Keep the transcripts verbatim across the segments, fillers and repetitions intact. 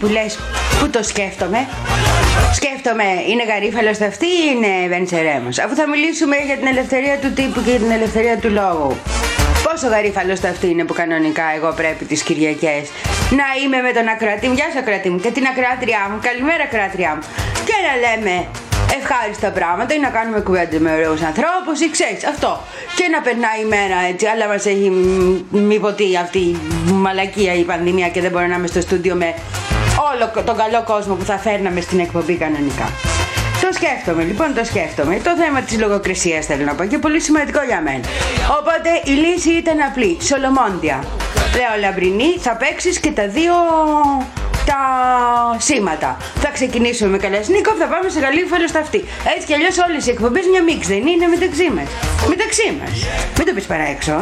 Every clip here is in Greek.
που λες, πού το σκέφτομαι. Σκέφτομαι, είναι γαρίφαλος αυτή ή είναι βεντσερέμος. Αφού θα μιλήσουμε για την ελευθερία του τύπου και την ελευθερία του λόγου, πόσο γαρίφαλος αυτή είναι που κανονικά εγώ πρέπει τις Κυριακές να είμαι με τον ακροατή μου, γεια σου ακροατή μου, και την ακροάτριά μου, καλημέρα ακροάτριά μου, και να λέμε ευχάριστα πράγματα ή να κάνουμε κουβέντες με ωραίους ανθρώπους ή ξέρεις αυτό, και να περνάει η μέρα έτσι. Αλλά μας έχει μη τι αυτή η μαλακία, η πανδημία, και δεν μπορώ να είμαι στο στούντιο με όλο τον καλό κόσμο που θα φέρναμε στην εκπομπή κανονικά. Το σκέφτομαι, λοιπόν, το σκέφτομαι. Το θέμα της λογοκρισίας θέλω να πω, και πολύ σημαντικό για μένα. Οπότε η λύση ήταν απλή, Σολομόντια. Λέω Λαμπρινή, θα παίξεις και τα δύο τα σήματα. Θα ξεκινήσουμε με Καλασνίκοφ, θα πάμε σε γαρίφαλο στα αυτή. Έτσι κι αλλιώς όλες οι εκπομπές μια μίξ δεν είναι μεταξύ μας. Μεταξύ μας. Μην το πεις παρά έξω.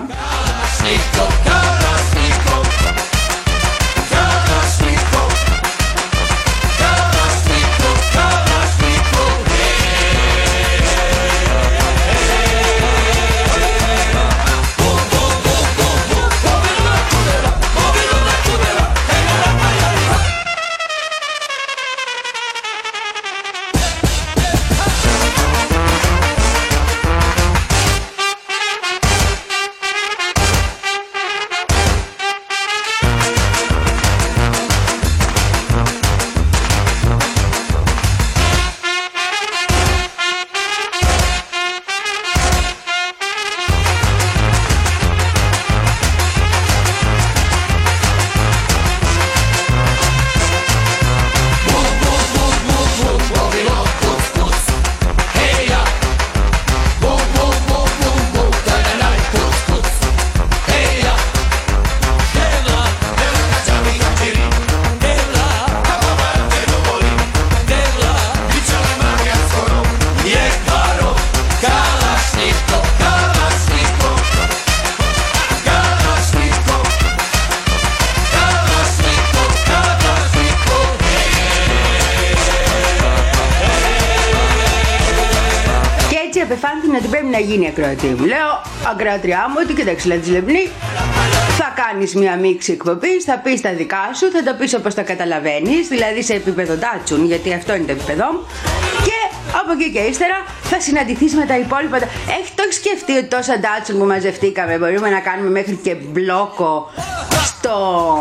Απεφάνθη ότι πρέπει να γίνει ακροατή μου. Λέω, ακροατριά μου, ότι κοιτάξτε, Λατζιλεμπνή, θα κάνεις μια μίξη εκπομπής, θα πεις τα δικά σου, θα τα πεις όπως τα καταλαβαίνεις, δηλαδή σε επίπεδο ντάτσουν, γιατί αυτό είναι το επίπεδό μου, και από εκεί και ύστερα θα συναντηθείς με τα υπόλοιπα. Έχει το έχει σκεφτεί ότι τόσα ντάτσουν που μαζευτήκαμε μπορούμε να κάνουμε μέχρι και μπλόκο στο...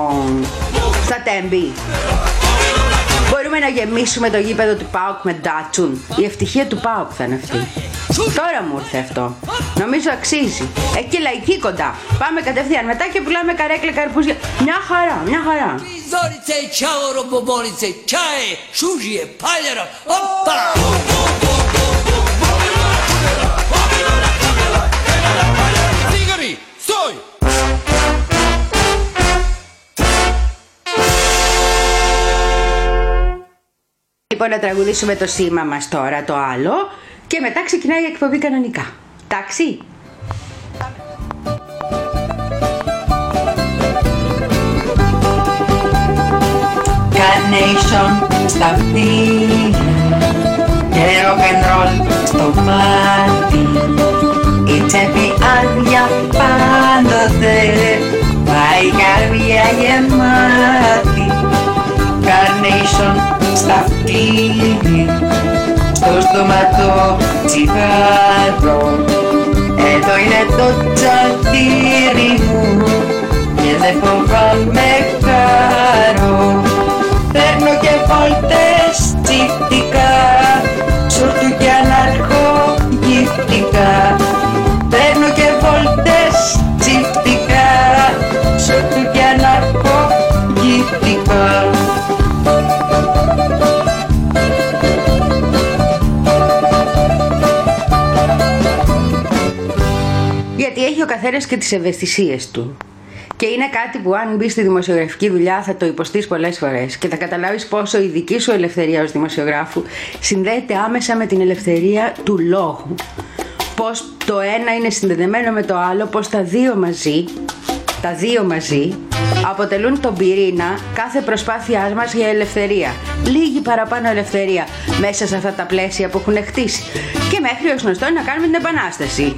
στα Τέμπη. Μπορούμε να γεμίσουμε το γήπεδο του ΠΑΟΚ με ντάτσουν. Η ευτυχία του ΠΑΟΚ θα είναι αυτή. Τώρα μου ήρθε αυτό. Νομίζω αξίζει. Εκεί λαϊκή κοντά. Πάμε κατευθείαν μετά και πουλάμε καρέκλα, καρπούζια. Μια χαρά, μια χαρά. Λοιπόν, να τραγουδήσουμε το σήμα μας τώρα, το άλλο, και μετά ξεκινάει η εκπομπή κανονικά. Εντάξει. Carnation στα αυτή και rock and roll στο πάρτι, η τσέπη άδεια πάντοτε, πάει η καρδιά γεμάτη. Carnation στα φτύνη, στο στόματο τσιγάρο, εδώ είναι το τσαντήρι μου και δεν φοβάμαι κάρο. Παίρνω και βόλτες τσιφτικά, σουρτου και αναρχογυφτικά. Παίρνω και βόλτες τσιφτικά, σουρτου και αναρχογυφτικά. Γιατί έχει ο καθένας και τις ευαισθησίες του. Και είναι κάτι που αν μπει στη δημοσιογραφική δουλειά θα το υποστείς πολλές φορές και θα καταλάβεις πόσο η δική σου ελευθερία ως δημοσιογράφου συνδέεται άμεσα με την ελευθερία του λόγου. Πώς το ένα είναι συνδεδεμένο με το άλλο, πώς τα δύο μαζί, τα δύο μαζί αποτελούν τον πυρήνα κάθε προσπάθειάς μας για ελευθερία. Λίγη παραπάνω ελευθερία μέσα σε αυτά τα πλαίσια που έχουν χτίσει. Και μέχρι ως γνωστό να κάνουμε την επανάσταση.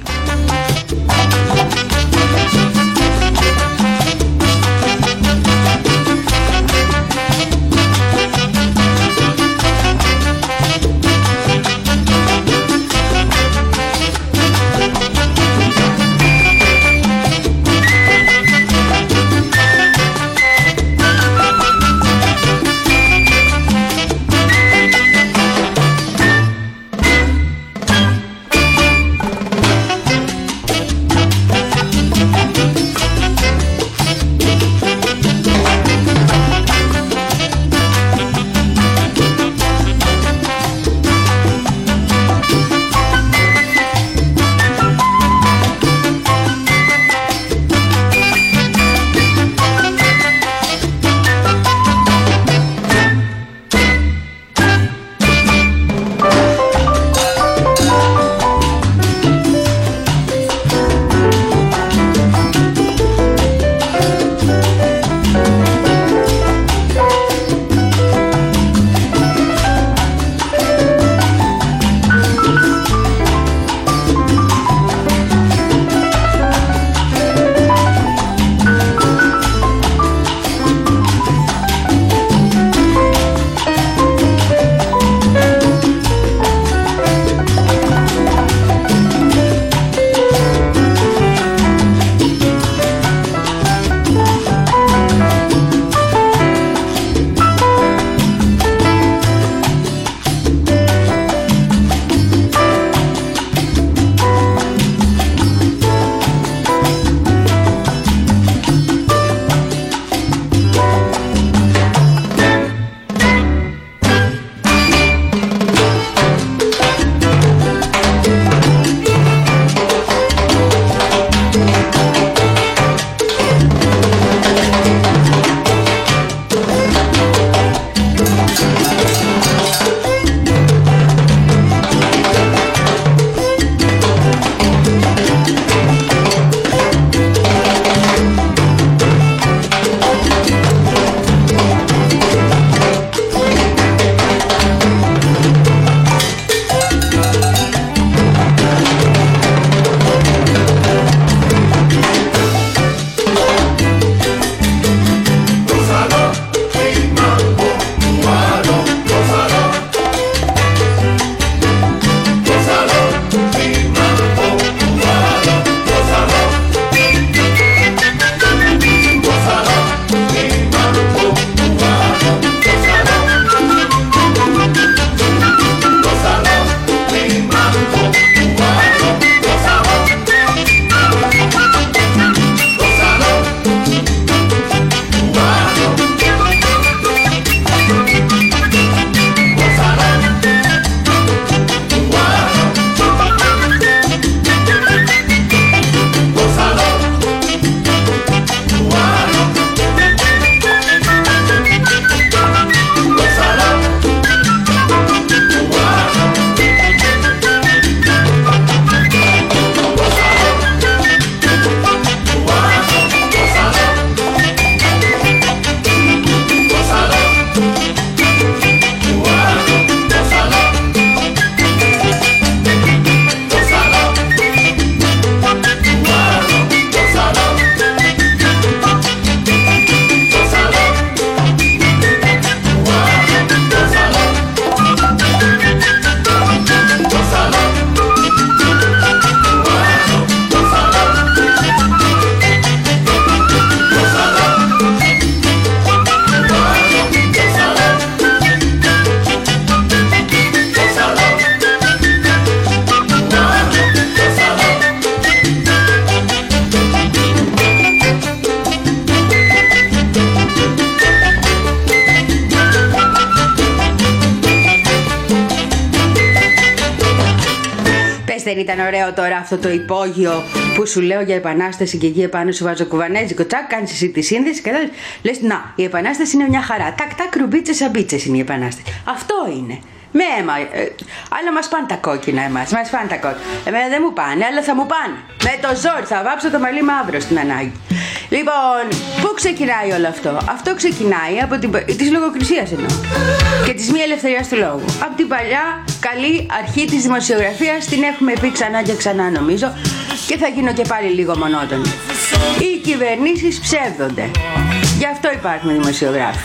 δεν ήταν ωραίο τώρα αυτό το υπόγειο που σου λέω για επανάσταση και εκεί επάνω σου βάζω κουβανέζικο τσακ, κάνεις εσύ τη σύνδεση και λες να, η επανάσταση είναι μια χαρά. Τακ τακ ρουμπίτσες αμπίτσες είναι η επανάσταση. Αυτό είναι. Με αίμα. Ε, αλλά μας πάνε τα κόκκινα εμάς. Μας πάνε τα κόκκινα. Εμένα δεν μου πάνε, αλλά θα μου πάνε. Με το ζόρι θα βάψω το μαλλί μαύρο στην ανάγκη. Λοιπόν, πού ξεκινάει όλο αυτό? Αυτό ξεκινάει από την της λογοκρισίας εννοώ. Και της μη ελευθερίας του λόγου. Από την παλιά καλή αρχή της δημοσιογραφίας, την έχουμε πει ξανά και ξανά νομίζω. Και θα γίνω και πάλι λίγο μονότονη. Οι κυβερνήσεις ψεύδονται. Γι' αυτό υπάρχουν δημοσιογράφοι.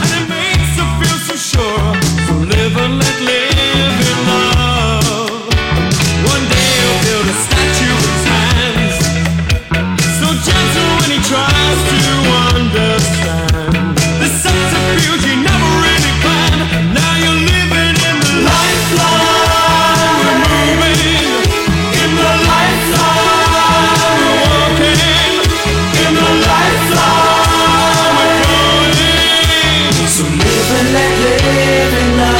Live and let live in love. One day he'll build a statue with his hands, so gentle when he tries to understand. The subterfuge he never really planned. Now you're living in the lifeline. We're moving in the lifeline. We're walking in the lifeline. We're going. So live and let live in love.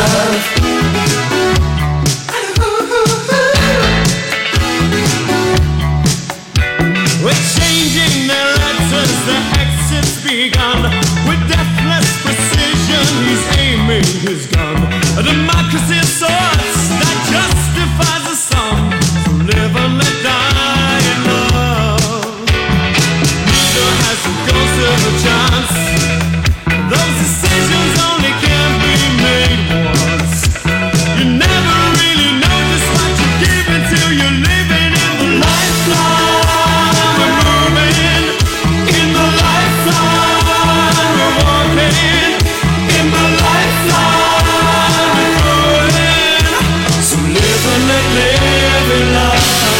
We're changing their letters, the exit's begun. With deathless precision, he's aiming his gun. A democracy of sorts that justifies the sum. So live and let die in love. Neither has the ghost of a chance. Those decisions only can be made once. You never really know just what you're giving till you're living in the lifeline. We're moving in the lifeline. We're walking in the lifeline. We're going. So live and let live in love.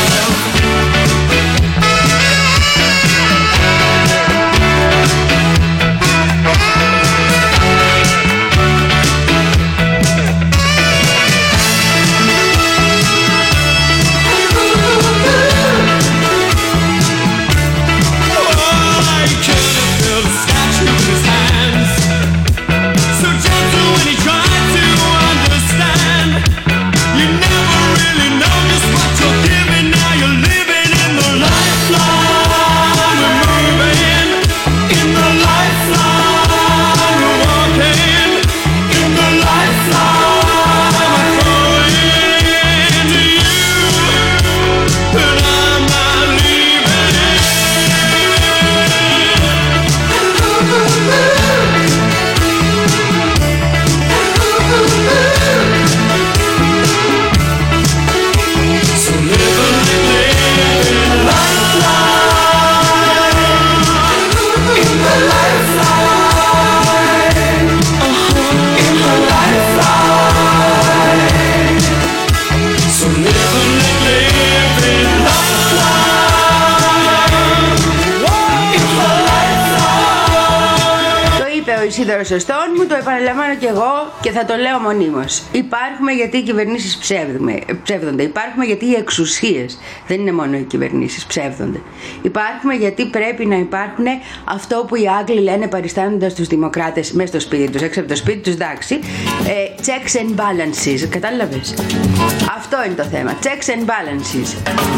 Σίδωρος Σωστών μου, το επαναλαμβάνω και εγώ και θα το λέω μονίμως. Υπάρχουμε γιατί οι κυβερνήσεις ψεύδονται. Υπάρχουμε γιατί οι εξουσίες, δεν είναι μόνο οι κυβερνήσεις, ψεύδονται. Υπάρχουμε γιατί πρέπει να υπάρχουν αυτό που οι Άγγλοι λένε παριστάνοντας τους δημοκράτες μέσα στο σπίτι τους, έξω από το σπίτι τους, εντάξει, ε, checks and balances, κατάλαβες? Αυτό είναι το θέμα, checks and balances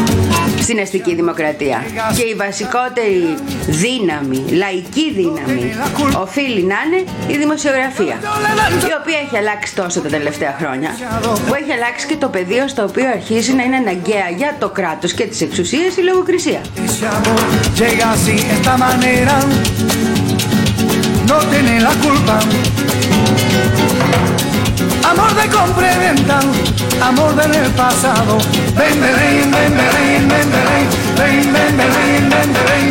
στην αστική δημοκρατία. Και η βασικότερη δύναμη, λαϊκή δύναμη, οφείλει να είναι η δημοσιογραφία, η οποία έχει αλλάξει τόσο τα τελευταία χρόνια, που έχει αλλάξει και το πεδίο στο οποίο αρχίζει να είναι αναγκαία για το κράτος και τις εξουσίες η λογοκρισία. Amor de compra y venta, amor del pasado. Ven, ven, ven, ven, ven, ven, ven, ven, ven, ven, ven.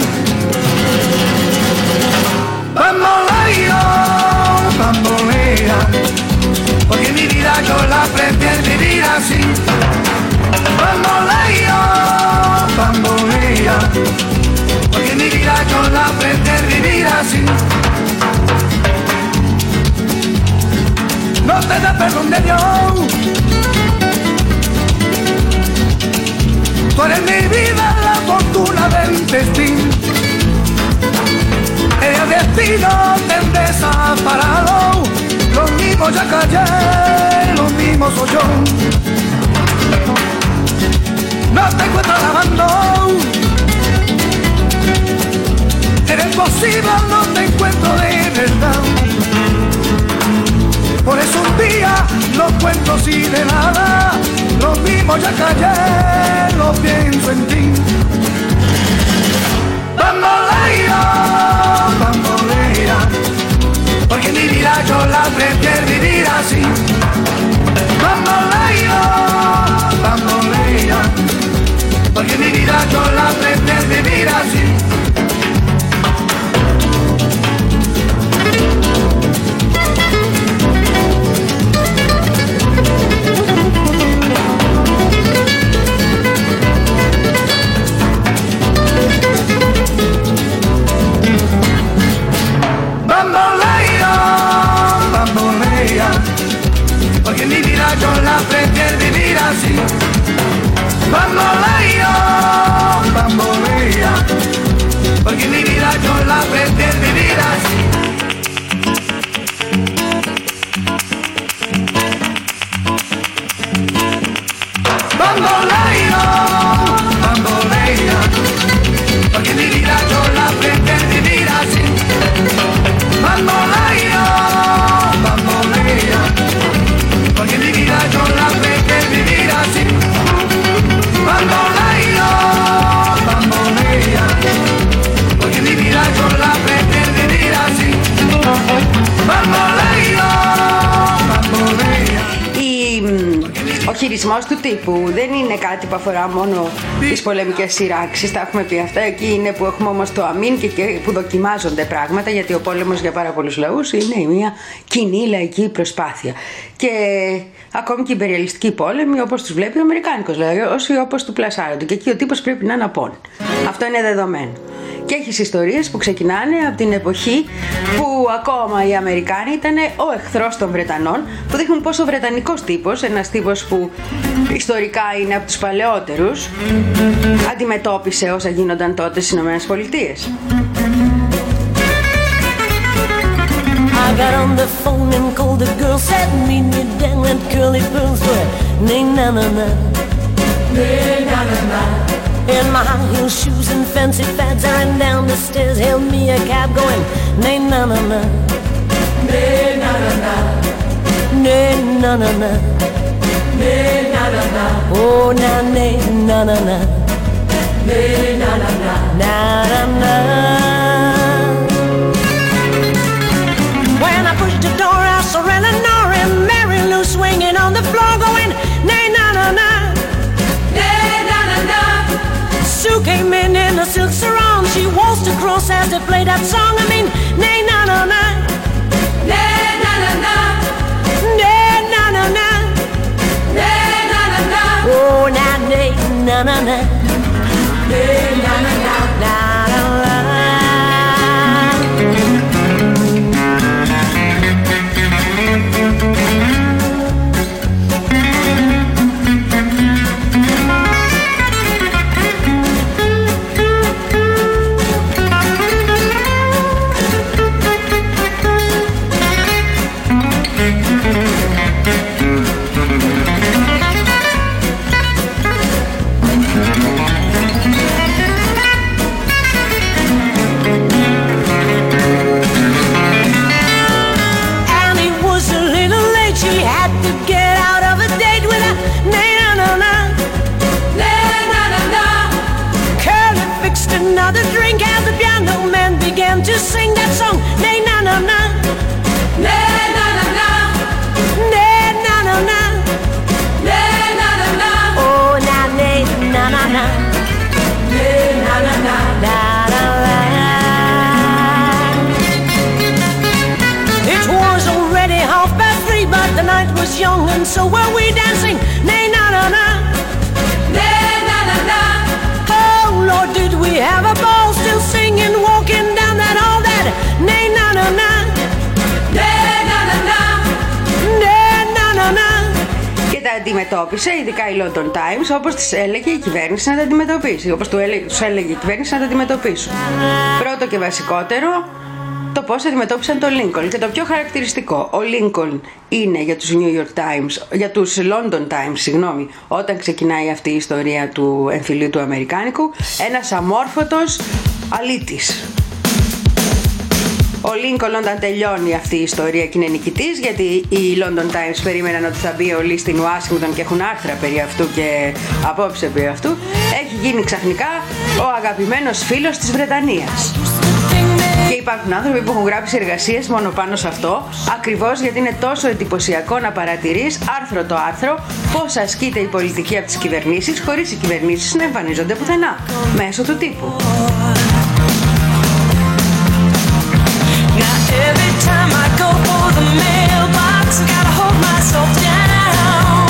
Bamboleo, bambolea, porque mi vida yo la prefiero vivir así. Bamboleo, bambolea, porque mi vida yo la prefiero vivir así. No te da perdón de Dios. Tú eres mi vida, la fortuna del destino. El destino te desaparado. Lo mismo ya callé, lo mismo soy yo. no te encuentro lavando. Eres posible, no te encuentro de verdad. Por eso un día lo cuento así de nada. Lo mismo ya callé, lo pienso en ti. Bambolea, bambolea, porque mi vida yo la prefiero vivir así. Bambolea, bambolea, porque mi vida yo la prefiero vivir así. Bambolea, bambolea, porque mi vida yo la prefiero vivir así. Bambolea, bambolea, porque mi vida yo la prefiero vivir así. Bambolea, bambolea, porque mi vida yo la prefiero vivir así. Bambolea, bambolea, porque mi vida yo la prefiero vivir así. Bambolea, bambolea, porque mi vida yo la prefiero vivir así. Bambolea, bambolea. Ο χειρισμός του τύπου δεν είναι κάτι που αφορά μόνο τις πολεμικές σειράξεις, τα έχουμε πει αυτά. Εκεί είναι που έχουμε όμως το αμήν και που δοκιμάζονται πράγματα, γιατί ο πόλεμος για πάρα πολλούς λαούς είναι μια κοινή λαϊκή προσπάθεια. Και ακόμη και οι υπεριαλιστικοί πόλεμοι, όπως τους βλέπει ο Αμερικάνικος λαός, όπως του πλασάρονται. Και εκεί ο τύπος πρέπει να είναι απόν. Αυτό είναι δεδομένο. Και έχεις ιστορίες που ξεκινάνε από την εποχή που ακόμα οι Αμερικάνοι ήταν ο εχθρός των Βρετανών, που δείχνουν πως ο Βρετανικός τύπος, ένας τύπος που ιστορικά είναι από τους παλαιότερους, αντιμετώπισε όσα γίνονταν τότε στις Ηνωμένες Πολιτείες. I got on the phone and called the girl, said meet me down at Curly Pearl's where nay na na na, nay na na na. In my high heel shoes and fancy fads, I ran down the stairs, hailed me a cab going nay na na na, nay na na na, nay na na na, nay na na na. Oh na nay na na na, nay na na na, na na na. When I pushed the door, I saw Eleanor and Mary Lou swinging on the floor, going nay na na na, nay na na na. Sue came in in a silk sarong, she waltzed across as they played that song. I mean, nay na na na, nay na na na, nay na na na, nay na na na. Oh na nay na na na, nay na na na, na na na. Another drink as the piano man began to sing that song. Nay na na na, nay na na na, nay na na na, nay na na na. Oh na nay na na na, nay na na na, na na na. It was already half past three, but the night was young and so were we dancing. Nay na na na, nay na na na. Oh Lord, did we have a ball, still singing, walking down that hall, that nay na na na, nay na na na, nay na na na. Και τα αντιμετώπισε, ειδικά η London Times, όπως τις έλεγε η κυβέρνηση να τα αντιμετωπίσει, όπως του έλεγε, τους έλεγε η κυβέρνηση να τα αντιμετωπίσουν. Πρώτο και βασικότερο, το πώς αντιμετώπισαν τον Λίνκολν. Και το πιο χαρακτηριστικό, ο Λίνκολν είναι για τους New York Times, για τους London Times, συγγνώμη, όταν ξεκινάει αυτή η ιστορία του εμφυλίου του Αμερικάνικου, ένας αμόρφωτος αλήτης. Ο Λίνκολν όταν τελειώνει αυτή η ιστορία και είναι νικητής, γιατί οι London Times περίμεναν ότι θα μπει ο Λι στην Ουάσιγκτον και έχουν άρθρα περί αυτού και απόψε περί αυτού, έχει γίνει ξαφνικά ο αγαπημένος φίλος της Βρετανίας. Και υπάρχουν άνθρωποι που έχουν γράψει εργασίες μόνο πάνω σε αυτό, ακριβώς γιατί είναι τόσο εντυπωσιακό να παρατηρείς άρθρο το άρθρο πώς ασκείται η πολιτική από τις κυβερνήσεις, χωρίς οι κυβερνήσεις να εμφανίζονται πουθενά, μέσω του τύπου. Every time I go for the mailbox, I gotta hold myself down,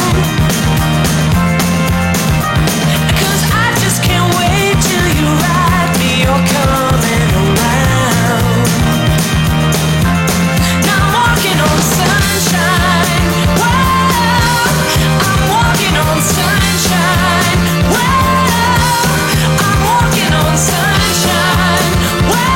'cause I just can't wait till you write me you're coming around. Now I'm walking on sunshine, whoa, I'm walking on sunshine, whoa, I'm walking on sunshine, whoa.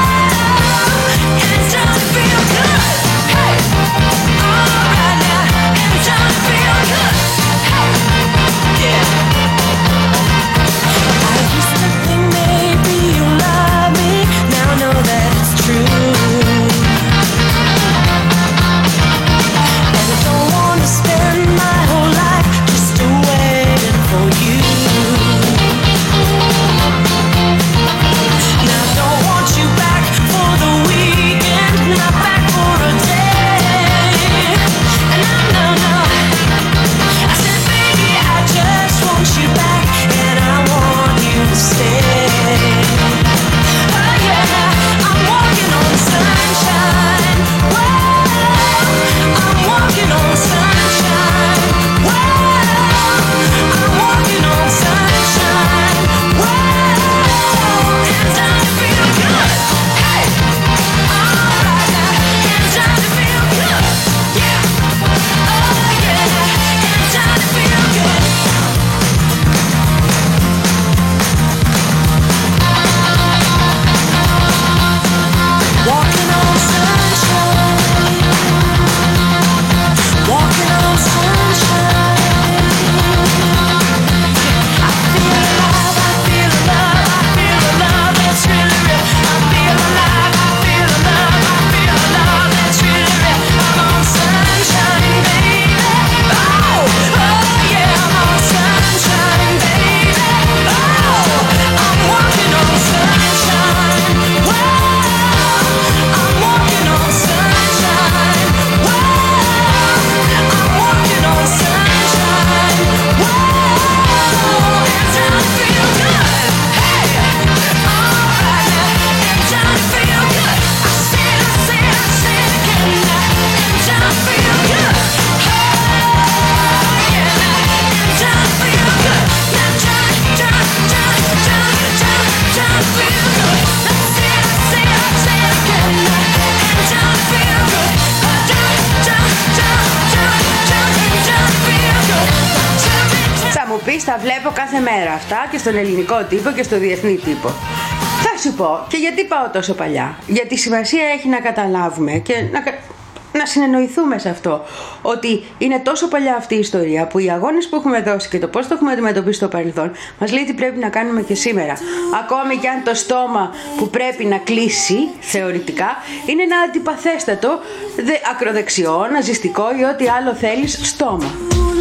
Τα βλέπω κάθε μέρα αυτά και στον ελληνικό τύπο και στο διεθνή τύπο. Θα σου πω και γιατί πάω τόσο παλιά. Γιατί σημασία έχει να καταλάβουμε και να, να συνεννοηθούμε σε αυτό. Ότι είναι τόσο παλιά αυτή η ιστορία που οι αγώνες που έχουμε δώσει και το πώς το έχουμε αντιμετωπίσει στο παρελθόν μας λέει τι πρέπει να κάνουμε και σήμερα. Ακόμη και αν το στόμα που πρέπει να κλείσει θεωρητικά είναι ένα αντιπαθέστατο δε, ακροδεξιό, ναζιστικό ή ό,τι άλλο θέλεις στόμα.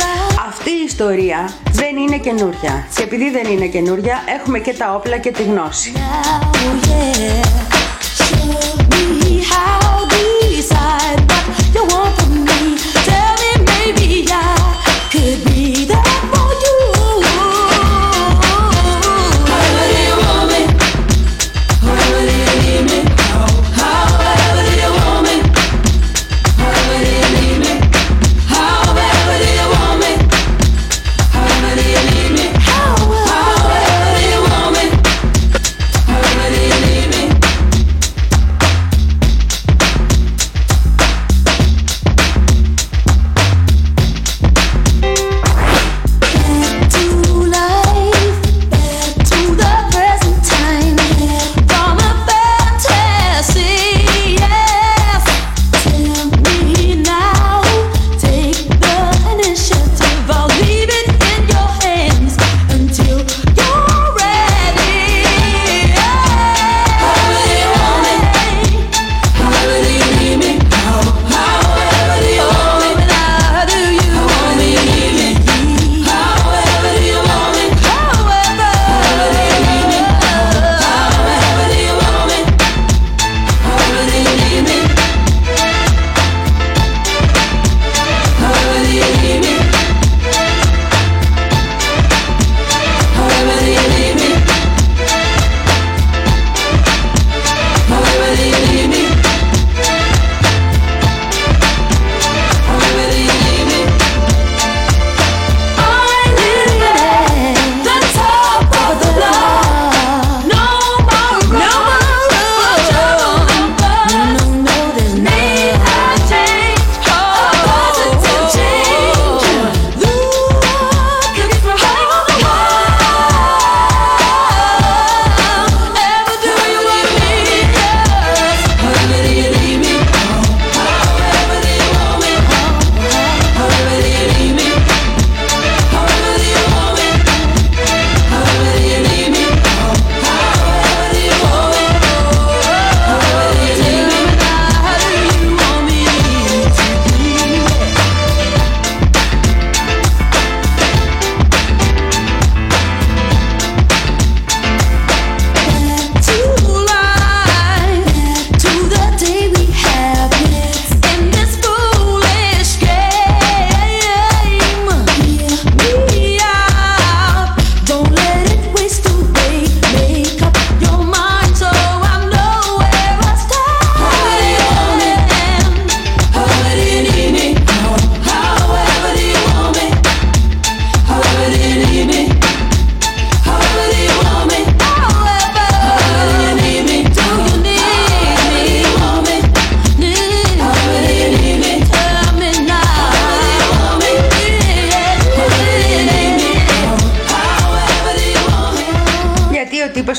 Αυτή η ιστορία δεν είναι καινούρια και επειδή δεν είναι καινούρια έχουμε και τα όπλα και τη γνώση.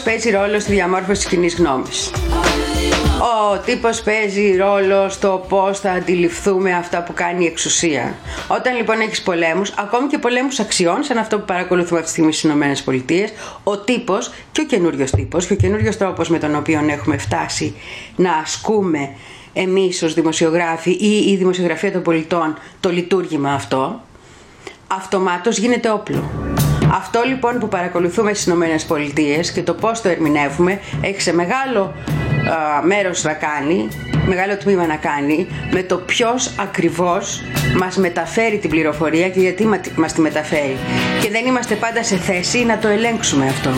παίζει ρόλο στη διαμόρφωση της κοινής γνώμης. Ο τύπος παίζει ρόλο στο πώς θα αντιληφθούμε αυτά που κάνει η εξουσία. Όταν λοιπόν έχεις πολέμους, ακόμη και πολέμους αξιών, σαν αυτό που παρακολουθούμε αυτή τη στιγμή στις Ηνωμένες Πολιτείες, ο τύπος και ο καινούριος τύπος και ο καινούριος τρόπος με τον οποίο έχουμε φτάσει να ασκούμε εμείς ως δημοσιογράφοι ή η δημοσιογραφία των πολιτών το λειτουργήμα αυτό, αυτομάτως γίνεται όπλο. Αυτό λοιπόν που παρακολουθούμε στις Ηνωμένες Πολιτείες και το πώς το ερμηνεύουμε έχει σε μεγάλο α, μέρος να κάνει, μεγάλο τμήμα να κάνει με το ποιος ακριβώς μας μεταφέρει την πληροφορία και γιατί μας τη μεταφέρει. Και δεν είμαστε πάντα σε θέση να το ελέγξουμε αυτό.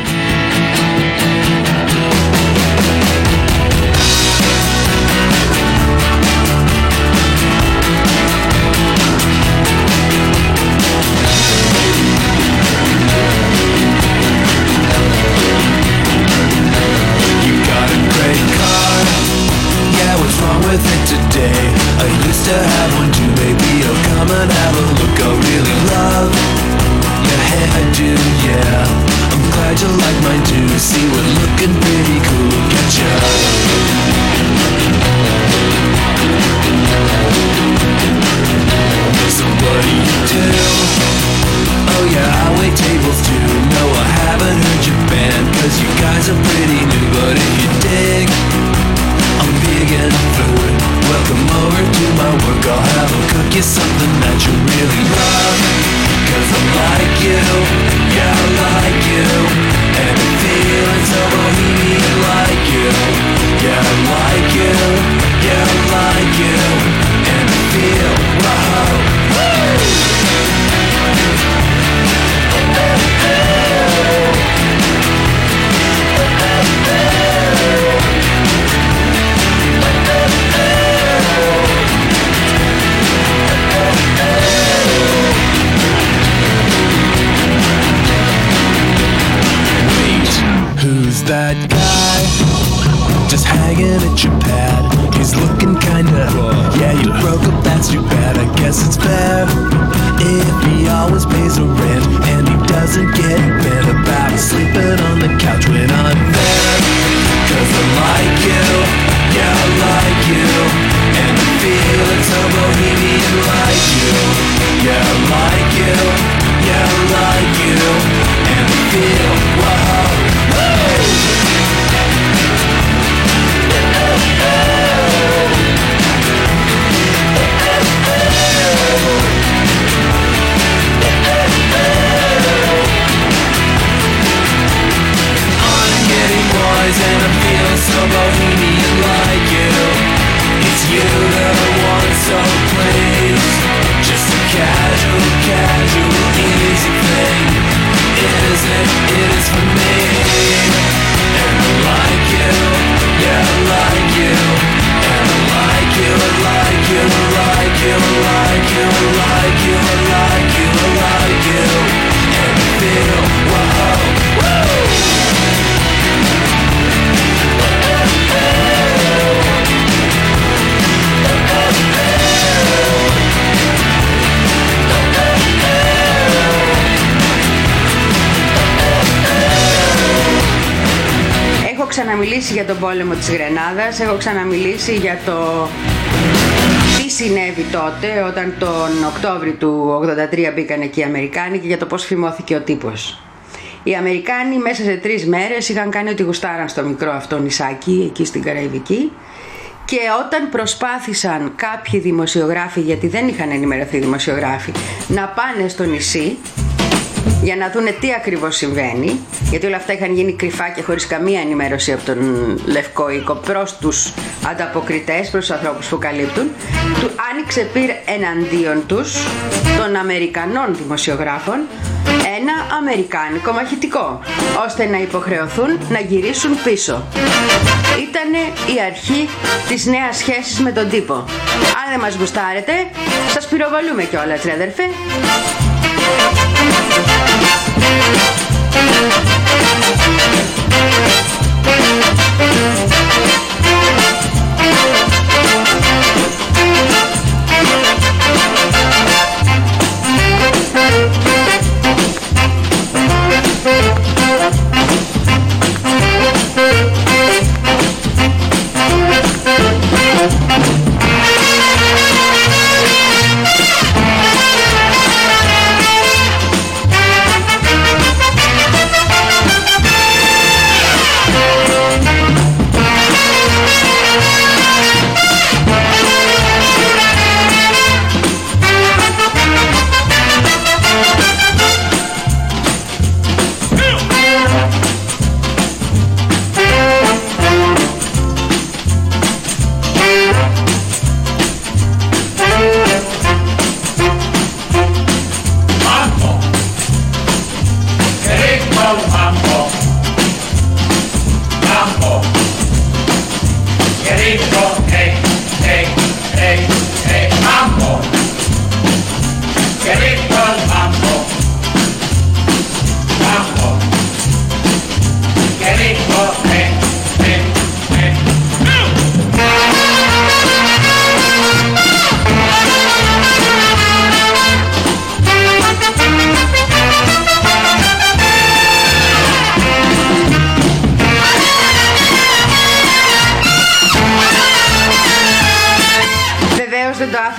With it today, I used to have one too, baby. Oh, come and have a look. I really love your hairdo, yeah. I'm glad you like mine too. See, we're looking pretty cool. Get ya. So what do you do? Oh yeah, I wait tables too. No, I haven't heard your band, cause you guys are pretty new. But if you dig, I'm big in food. Welcome over to my work. I'll have a cook you something that you really love. Cause I'm like you, yeah, I like you. And I'm feeling so bohemian like you. Yeah, I like you, yeah, I like you. And I feel, wow, woo! Who's that guy just hanging at your pad? He's looking kinda, yeah, you broke up, that's too bad. I guess it's fair if he always pays the rent and he doesn't get bent about sleeping on the couch when I'm there. Cause I like you, yeah, I like you. And I'm feeling so bohemian like you. Yeah, I like you, yeah, I like you. And I feel, wow, woo! I'm getting wise and I feel so bohemian like you. It's you that I want, so please. Just a casual, casual, easy thing. Is it? It is for me. And I like you, yeah, I like you. And I like you, I like you, I like you, I like you, I like you, I like you, I like you. And I feel, wow, woo! Έχω ξαναμιλήσει για τον πόλεμο της Γρενάδας, έχω ξαναμιλήσει για το τι συνέβη τότε όταν τον Οκτώβρη του ογδόντα τρία μπήκαν εκεί οι Αμερικάνοι και για το πώς φημώθηκε ο τύπος. Οι Αμερικάνοι μέσα σε τρεις μέρες είχαν κάνει ότι γουστάραν στο μικρό αυτό νησάκι εκεί στην Καραϊβική και όταν προσπάθησαν κάποιοι δημοσιογράφοι, γιατί δεν είχαν ενημερωθεί δημοσιογράφοι, να πάνε στο νησί για να δούνε τι ακριβώς συμβαίνει, γιατί όλα αυτά είχαν γίνει κρυφά και χωρίς καμία ενημέρωση από τον Λευκό Οίκο προς τους ανταποκριτές, προς τους ανθρώπους που καλύπτουν, του άνοιξε πυρ εναντίον τους των Αμερικανών δημοσιογράφων ένα αμερικάνικο μαχητικό, ώστε να υποχρεωθούν να γυρίσουν πίσω. Ήτανε η αρχή της νέας σχέσης με τον τύπο. Αν δεν μας γουστάρετε, σας πυροβολούμε κιόλας, ρε αδερφέ.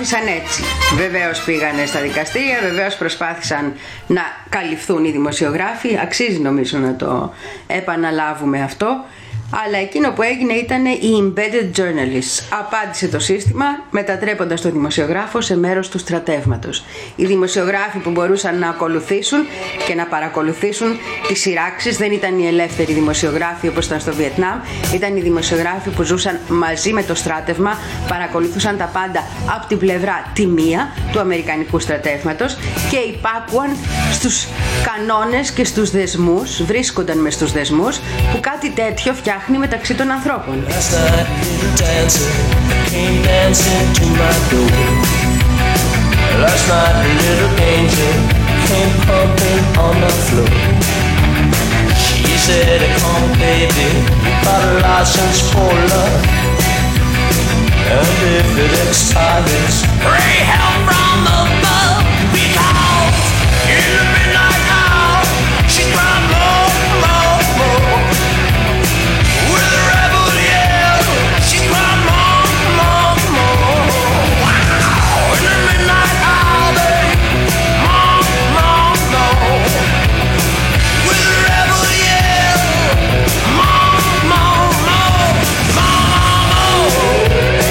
προσπάθησαν έτσι. Βεβαίως πήγανε στα δικαστήρια, βεβαίως προσπάθησαν να καλυφθούν οι δημοσιογράφοι. Αξίζει νομίζω να το επαναλάβουμε αυτό. Αλλά εκείνο που έγινε ήταν οι embedded journalists. Απάντησε το σύστημα μετατρέποντας τον δημοσιογράφο σε μέρος του στρατεύματος. Οι δημοσιογράφοι που μπορούσαν να ακολουθήσουν και να παρακολουθήσουν τις σειράξεις δεν ήταν οι ελεύθεροι δημοσιογράφοι όπως ήταν στο Βιετνάμ. Ήταν οι δημοσιογράφοι που ζούσαν μαζί με το στράτευμα, παρακολουθούσαν τα πάντα από την πλευρά τη μία του αμερικανικού στρατεύματος και υπάκουαν στους κανόνες και στους δεσμούς, βρίσκονταν μες στους δεσμούς που κάτι τέτοιο φτιάχνει μεταξύ των ανθρώπων. Last night, little dancer came dancing to my door. Last night, a little angel came pumping on the floor. She said, "Come, baby, got a license for love. And if it expires, pray help from above. Because in the midnight hour, she cried more, more, more. With a rebel yell, she cried more, more, more. Wow, in the midnight hour, babe, more, more, more. With a rebel yell, more, more, more, more, more.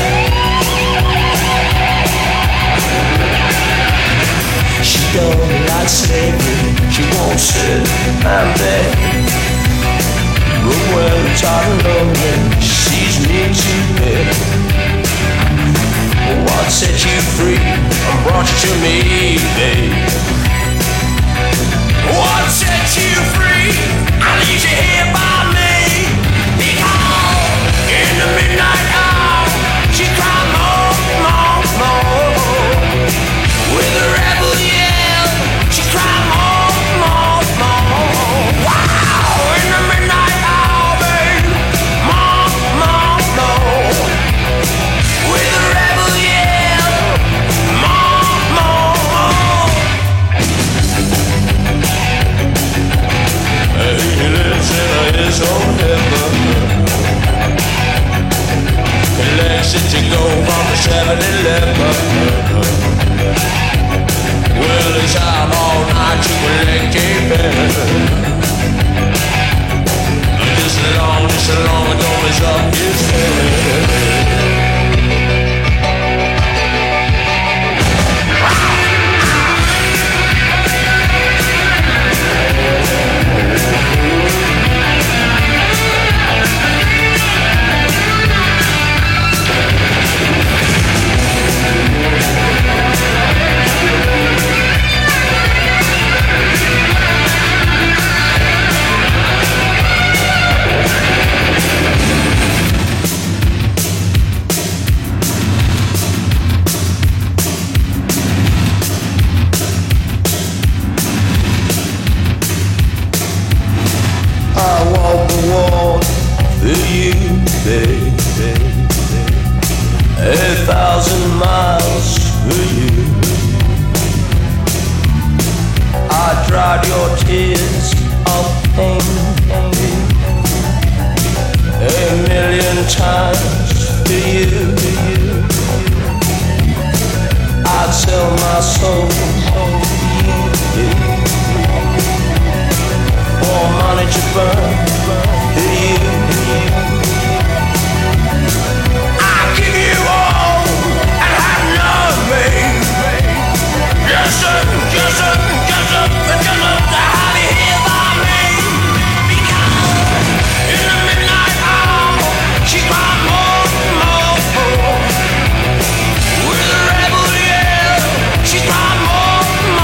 She don't like slavery, she won't sit and beg. But when it's out lonely, she sees me to bed. What set you free and brought you to me, babe? What set you free? I need you here by me. Because in the midnight hour, she cried more, more, more. With a rebel yell, she cried more, more, more. Wow, in the midnight hour, babe, more, more, more. With a rebel yell, more, more, more. He lives in his own heaven. He lets it to go from the seven eleven. Well, he's out all night to collect a pen. Just as long, just as long as don't mess up his head. She cried more,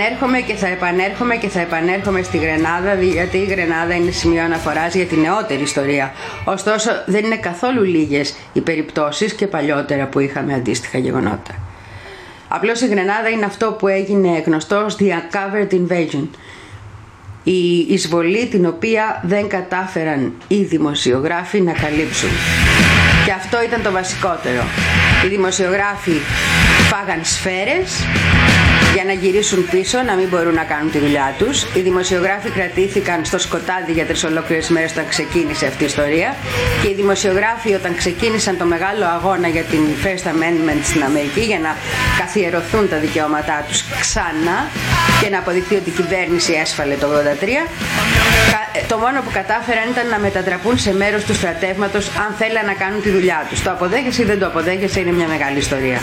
επανέρχομαι και θα επανέρχομαι και θα επανέρχομαι στη Γρενάδα, γιατί η Γρενάδα είναι σημείο αναφοράς για τη νεότερη ιστορία. Ωστόσο δεν είναι καθόλου λίγες οι περιπτώσεις και παλιότερα που είχαμε αντίστοιχα γεγονότα. Απλώς η Γρενάδα είναι αυτό που έγινε γνωστό ως The Uncovered Invasion, η εισβολή την οποία δεν κατάφεραν οι δημοσιογράφοι να καλύψουν. Και αυτό ήταν το βασικότερο. Οι δημοσιογράφοι φάγαν σφαίρες για να γυρίσουν πίσω, να μην μπορούν να κάνουν τη δουλειά τους. Οι δημοσιογράφοι κρατήθηκαν στο σκοτάδι για τρεις ολόκληρες μέρες όταν ξεκίνησε αυτή η ιστορία. Και οι δημοσιογράφοι, όταν ξεκίνησαν το μεγάλο αγώνα για την First Amendment στην Αμερική, για να καθιερωθούν τα δικαιώματά τους ξανά και να αποδειχθεί ότι η κυβέρνηση έσφαλε το ογδόντα τρία, το μόνο που κατάφεραν ήταν να μετατραπούν σε μέρος του στρατεύματος αν θέλαν να κάνουν τη δουλειά τους. Το αποδέχεσαι ή δεν το αποδέχεσαι, είναι μια μεγάλη ιστορία.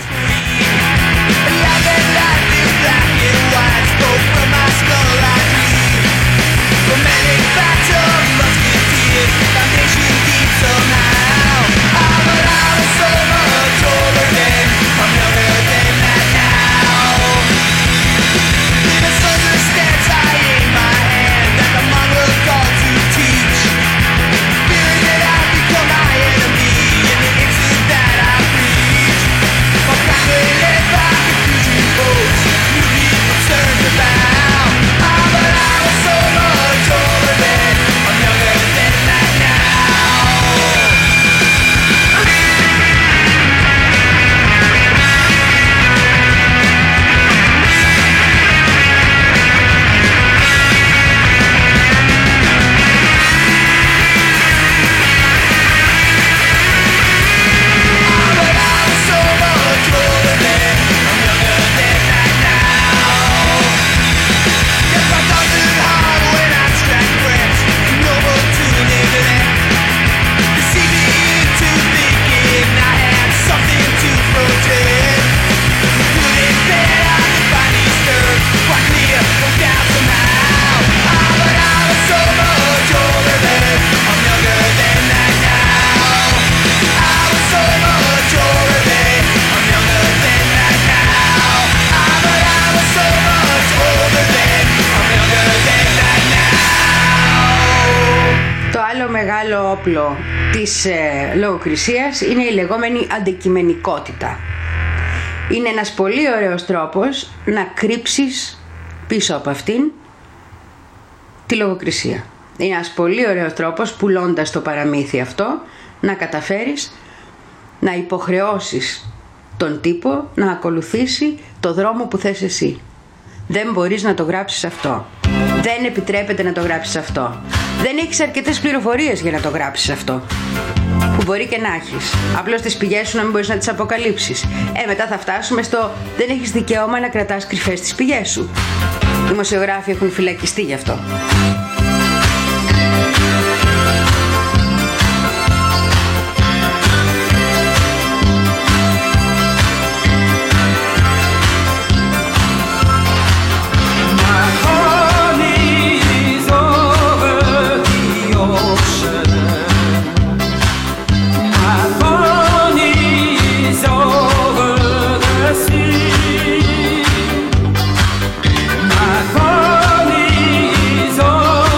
Μεγάλο όπλο της ε, λογοκρισίας είναι η λεγόμενη αντικειμενικότητα. Είναι ένας πολύ ωραίος τρόπος να κρύψεις πίσω από αυτήν τη λογοκρισία. Είναι ένας πολύ ωραίος τρόπος, πουλώντας το παραμύθι αυτό, να καταφέρεις να υποχρεώσεις τον τύπο να ακολουθήσει το δρόμο που θες εσύ. Δεν μπορείς να το γράψεις αυτό. Δεν επιτρέπεται να το γράψεις αυτό. Δεν έχεις αρκετές πληροφορίες για να το γράψεις αυτό. Που μπορεί και να έχεις. Απλώς τις πηγές σου να μην μπορείς να τις αποκαλύψεις. Ε, μετά θα φτάσουμε στο δεν έχεις δικαίωμα να κρατάς κρυφές τις πηγές σου. Οι δημοσιογράφοι έχουν φυλακιστεί γι' αυτό. My honey is all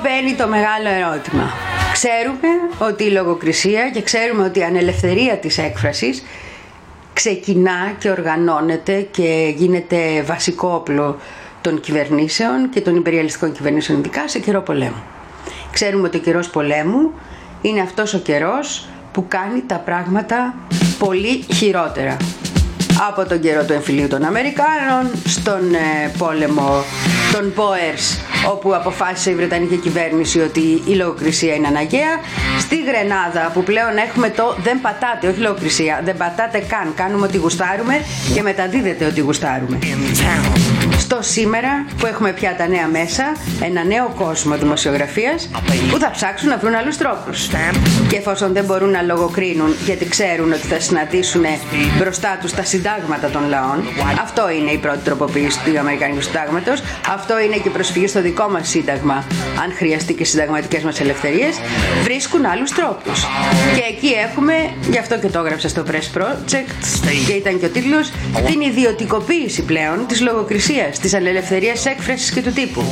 μπαίνει το μεγάλο ερώτημα. Ξέρουμε ότι η λογοκρισία και ξέρουμε ότι η ανελευθερία της έκφρασης ξεκινά και οργανώνεται και γίνεται βασικό όπλο των κυβερνήσεων και των υπεριαλιστικών κυβερνήσεων, ειδικά σε καιρό πολέμου. Ξέρουμε ότι ο καιρός πολέμου είναι αυτός ο καιρός που κάνει τα πράγματα πολύ χειρότερα. Από τον καιρό του εμφυλίου των Αμερικάνων, στον ε, πόλεμο των Boers, όπου αποφάσισε η Βρετανική κυβέρνηση ότι η λογοκρισία είναι αναγκαία, στη Γρενάδα που πλέον έχουμε το δεν πατάτε, όχι λογοκρισία, δεν πατάτε καν, κάνουμε ότι γουστάρουμε και μεταδίδεται ότι γουστάρουμε. Στο σήμερα που έχουμε πια τα νέα μέσα, ένα νέο κόσμο δημοσιογραφίας που θα ψάξουν να βρουν άλλους τρόπους. Και εφόσον δεν μπορούν να λογοκρίνουν γιατί ξέρουν ότι θα συναντήσουν μπροστά τους τα συντάγματα των λαών, αυτό είναι η πρώτη τροποποίηση του Αμερικανικού Συντάγματος, αυτό είναι και η προσφυγή στο δικό μας σύνταγμα, αν χρειαστεί και συνταγματικές μας ελευθερίες, βρίσκουν άλλους τρόπους. Και εκεί έχουμε, γι' αυτό και το έγραψα στο Press Project και ήταν και ο τίτλος, την ιδιωτικοποίηση πλέον της λογοκρισίας, της ανελευθερίας έκφρασης και του τύπου.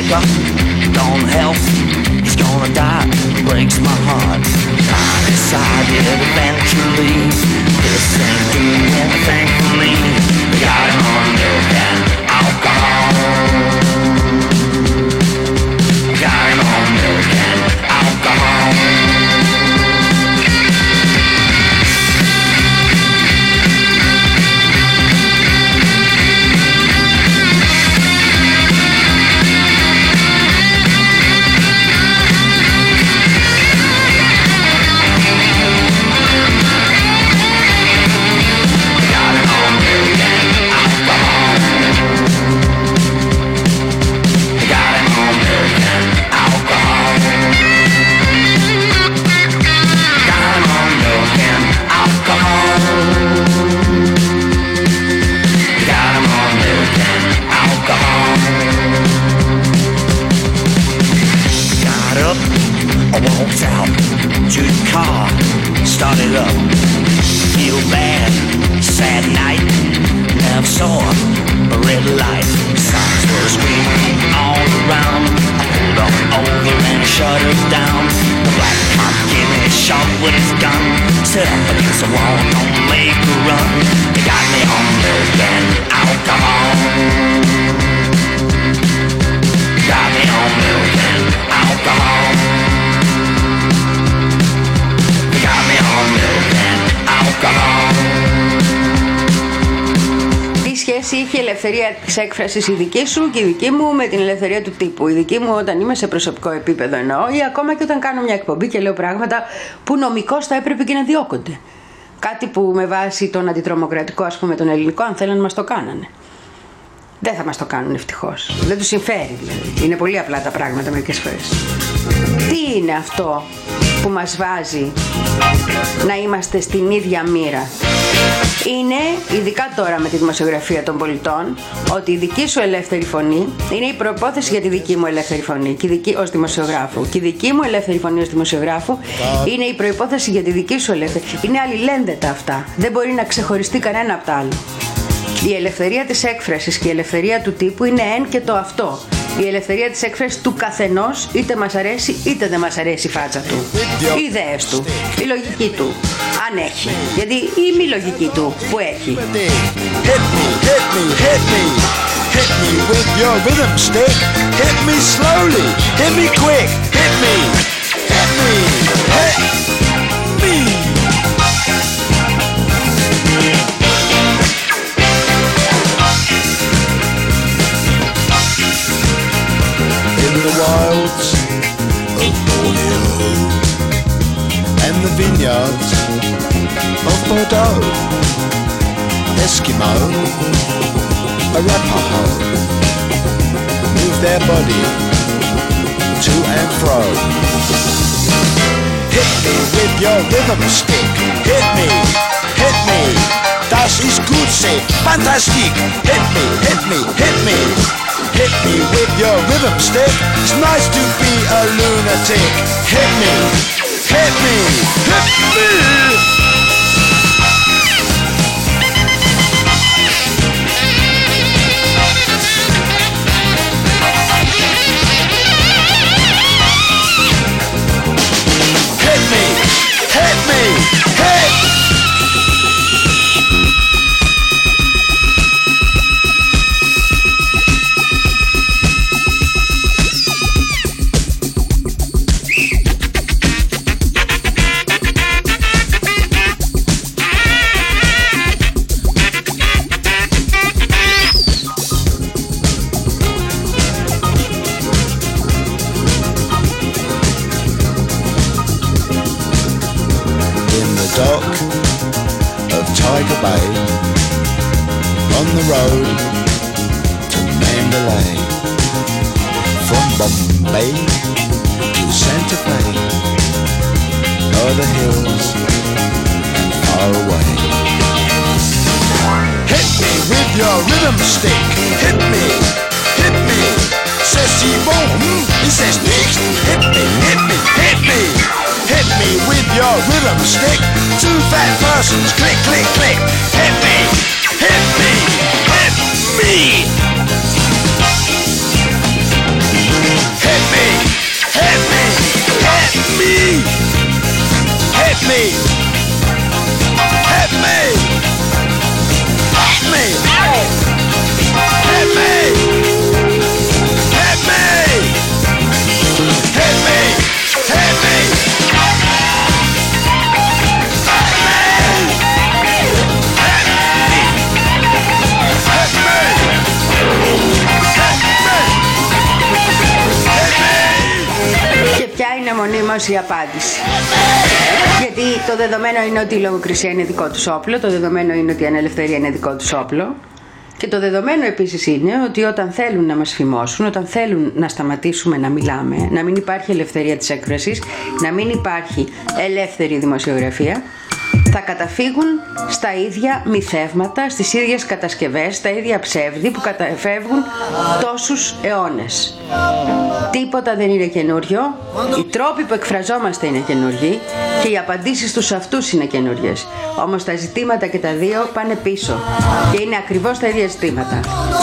Είχε η ελευθερία της έκφρασης η δική σου και η δική μου με την ελευθερία του τύπου. Η δική μου όταν είμαι σε προσωπικό επίπεδο εννοώ, ή ακόμα και όταν κάνω μια εκπομπή και λέω πράγματα που νομικώς θα έπρεπε και να διώκονται. Κάτι που με βάση τον αντιτρομοκρατικό, ας πούμε, τον ελληνικό, αν θέλουν, μας το κάνανε. Δεν θα μας το κάνουν ευτυχώς. Δεν τους συμφέρει δηλαδή. Είναι πολύ απλά τα πράγματα μερικές φορές. Τι είναι αυτό που μας βάζει να είμαστε στην ίδια μοίρα? Είναι, ειδικά τώρα με τη δημοσιογραφία των πολιτών, ότι η δική σου ελεύθερη φωνή είναι η προπόθεση για τη δική μου ελεύθερη φωνή και δική, ως δημοσιογράφου. Και η δική μου ελεύθερη φωνή ως δημοσιογράφου είναι η προϋπόθεση για τη δική σου ελεύθερη. Είναι αλληλένδετα αυτά. Δεν μπορεί να ξεχωριστεί κανένα από τα άλλο. Η ελευθερία της έκφρασης και η ελευθερία του τύπου είναι εν και το αυτό. Η ελευθερία της έκφρασης του καθενός, είτε μας αρέσει είτε δεν μας αρέσει η φάτσα του, οι ιδέες του, η λογική του, αν έχει. Γιατί η μη λογική του που έχει. Hit me, hit me, hit me, hit me with your rhythm stick. Hit me slowly, hit me quick, hit me, hit me, hit me. In the wilds of Borneo and the vineyards of Bordeaux, Eskimo, Arapaho move their body to and fro. Hit me with your rhythm stick, hit me, hit me, das ist gut, say, fantastic. Hit me, hit me, hit me, hit me with your rhythm stick. It's nice to be a lunatic. Hit me, hit me, hit me. Santa Bay, on the road to Mandalay, from Bombay to Santa Fe, o'er the hills and far away. Hit me with your rhythm stick, hit me, hit me, says T-Bone, he says nicht, hit me, hit me, hit me, hit me with your rhythm stick, two fat persons, click, click, click, hit me, hit me, hit me, hit me, hit me, hit me, hit me, hit me, hit me, hit me, hit me, hit me, hit me. Και ποια είναι μονίμως η απάντηση? Γιατί το δεδομένο είναι ότι η λογοκρισία είναι δικό τους όπλο, το δεδομένο είναι ότι η ανελευθερία είναι δικό τους όπλο. Και το δεδομένο επίσης είναι ότι όταν θέλουν να μας φημώσουν, όταν θέλουν να σταματήσουμε να μιλάμε, να μην υπάρχει ελευθερία της έκφρασης, να μην υπάρχει ελεύθερη δημοσιογραφία, θα καταφύγουν στα ίδια μυθεύματα, στις ίδιες κατασκευές, στα ίδια ψεύδη που καταφεύγουν τόσους αιώνες. Τίποτα δεν είναι καινούριο, οι τρόποι που εκφραζόμαστε είναι καινούργιοι και οι απαντήσεις τους αυτούς είναι καινούριες. Όμως τα ζητήματα και τα δύο πάνε πίσω και είναι ακριβώς τα ίδια ζητήματα.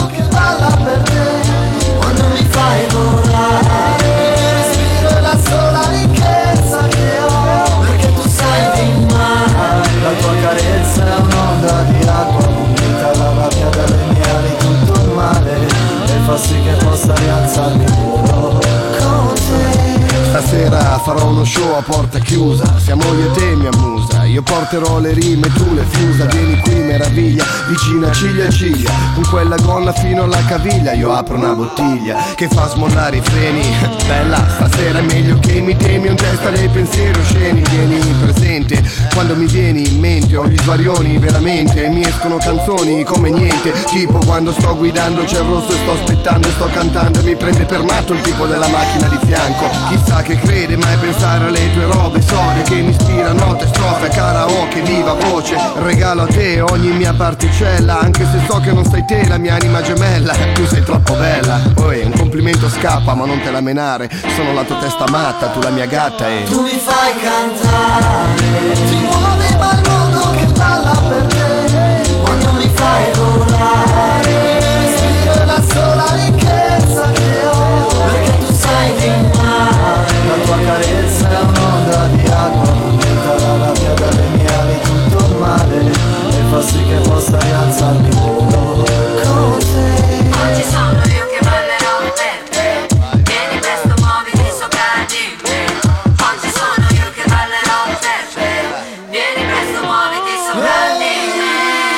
La tua carezza è un'onda di acqua munita la rabbia dalle mie ali tutto il male e fa sì che possa rialzarmi puro con te. Stasera farò uno show a porta chiusa, siamo io e te mia musa, io porterò le rime, tu le fiusa, vieni qui meraviglia, vicina ciglia a ciglia, con quella gonna fino alla caviglia, io apro una bottiglia che fa smollare i freni, bella stasera è meglio che mi temi un testa dei pensieri osceni, vieni presente, quando mi vieni in mente ho gli svarioni veramente, mi escono canzoni come niente, tipo quando sto guidando c'è il rosso e sto aspettando e sto cantando e mi prende per matto il tipo della macchina di fianco, chissà che crede mai pensare alle tue robe storie che mi ispira note, strofe, karaoke, viva voce, regalo a te ogni mia particella, anche se so che non sei te la mia anima gemella, tu sei troppo bella, poi un complimento scappa ma non te la menare, sono la tua testa matta, tu la mia gatta e tu mi fai cantare, ti muovi ma il mondo che balla per te, quando mi fai volare, respiro la sola ricchezza che ho, perché tu sai di mare, la tua carezza è un'onda di acqua munita la rabbia dalle mie ali tutto il male e fa sì che possa rialzarmi puro con te. Oggi sono io che ballerò per te, vieni presto muoviti sopra di me, oggi sono io che ballerò per te, vieni presto muoviti sopra di me.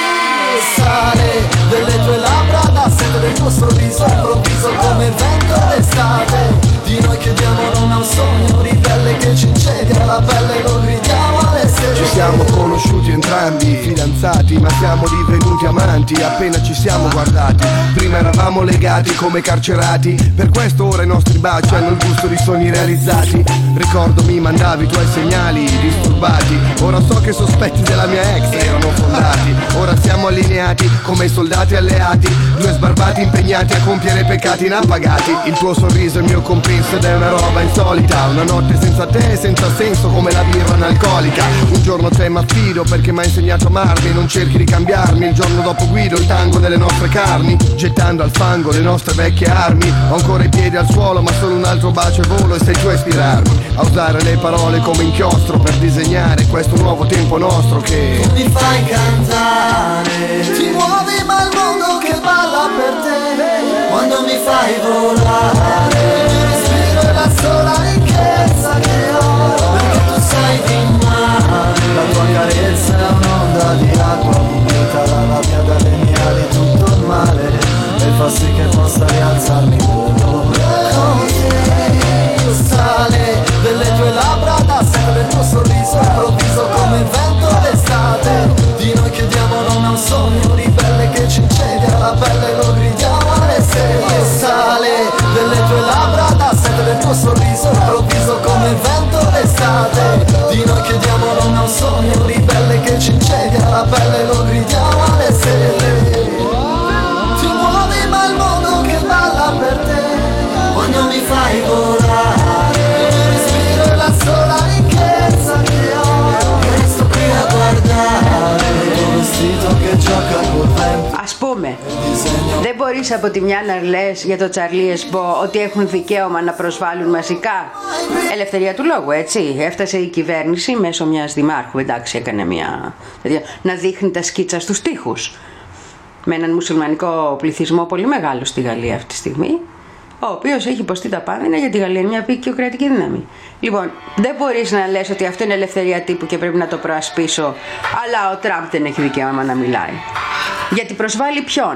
Sale delle tue labbra da sento del tuo sorriso improvviso come il vento d'estate, di noi che diamo nome a un sogno ribelle che ci incendia la pelle, lo gridiamo alle stelle. Ci siamo conosciuti entrambi, fidanzati, ma siamo divenuti amanti appena ci siamo guardati. Prima eravamo legati come carcerati, per questo ora i nostri baci hanno il gusto di sogni realizzati. Ricordo mi mandavi i tuoi segnali disturbati, ora so che i sospetti della mia ex erano fondati. Ora siamo allineati come soldati alleati, due sbarbati impegnati a compiere peccati inappagati. Il tuo sorriso è il mio compenso ed è una roba insolita, una notte senza te senza senso come la birra analcolica. Un giorno te m'affido perché m'hai insegnato a amarmi, non cerchi di cambiarmi, il giorno dopo guido il tango delle nostre carni, gettando al fango le nostre vecchie armi. Ho ancora i piedi al suolo ma solo un altro bacio e volo, e sei tu a ispirarmi a usare le parole come inchiostro per disegnare questo nuovo tempo nostro che tu mi fai cantare, ti muovi ma il mondo che balla per te, quando mi fai volare, respiro la sola ricchezza che ho, perché tu sai di mare, la tua carezza è un'onda di acqua munita la rabbia dalle mie ali tutto il male e fa sì che possa rialzarmi puro con te. Sale delle tue labbra da sempre il tuo sorriso improvviso come il vento d'estate, di noi che diamo μπορείς από τη μια να λες για το Charlie Hebdo ότι έχουν δικαίωμα να προσβάλλουν μαζικά? Ελευθερία του λόγου, έτσι. Έφτασε η κυβέρνηση μέσω μιας δημάρχου, εντάξει, έκανε μια... να δείχνει τα σκίτσα στους τοίχους. Με έναν μουσουλμανικό πληθυσμό πολύ μεγάλο στη Γαλλία αυτή τη στιγμή, ο οποίος έχει υποστεί τα πάνδυνα γιατί η Γαλλία είναι μια ποικιοκρατική δύναμη. Λοιπόν, δεν μπορείς να λες ότι αυτό είναι ελευθερία τύπου και πρέπει να το προασπίσω, αλλά ο Τραμπ δεν έχει δικαίωμα να μιλάει. Γιατί προσβάλλει ποιον?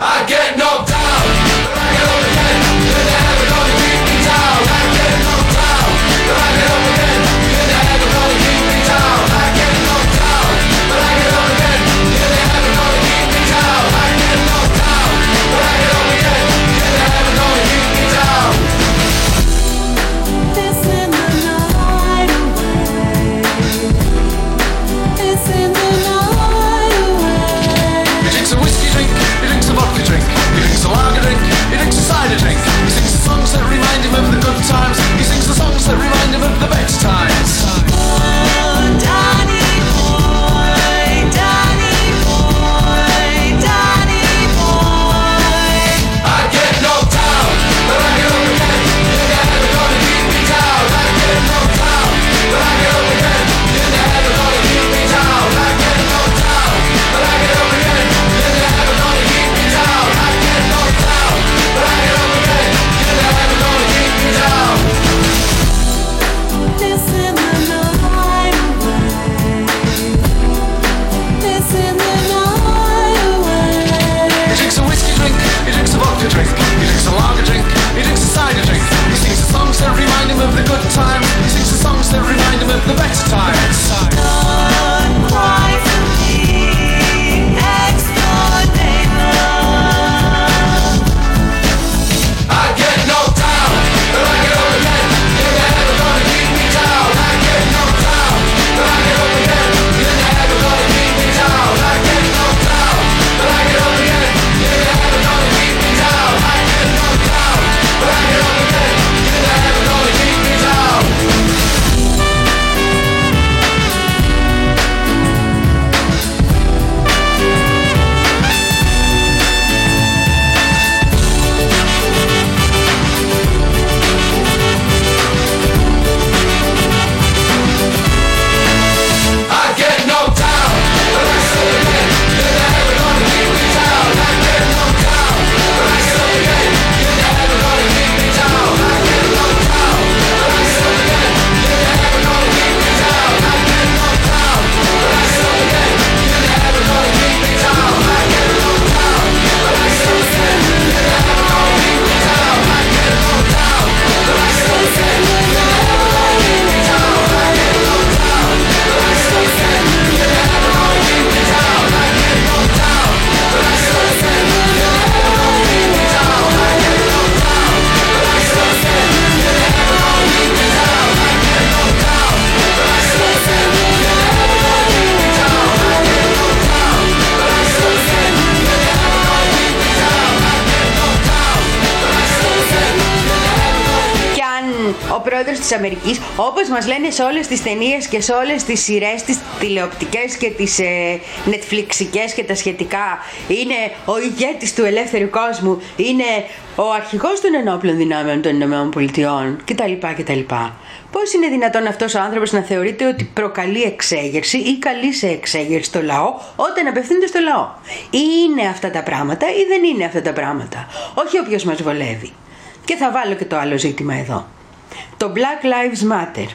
της Αμερικής, όπως μας λένε σε όλες τις ταινίες και σε όλες τις σειρές, τις τηλεοπτικές και τις ε, netflixικές και τα σχετικά, είναι ο ηγέτης του ελεύθερου κόσμου, είναι ο αρχηγός των ενόπλων δυνάμεων των Ηνωμένων Πολιτειών κτλ. κτλ. Πώς είναι δυνατόν αυτός ο άνθρωπος να θεωρείται ότι προκαλεί εξέγερση ή καλεί σε εξέγερση στο λαό όταν απευθύνεται στο λαό? Ή είναι αυτά τα πράγματα ή δεν είναι αυτά τα πράγματα? Όχι όποιος μας βολεύει. Και θα βάλω και το άλλο ζήτημα εδώ. Το Black Lives Matter,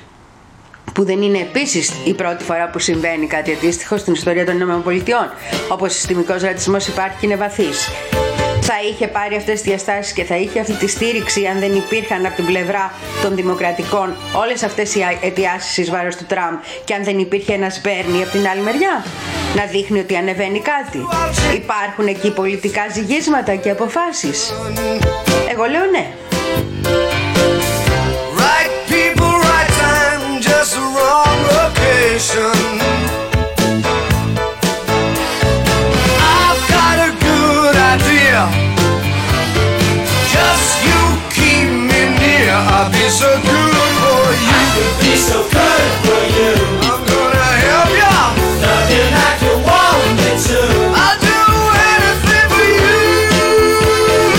που δεν είναι επίσης η πρώτη φορά που συμβαίνει κάτι αντίστοιχο στην ιστορία των ΗΠΑ, όπως ο συστημικός ρατσισμός υπάρχει και είναι βαθύς. Θα είχε πάρει αυτές τις διαστάσεις και θα είχε αυτή τη στήριξη αν δεν υπήρχαν από την πλευρά των δημοκρατικών όλες αυτές οι αιτιάσεις εις βάρος του Τραμπ και αν δεν υπήρχε ένας Μπέρνι από την άλλη μεριά να δείχνει ότι ανεβαίνει κάτι? Υπάρχουν εκεί πολιτικά ζυγίσματα και αποφάσεις? Εγώ λέω ναι. Right people, right time, just the wrong location. I've got a good idea. Just you keep me near. I'll be so good for you. I could be so good for you. I'm gonna help ya. Nothing like you want me to. I'll do anything for you.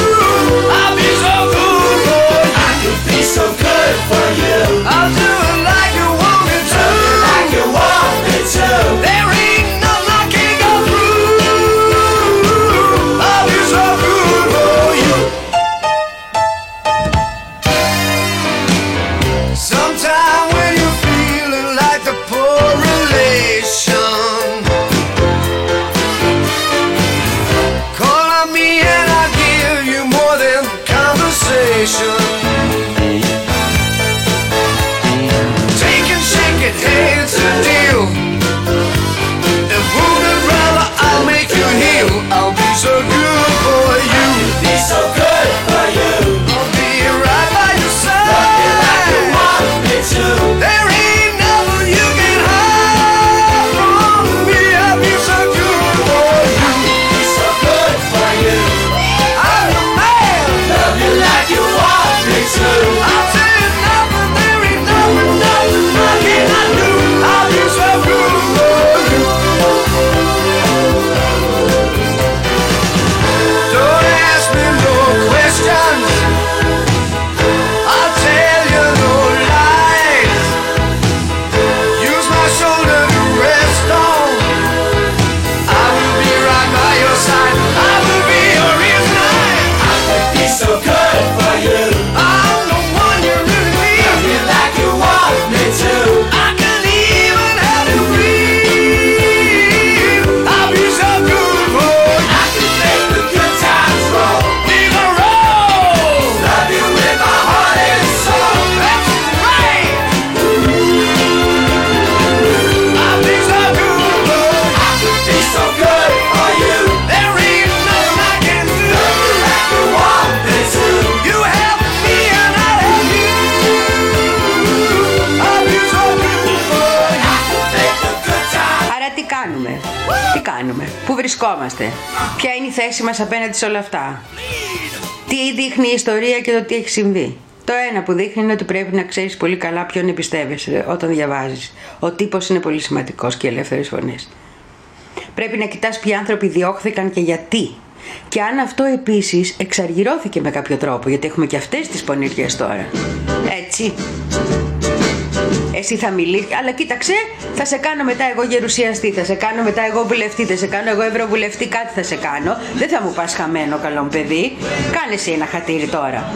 βρισκόμαστε, ποια είναι η θέση μας απέναντι σε όλα αυτά, τι δείχνει η ιστορία και το τι έχει συμβεί. Το ένα που δείχνει είναι ότι πρέπει να ξέρεις πολύ καλά ποιον εμπιστεύεσαι όταν διαβάζεις. Ο τύπος είναι πολύ σημαντικός και οι ελεύθερες φωνές. Πρέπει να κοιτάς ποιοι άνθρωποι διώχθηκαν και γιατί. Και αν αυτό επίσης εξαργυρώθηκε με κάποιο τρόπο, γιατί έχουμε και αυτές τις πονηριές τώρα. Έτσι. Εσύ θα μιλήσεις, αλλά κοίταξε, θα σε κάνω μετά εγώ γερουσιαστή, θα σε κάνω μετά εγώ βουλευτή, θα σε κάνω εγώ ευρωβουλευτή, κάτι θα σε κάνω. Δεν θα μου πας χαμένο, καλό μου παιδί. Κάνε εσύ ένα χατήρι τώρα.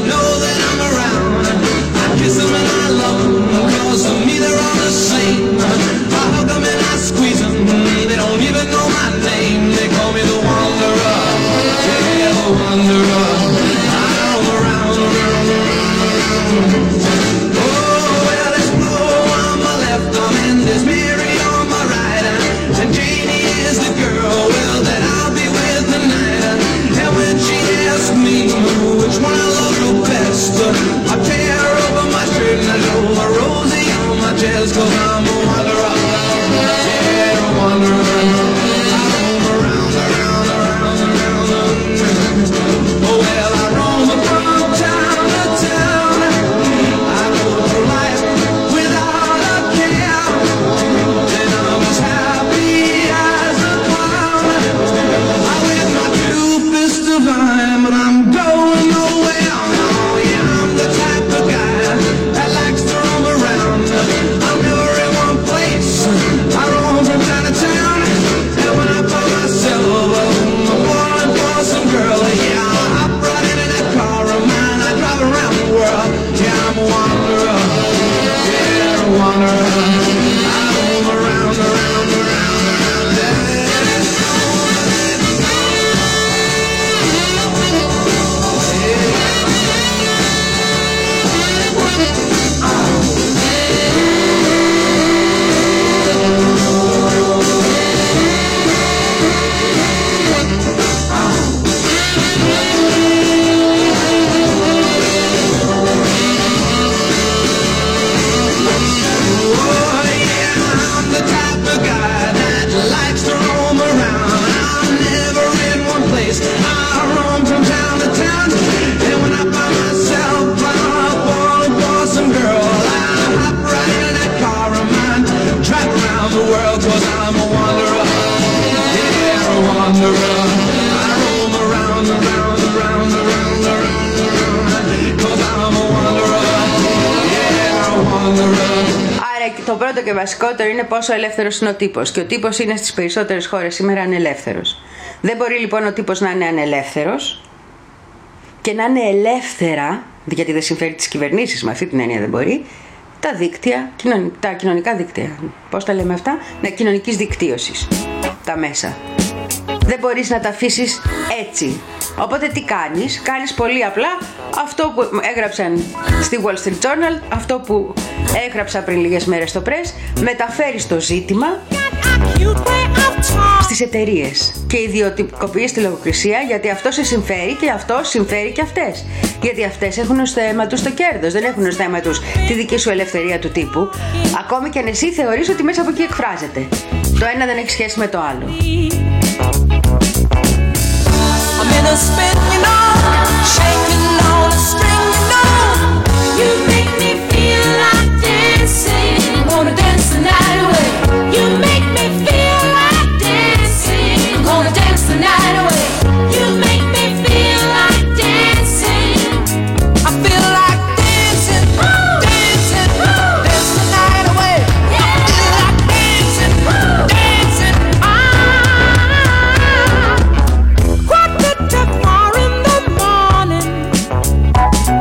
Just 'cause I'm a wanderer, yeah, a wanderer. I roam around, around, around, around. Oh well, I roam from town to town. I go through life without a care, and I'm as happy as a clown. I wear my two fists of iron, but I'm going nowhere. Oh yeah, I'm the type of guy that likes to roam around. I'm never in one place. I roam from town to town, and when I find myself I'm wanting for some girl, yeah, I hop right into that car of mine. I drive around the world. Yeah, I'm a wanderer. Yeah, a wanderer. I roam around, around, around, around. Άρα το πρώτο και βασικότερο είναι πόσο ελεύθερος είναι ο τύπος. Και ο τύπος είναι στις περισσότερες χώρες σήμερα ανελεύθερος. Δεν μπορεί λοιπόν ο τύπος να είναι ανελεύθερος και να είναι ελεύθερα, γιατί δεν συμφέρει τις κυβερνήσεις, με αυτή την έννοια δεν μπορεί, τα δίκτυα, τα κοινωνικά δίκτυα. Πώς τα λέμε αυτά? Ναι, κοινωνικής δικτύωσης. Τα μέσα. Δεν μπορείς να τα αφήσεις έτσι. Οπότε τι κάνεις? Κάνεις πολύ απλά αυτό που έγραψαν στη Wall Street Journal, αυτό που έγραψα πριν λίγες μέρες στο Press, μεταφέρεις το ζήτημα στις εταιρείες και ιδιωτικοποιείς τη λογοκρισία, γιατί αυτό σε συμφέρει και αυτό συμφέρει και αυτές. Γιατί αυτές έχουν ως θέμα τους το κέρδος, δεν έχουν ως θέμα τους τη δική σου ελευθερία του τύπου, ακόμη και αν εσύ θεωρείς ότι μέσα από εκεί εκφράζεται. Το ένα δεν έχει σχέση με το άλλο. I'm in a spin, you know, shaking on a string, you know. You make me feel like dancing. I'm gonna dance the night away. You make me feel like dancing. I'm gonna dance the night away. You make me feel like dancing. I feel like dancing, dancing, dance the night away. I feel like dancing, dancing. Ah. Quarter to four in the morning.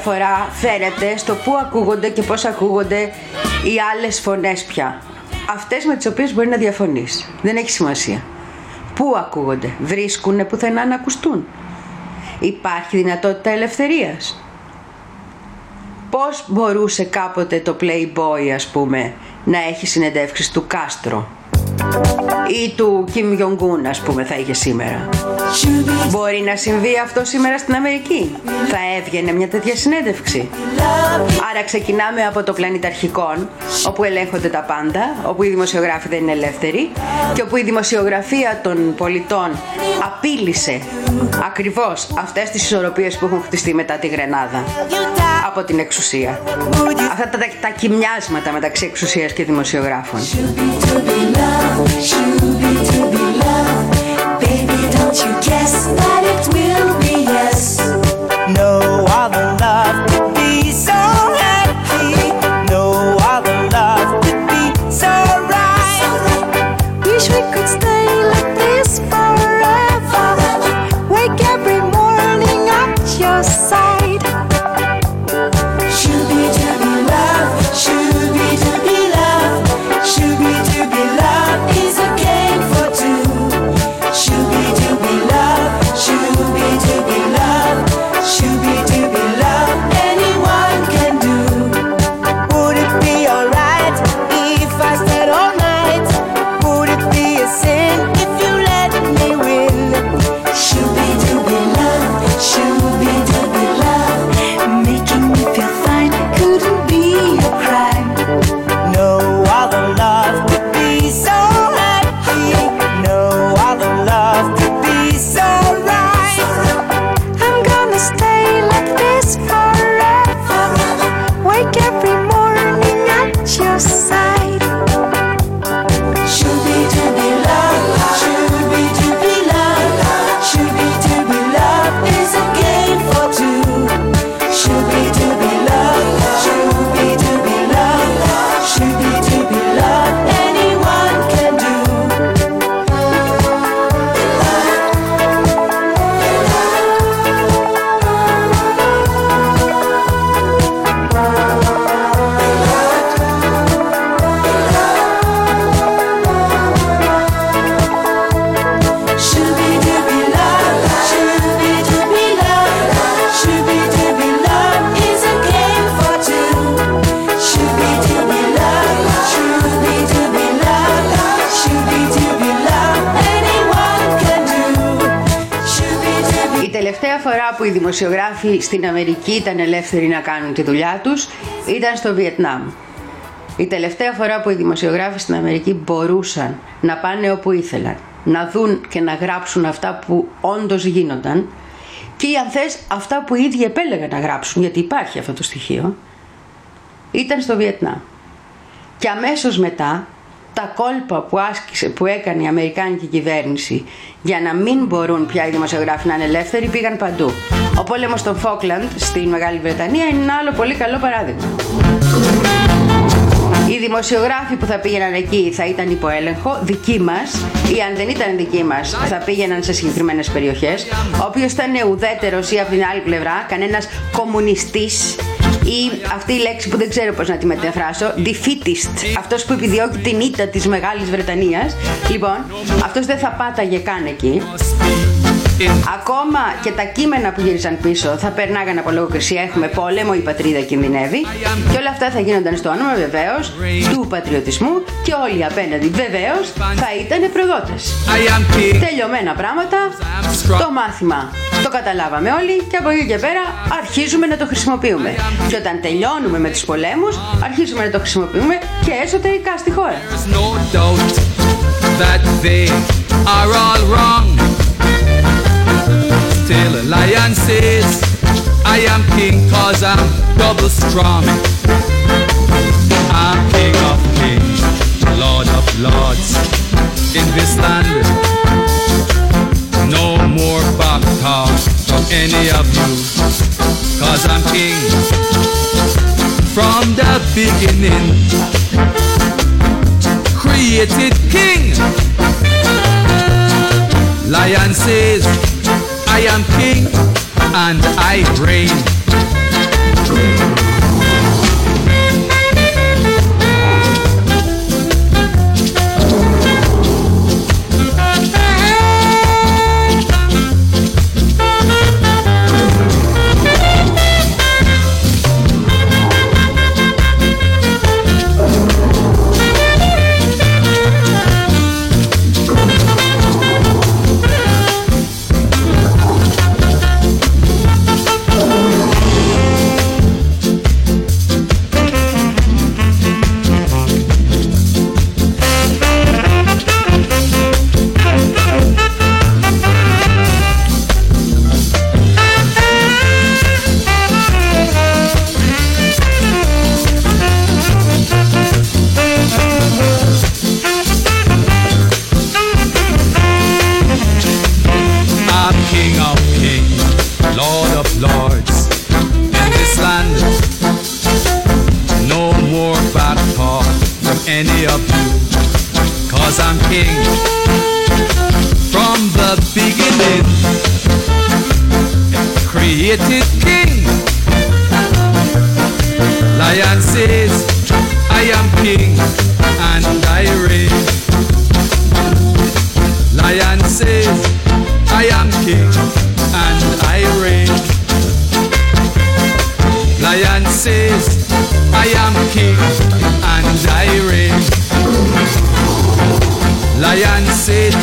διαφορά φαίνεται στο πού ακούγονται και πώς ακούγονται οι άλλες φωνές πια. Αυτές με τις οποίες μπορεί να διαφωνείς. Δεν έχει σημασία. Πού ακούγονται, βρίσκουνε πουθενά να ακουστούν. Υπάρχει δυνατότητα ελευθερίας. Πώς μπορούσε κάποτε το Playboy, ας πούμε, να έχει συνεντεύξεις του Κάστρο ή του Κιμ Γιονγκούν, ας πούμε, θα είχε σήμερα? Μπορεί να συμβεί αυτό σήμερα στην Αμερική? Θα έβγαινε μια τέτοια συνέντευξη? Άρα ξεκινάμε από το πλανηταρχικόν, όπου ελέγχονται τα πάντα, όπου οι δημοσιογράφοι δεν είναι ελεύθεροι και όπου η δημοσιογραφία των πολιτών απείλησε ακριβώς αυτές τις ισορροπίες που έχουν χτιστεί μετά τη Γρενάδα από την εξουσία. Αυτά τα, τα κοιμιάσματα μεταξύ εξουσίας και δημοσιογράφων. Baby, don't you guess that it will be yes? No other love could be so happy. No other love could be so right. Wish we could stay like this forever. Wake every morning at your side. Shooby-dooby love, shooby-dooby love, shooby-dooby love is a game for two. Shooby-dooby love, shooby-dooby love, shooby-dooby love, anyone can do. Would it be alright if I stayed all night? Would it be a sin if you let me win? Shooby-dooby love, shooby-dooby love, making me feel fine couldn't be a crime. No other love could be so happy. No other love could be so right. I'm gonna stay like this forever. Wake every morning at your side. Shooby-dooby love, shooby-dooby love, shooby-dooby love is a game for two. Shooby-dooby love, shooby-dooby love, shooby-dooby love, anyone can do. Shooby-dooby love, shooby-dooby love, shooby-dooby love is a game for two. Shooby-dooby love, shooby-dooby love, shooby-dooby love, anyone can do. Shooby-dooby. Η τελευταία φορά που οι δημοσιογράφοι στην Αμερική ήταν ελεύθεροι να κάνουν τη δουλειά τους ήταν στο Βιετνάμ. Η τελευταία φορά που οι δημοσιογράφοι στην Αμερική μπορούσαν να πάνε όπου ήθελαν, να δουν και να γράψουν αυτά που όντως γίνονταν και αν θες αυτά που οι ίδιοι επέλεγαν να γράψουν, γιατί υπάρχει αυτό το στοιχείο, ήταν στο Βιετνάμ. Και αμέσως μετά τα κόλπα που άσκησε, που έκανε η αμερικάνικη κυβέρνηση για να μην μπορούν πια οι δημοσιογράφοι να είναι ελεύθεροι πήγαν παντού. Ο πόλεμος των Φόκλαντ στην Μεγάλη Βρετανία είναι ένα άλλο πολύ καλό παράδειγμα. Οι δημοσιογράφοι που θα πήγαιναν εκεί θα ήταν υπό έλεγχο δική μας, ή αν δεν ήταν δική μας θα πήγαιναν σε συγκεκριμένες περιοχές. Όποιος ήταν ουδέτερος ή από την άλλη πλευρά, κανένας κομμουνιστής ή αυτή η λέξη που δεν ξέρω πώς να τη μεταφράσω, defeatist, αυτός που επιδιώκει την ήττα της Μεγάλης Βρετανίας, λοιπόν, αυτός δεν θα πάταγε καν εκεί. Ακόμα και τα κείμενα που γύρισαν πίσω θα περνάγαν από λογοκρισία. Έχουμε πόλεμο, η πατρίδα κινδυνεύει. Και όλα αυτά θα γίνονταν στο όνομα βεβαίως του πατριωτισμού και όλοι απέναντι βεβαίως θα ήταν προδότες. Τελειωμένα πράγματα. Το μάθημα το καταλάβαμε όλοι και από εκεί και πέρα αρχίζουμε να το χρησιμοποιούμε. Και όταν τελειώνουμε με τους πολέμους, αρχίζουμε να το χρησιμοποιούμε και εσωτερικά στη χώρα. Till a lion says, I am king cause I'm double strong. I'm king of kings, lord of lords in this land. No more back talk from any of you, cause I'm king from the beginning. Created king. Lion says, I am king and I reign. Lord of Lords in this land. No more back talk from any of you, 'cause I'm king from the beginning. Created king. Lion says I am king and I reign. Lion says I am king and I reign. Lion says I am king and I reign. Lion says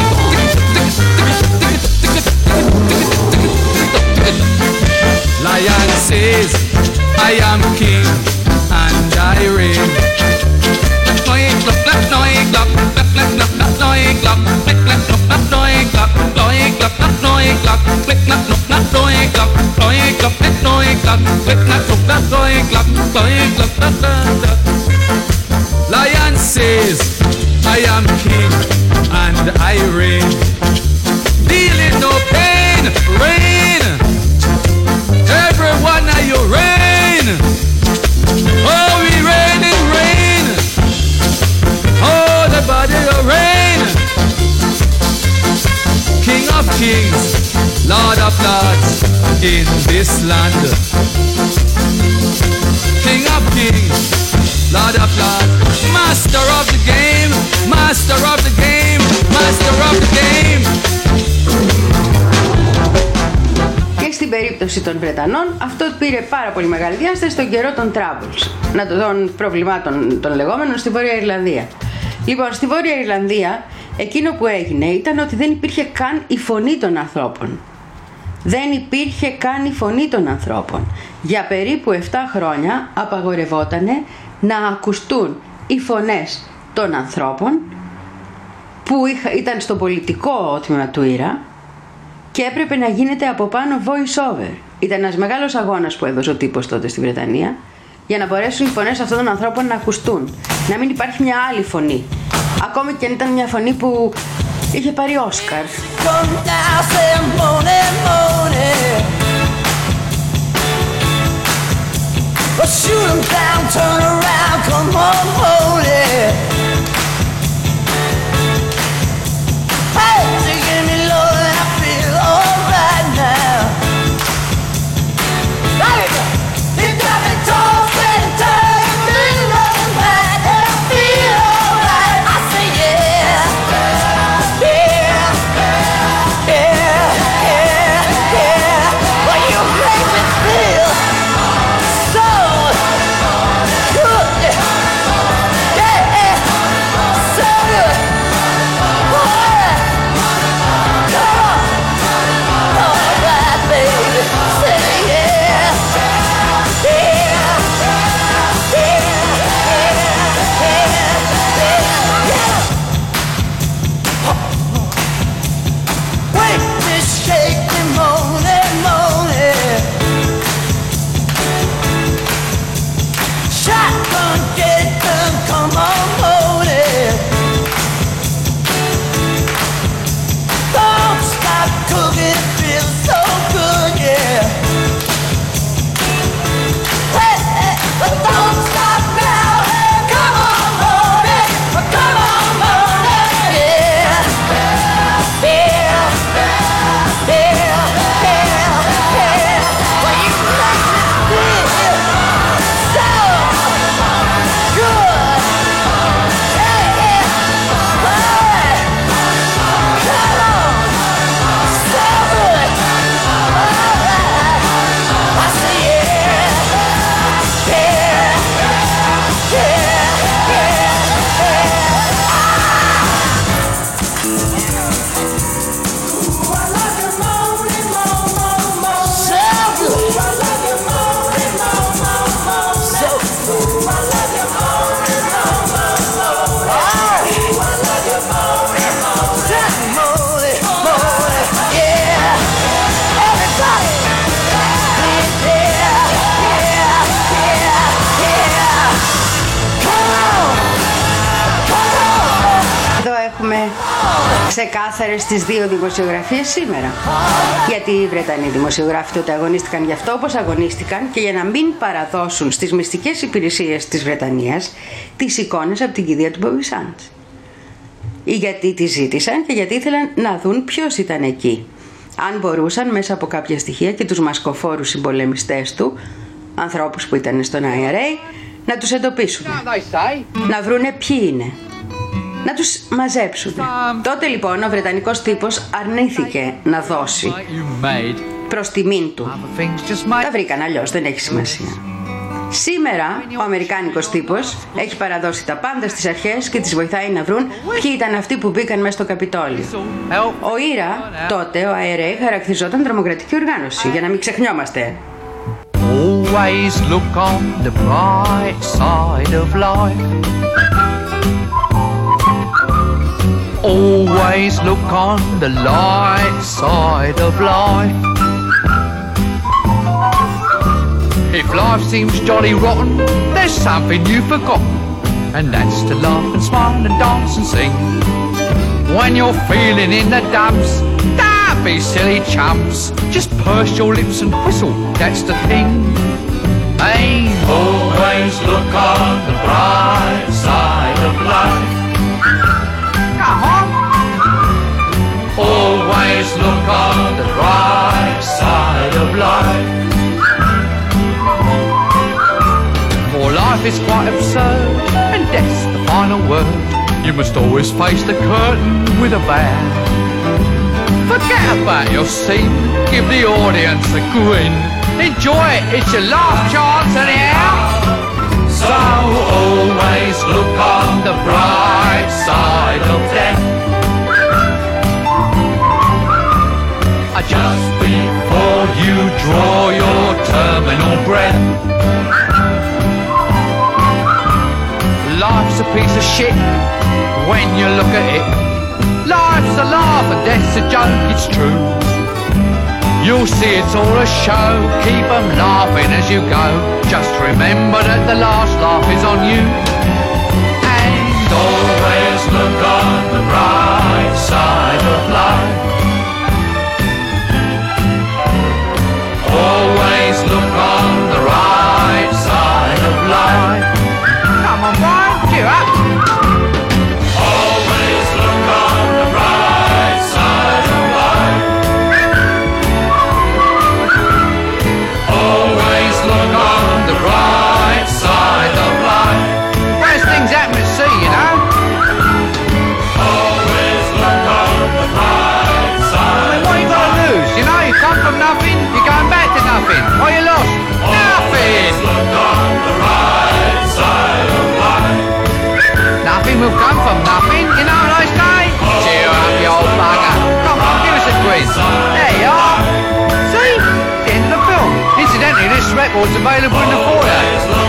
Lion says I am king and I reign. Lion says I am king and I reign. Feeling no pain, rain. Everyone now you reign. Oh, we reign in rain. Oh, the body of rain. King of kings, Lord of lords in this land. King of kings, Lord of lords, master of the game, master of the game, master of the game. Και στην περίπτωση των Βρετανών αυτό πήρε πάρα πολύ μεγάλη διάσταση στον καιρό των Troubles, να το των προβλημάτων των λεγόμενων στη Βόρεια Ιρλανδία. Λοιπόν, στη Βόρεια Ιρλανδία εκείνο που έγινε ήταν ότι δεν υπήρχε καν η φωνή των ανθρώπων. Δεν υπήρχε καν η φωνή των ανθρώπων. Για περίπου επτά χρόνια απαγορευότανε να ακουστούν οι φωνές των ανθρώπων που ήταν στο πολιτικό τμήμα του Ήρα και έπρεπε να γίνεται από πάνω voice over. Ήταν ένας μεγάλος αγώνας που έδωσε ο τύπος τότε στη Βρετανία για να μπορέσουν οι φωνές αυτών των ανθρώπων να ακουστούν. Να μην υπάρχει μια άλλη φωνή. Ακόμη και αν ήταν μια φωνή που είχε πάρει Όσκαρ. Shoot 'em down, turn around, come on, hold it. Hey, you give me low and I feel alright now. There you go. You got me tossed and turned, been running back and I feel alright. I say yeah, yeah, yeah, yeah, yeah, yeah. ξεκάθαρες τις δύο δημοσιογραφίες σήμερα. Γιατί οι Βρετανοί δημοσιογράφοι τότε αγωνίστηκαν γι' αυτό όπως αγωνίστηκαν και για να μην παραδώσουν στις μυστικές υπηρεσίες της Βρετανίας τις εικόνες από την κηδεία του Μπόμπι Σάντς. Γιατί τη ζήτησαν και γιατί ήθελαν να δουν ποιος ήταν εκεί. Αν μπορούσαν μέσα από κάποια στοιχεία και τους μασκοφόρους συμπολεμιστές του, ανθρώπους που ήταν στον άι αρ έι, να τους εντοπίσουν, να βρούνε ποιοι είναι, να τους μαζέψουν. Τότε λοιπόν ο Βρετανικός τύπος αρνήθηκε να δώσει προς τιμήν του. Τα βρήκαν αλλιώς, δεν έχει σημασία. Σήμερα ο Αμερικάνικος τύπος έχει παραδώσει τα πάντα στις αρχές και τις βοηθάει να βρουν ποιοι ήταν αυτοί που μπήκαν μέσα στο Καπιτόλιο. Ο Ήρα, τότε ο άι αρ έι, χαρακτηριζόταν τρομοκρατική οργάνωση, για να μην ξεχνιόμαστε. Always look on the bright side of life. Always look on the light side of life. If life seems jolly rotten, there's something you've forgotten, and that's to laugh and smile and dance and sing. When you're feeling in the dumps, don't be silly chumps, just purse your lips and whistle, that's the thing. Hey, always look on the bright side of life. Come on. Always look on the bright side of life. For life is quite absurd, and death's the final word. You must always face the curtain with a bow. Forget about your scene, give the audience a grin. Enjoy it, it's your last chance anyhow. So always look on the bright side of death. Just before you draw your terminal breath. Life's a piece of shit when you look at it. Life's a laugh and death's a joke, it's true. You'll see it's all a show, keep 'em laughing as you go. Just remember that the last laugh is on you. And always look on the bright side of life. Always look on the right side of life. Come on, Brian, cheer up. Always look on the right side of life. Always look on the right side of life. There's things happen at sea, you know. Always look on the right side. I mean, what you got to lose? You know, you come from nothing, you're going back to nothing. What you lost? Nothing. Look on the right side of life. Nothing will come from nothing, you know what I say? Cheer up, you old bugger. Come on, give us a quiz. There you are. See? The end of the film. Incidentally, this record's available in the foyer.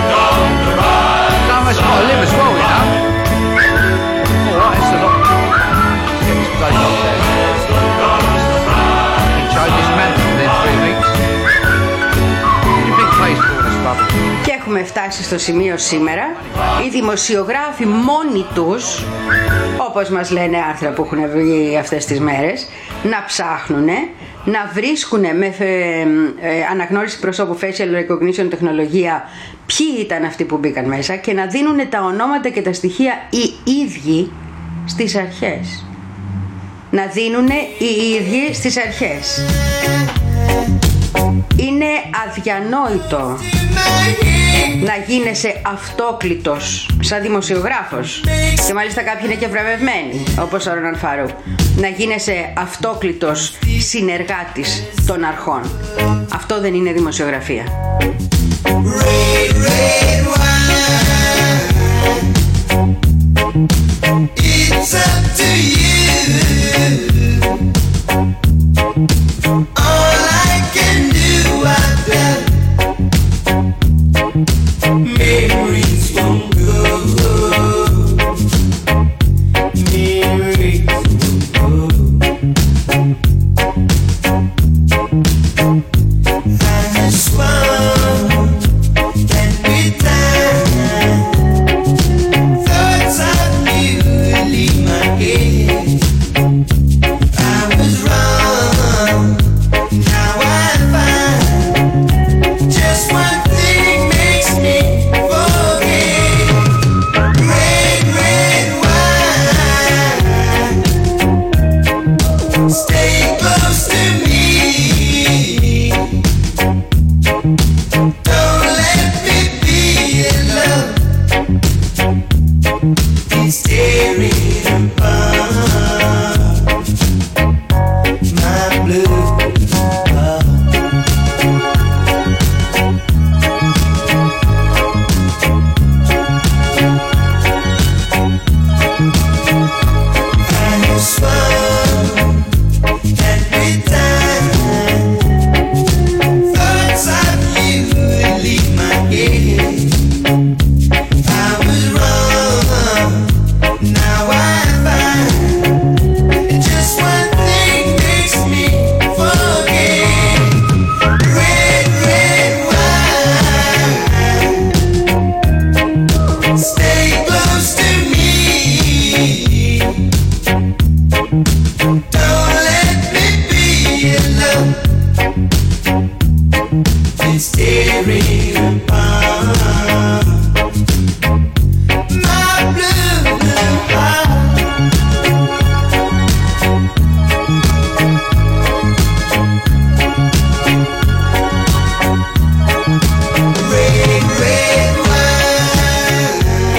So much got to live as well, you know. Alright, it's a lot. Let's get this place off there. You can change this mantle within three weeks. You big place for all this rubbish. Και έχουμε φτάσει στο σημείο σήμερα οι δημοσιογράφοι μόνοι τους, όπως μας λένε άρθρα που έχουν βγει αυτές τις μέρες, να ψάχνουν, να βρίσκουν με ε, ε, αναγνώριση προσώπου facial recognition τεχνολογία ποιοι ήταν αυτοί που μπήκαν μέσα και να δίνουν τα ονόματα και τα στοιχεία οι ίδιοι στις αρχές. Να δίνουν οι ίδιοι στις αρχές. Είναι αδιανόητο να γίνεσαι αυτόκλητος σαν δημοσιογράφος, και μάλιστα κάποιοι είναι και βραβευμένοι όπως ο Ρόναλντ Φαρούκ, να γίνεσαι αυτόκλητος συνεργάτης των αρχών. Αυτό δεν είναι δημοσιογραφία. Red, red wine. It's up to you. All I can do, I've done. Memories won't go. Memories won't go. I swung and we died. Thoughts of you leave my head. staring upon my blue, blue heart. Red, red wine,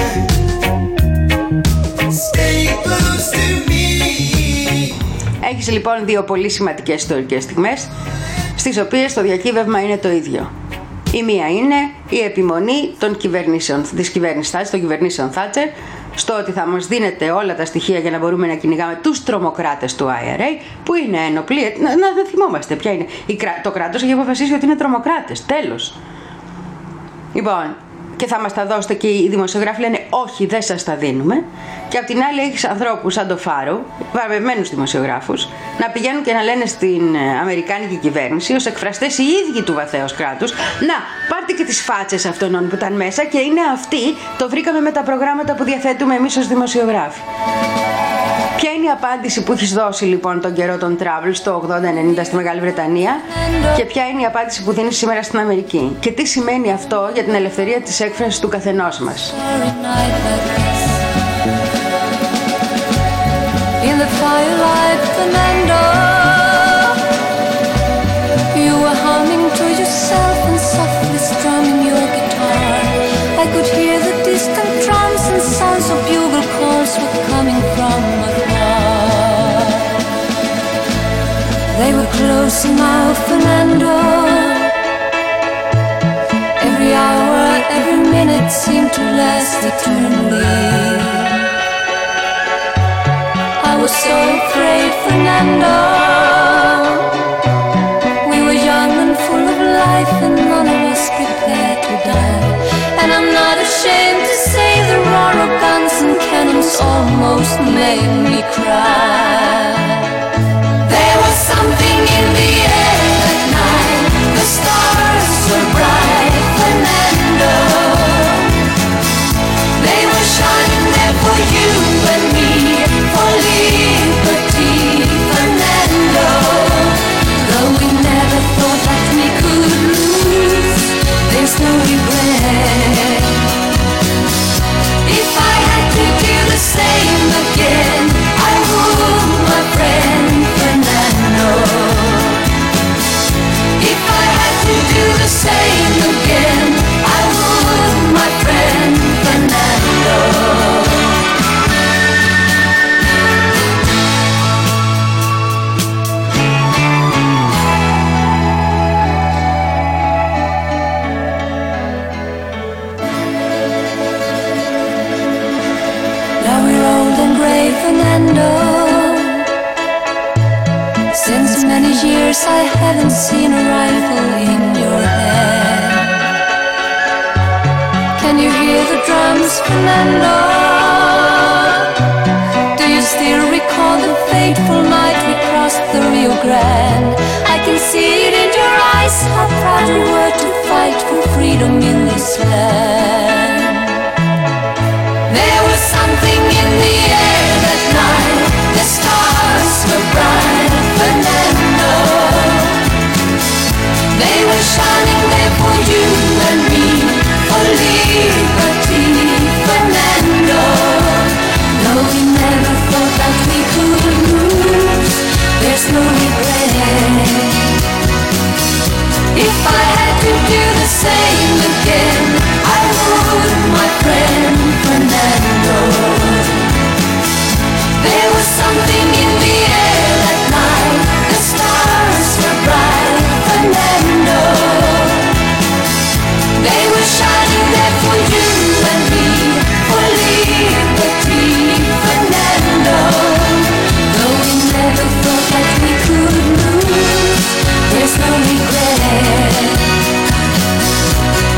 stay close to me. Έχεις λοιπόν δύο πολύ σημαντικές ιστορικές στιγμές, στις οποίες το διακύβευμα είναι το ίδιο. Η μία είναι η επιμονή των κυβερνήσεων, της κυβέρνησης Θάτσερ, των κυβερνήσεων Θάτσερ, στο ότι θα μας δίνετε όλα τα στοιχεία για να μπορούμε να κυνηγάμε τους τρομοκράτες του άι αρ έι, που είναι ένοπλοι. Να, να δεν θυμόμαστε ποια είναι. Η, το κράτος έχει αποφασίσει ότι είναι τρομοκράτες. Τέλος. Λοιπόν, και θα μας τα δώσετε, και οι δημοσιογράφοι λένε όχι, δεν σας τα δίνουμε. Και απ' την άλλη έχεις ανθρώπους σαν το Φάρο, βαρβευμένους δημοσιογράφους, να πηγαίνουν και να λένε στην αμερικάνικη κυβέρνηση, ως εκφραστές οι ίδιοι του βαθέως κράτους, να πάρτε και τις φάτσες αυτών που ήταν μέσα, και είναι αυτοί, το βρήκαμε με τα προγράμματα που διαθέτουμε εμείς ως δημοσιογράφοι. Ποια είναι η απάντηση που έχεις δώσει λοιπόν τον καιρό των travel στο ογδόντα ενενήντα στη Μεγάλη Βρετανία, και ποια είναι η απάντηση που δίνεις σήμερα στην Αμερική, και τι σημαίνει αυτό για την ελευθερία της έκφρασης του καθενός μας? In the firelight, Fernando, you were humming to yourself and softly strumming your guitar. I could hear the distant drums and sounds of bugle calls were coming from afar. They were close now, Fernando. Every hour, every minute seemed to last eternally. I was so afraid, Fernando. We were young and full of life, and none of us prepared to die. And I'm not ashamed to say the roar of guns and cannons almost made me cry. There was something in the air that night. The stars were bright, Fernando. They were shining there for you and me, for liberty, Fernando. Though we never thought that we could lose, there's no regret. If I had to do the same again, I would, my friend Fernando. If I had to do the same again, I would, my friend Fernando. Now we're old and gray, Fernando. Since many years I haven't seen a rifle in your hand. Can you hear the drums, Fernando? Do you still recall the fateful night we crossed the Rio Grande? I can see it in your eyes, how proud you were to fight for freedom in this land. There was something in the air that night. The stars were bright, Fernando. They were shining there for you and me, for liberty, Fernando. Though we never thought that we could lose, there's no regret. If I had to do the same again, I would, my friend Fernando. There was something in the air that night. The stars were bright, Fernando. They were shining there for you and me, for liberty, Fernando. Though we never thought that we could lose, there's no regret.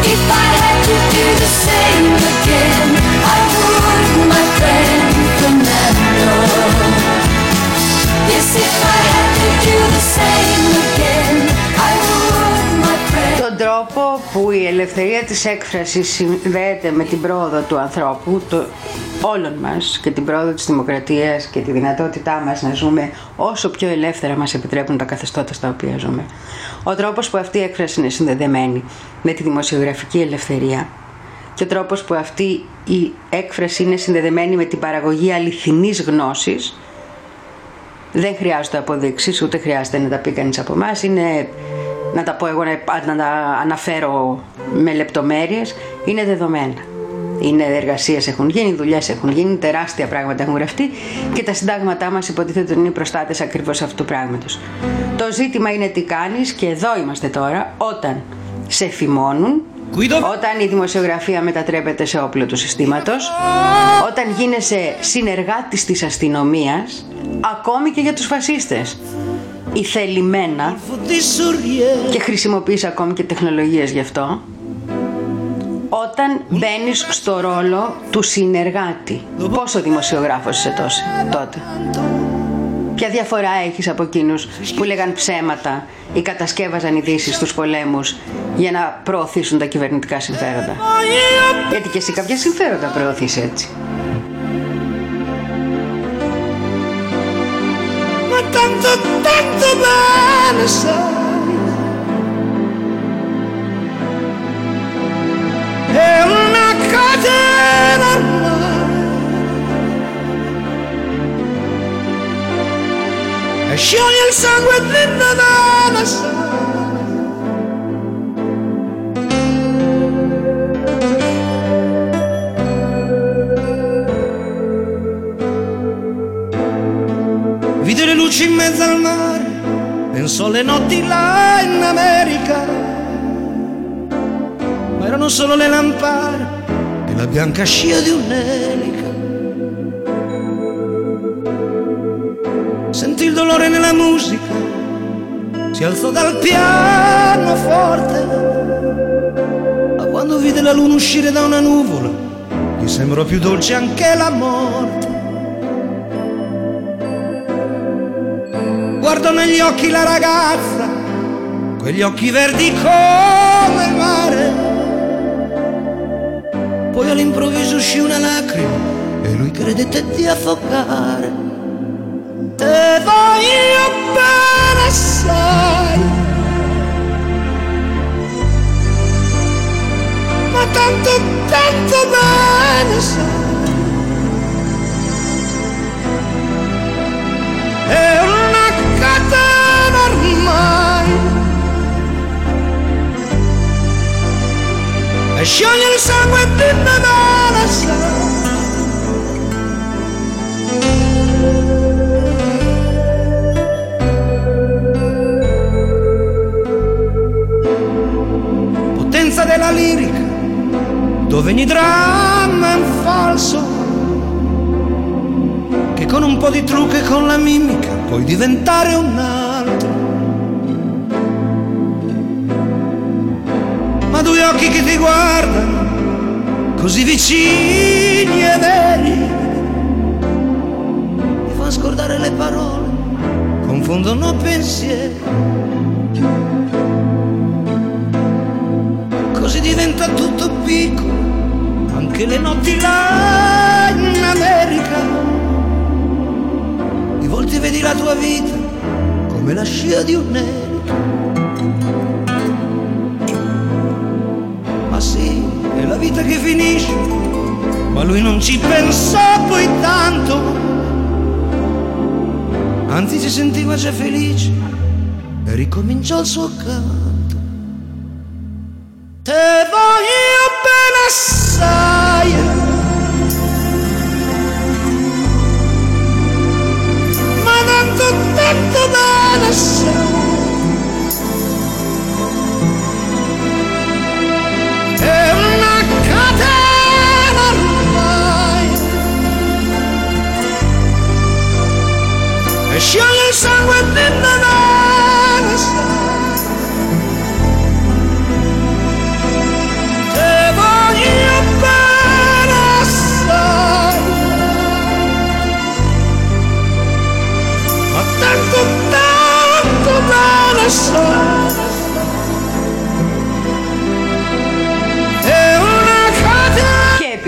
τον τρόπο που η ελευθερία της έκφρασης συνδέεται με την πρόοδο του ανθρώπου, το, όλων μας, και την πρόοδο της δημοκρατίας και τη δυνατότητά μας να ζούμε όσο πιο ελεύθερα μας επιτρέπουν τα καθεστώτα στα οποία ζούμε. Ο τρόπος που αυτή η έκφραση είναι συνδεδεμένη με τη δημοσιογραφική ελευθερία και ο τρόπος που αυτή η έκφραση είναι συνδεδεμένη με την παραγωγή αληθινής γνώσης, δεν χρειάζεται αποδείξεις, ούτε χρειάζεται να τα πει κανείς από εμάς. Είναι, να τα πω εγώ, να τα αναφέρω με λεπτομέρειες, είναι δεδομένα. Είναι εργασίες έχουν γίνει, δουλειές έχουν γίνει, τεράστια πράγματα έχουν γραφτεί και τα συντάγματά μας υποτίθεται ότι είναι οι προστάτες ακριβώς αυτού του πράγματος. Το ζήτημα είναι τι κάνεις, και εδώ είμαστε τώρα, όταν σε φημώνουν, όταν η δημοσιογραφία μετατρέπεται σε όπλο του συστήματος, όταν γίνεσαι συνεργάτης της αστυνομίας, ακόμη και για τους φασίστες, ηθελημένα, και χρησιμοποιείς ακόμη και τεχνολογίες γι' αυτό, όταν μπαίνεις στο ρόλο του συνεργάτη. Πόσο δημοσιογράφος είσαι τόσο, τότε? Ποια διαφορά έχεις από εκείνους που λέγαν ψέματα ή κατασκεύαζαν ειδήσεις στους πολέμους για να προωθήσουν τα κυβερνητικά συμφέροντα? Γιατί και εσύ κάποια συμφέροντα προωθείς έτσι. Ma tanto, tanto bene sai, è una catena ormai, e scioglie il sangue dentro dalla sai. Vide le luci in mezzo al mare, pensò alle notti là in America, ma erano solo le lampade e la bianca scia di un'elica. Sentì il dolore nella musica, si alzò dal pianoforte, ma quando vide la luna uscire da una nuvola, gli sembrò più dolce anche la morte. Guardò negli occhi la ragazza, quegli occhi verdi come il mare. Poi all'improvviso uscì una lacrima e lui credette di affogare. Te voglio bene assai, ma tanto, tanto bene sai. È una catena ormai, e scioglie il sangue di Natale sai. Potenza della lirica, dove ogni dramma è un falso, che con un po' di trucco e con la mimica puoi diventare un altro. Ma due occhi che ti guardano, così vicini e veri, ti fanno scordare le parole, confondono pensieri. Così diventa tutto piccolo, anche le notti là in America. Di volte vedi la tua vita come la scia di un'elica. Ma sì, è la vita che finisce, ma lui non ci pensò poi tanto, anzi si sentiva già felice e ricominciò il suo canto. Te voglio bene assai, ma tanto, tanto bene assai. È una catena ormai, e scioglie il sangue di Natale sai. Te voglio bene assai, ma tanto, tanto bene.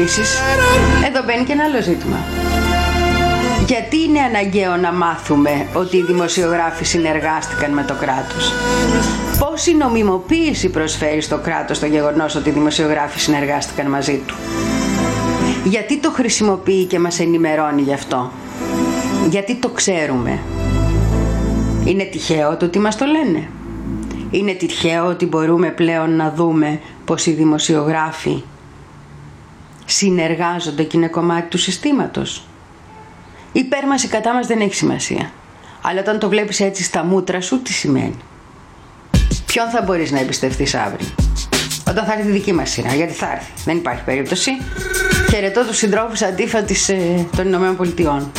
Επίσης, εδώ μπαίνει και ένα άλλο ζήτημα. Γιατί είναι αναγκαίο να μάθουμε ότι οι δημοσιογράφοι συνεργάστηκαν με το κράτος? Πόση νομιμοποίηση προσφέρει στο κράτος το γεγονός ότι οι δημοσιογράφοι συνεργάστηκαν μαζί του? Γιατί το χρησιμοποιεί και μας ενημερώνει γι' αυτό? Γιατί το ξέρουμε? Είναι τυχαίο το ότι μας το λένε? Είναι τυχαίο ότι μπορούμε πλέον να δούμε πως οι δημοσιογράφοι συνεργάζονται και είναι κομμάτι του συστήματος? Υπέρ μας ή κατά μας δεν έχει σημασία. Αλλά όταν το βλέπεις έτσι στα μούτρα σου, τι σημαίνει? Ποιον θα μπορείς να εμπιστευτείς αύριο? Όταν θα έρθει η δική μας σειρά, γιατί θα έρθει, δεν υπάρχει περίπτωση. Χαιρετώ τους συντρόφους αντίφα της, ε, των Ηνωμένων Πολιτειών.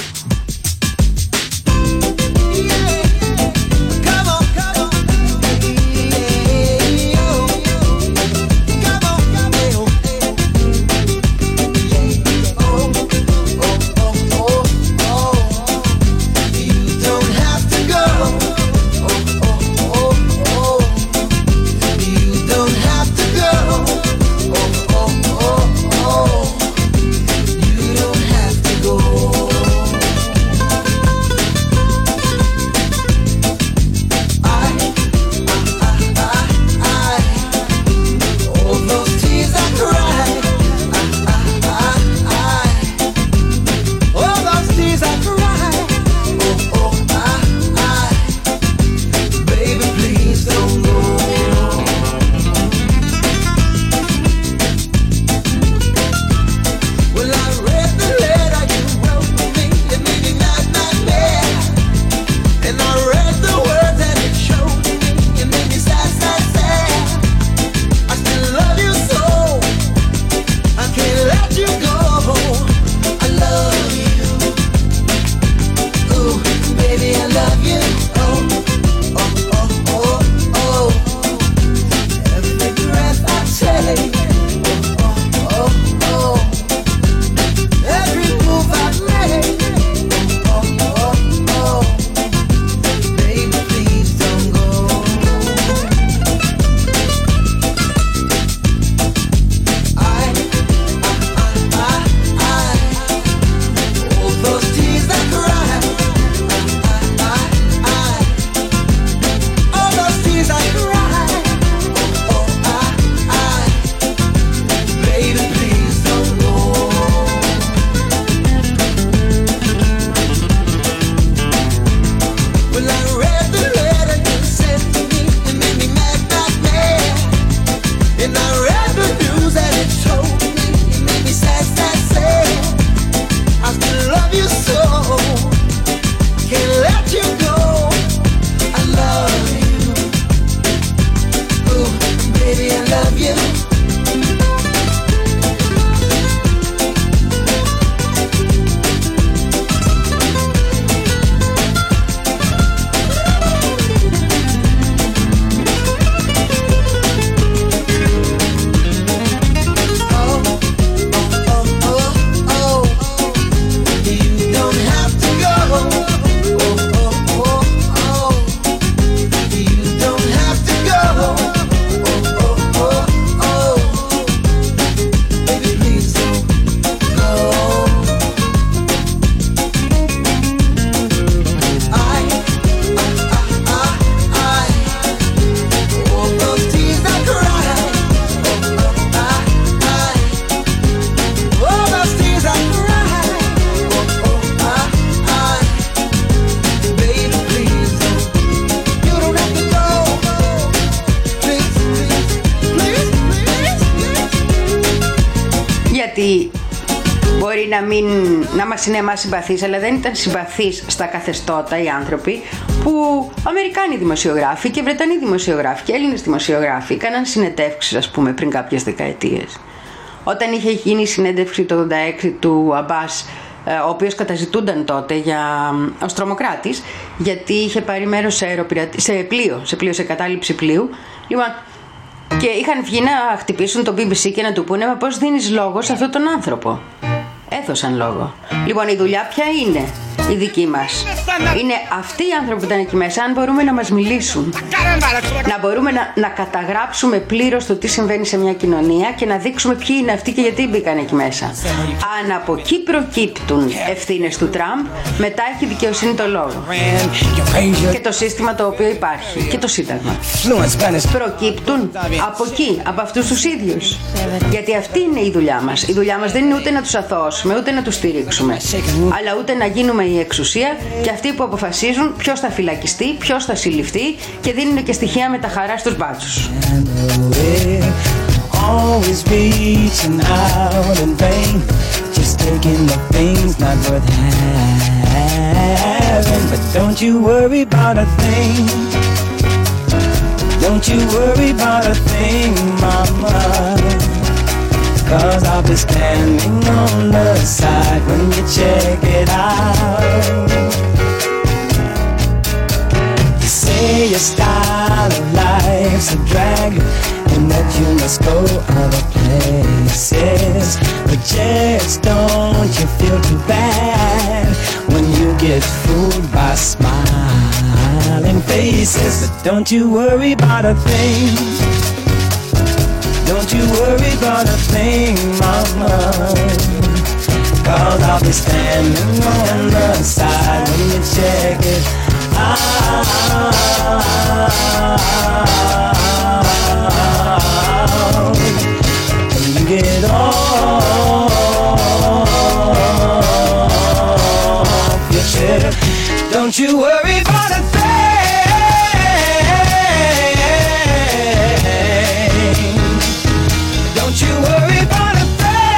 Μπορεί να, μην, να μας είναι εμάς συμπαθείς, αλλά δεν ήταν συμπαθείς στα καθεστώτα οι άνθρωποι που Αμερικάνοι δημοσιογράφοι και Βρετανοί δημοσιογράφοι και Έλληνες δημοσιογράφοι έκαναν συνεντεύξεις, ας πούμε, πριν κάποιες δεκαετίες. Όταν είχε γίνει η συνέντευξη το ογδόντα έξι του Αμπάς, ο οποίος καταζητούνταν τότε για, ως τρομοκράτης, γιατί είχε πάρει μέρος σε, αεροπειρατη... σε πλοίο, σε πλοίο, σε κατάληψη πλοίου. Λοιπόν, και είχαν βγει να χτυπήσουν το μπι μπι σι και να του πούνε «Μα πώς δίνεις λόγο σε αυτόν τον άνθρωπο?» Έδωσαν λόγο. Λοιπόν, η δουλειά ποια είναι? οι δικοί μας. Είναι αυτοί οι άνθρωποι που ήταν εκεί μέσα. Αν μπορούμε να μας μιλήσουν, να μπορούμε να, να καταγράψουμε πλήρως το τι συμβαίνει σε μια κοινωνία και να δείξουμε ποιοι είναι αυτοί και γιατί μπήκαν εκεί μέσα. Αν από εκεί προκύπτουν ευθύνες του Τραμπ, μετά έχει δικαιοσύνη το λόγο. Και το σύστημα το οποίο υπάρχει και το Σύνταγμα προκύπτουν από εκεί, από αυτούς τους ίδιους. Γιατί αυτή είναι η δουλειά μας. Η δουλειά μας δεν είναι ούτε να τους αθωώσουμε, ούτε να τους στηρίξουμε, αλλά ούτε να γίνουμε η εξουσία και αυτοί που αποφασίζουν ποιος θα φυλακιστεί, ποιος θα συλληφθεί και δίνουν και στοιχεία με τα χαρά στους μπάτσους. Always reaching out in vain, just taking the things not worth having. But don't you worry about a thing. Don't you worry about a thing, mama. Cause I'll be standing on the side when you check it out. You say your style of life's a drag, and that you must go other places. But just don't you feel too bad when you get fooled by smiling faces. But don't you worry about a thing. Don't you worry about a thing, mama. Cause I'll be standing on the side when you check it out. When you get off your chair, don't you worry about a thing. Don't you worry about a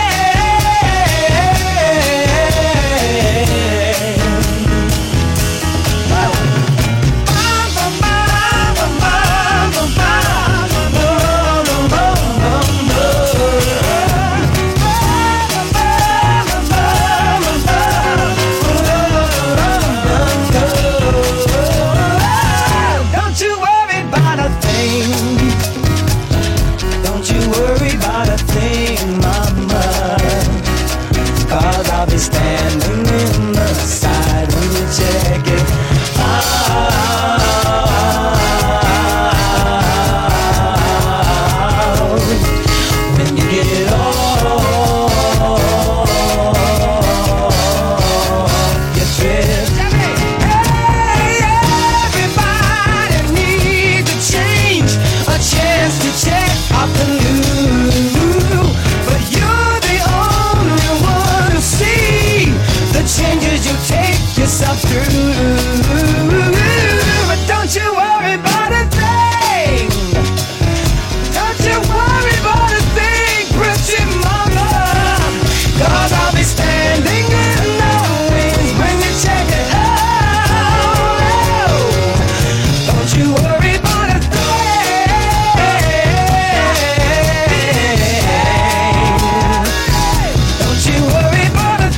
standing in the side when you check it out. When you get off your trip. Hey, everybody needs a change, a chance to check out the new. But you're the only one who sees the changes you take yourself through. But don't you worry about a thing. Don't you worry about a thing, pretty mama. Cause I'll be standing in the wings when you check it out. Don't you worry about a thing. Don't you worry about a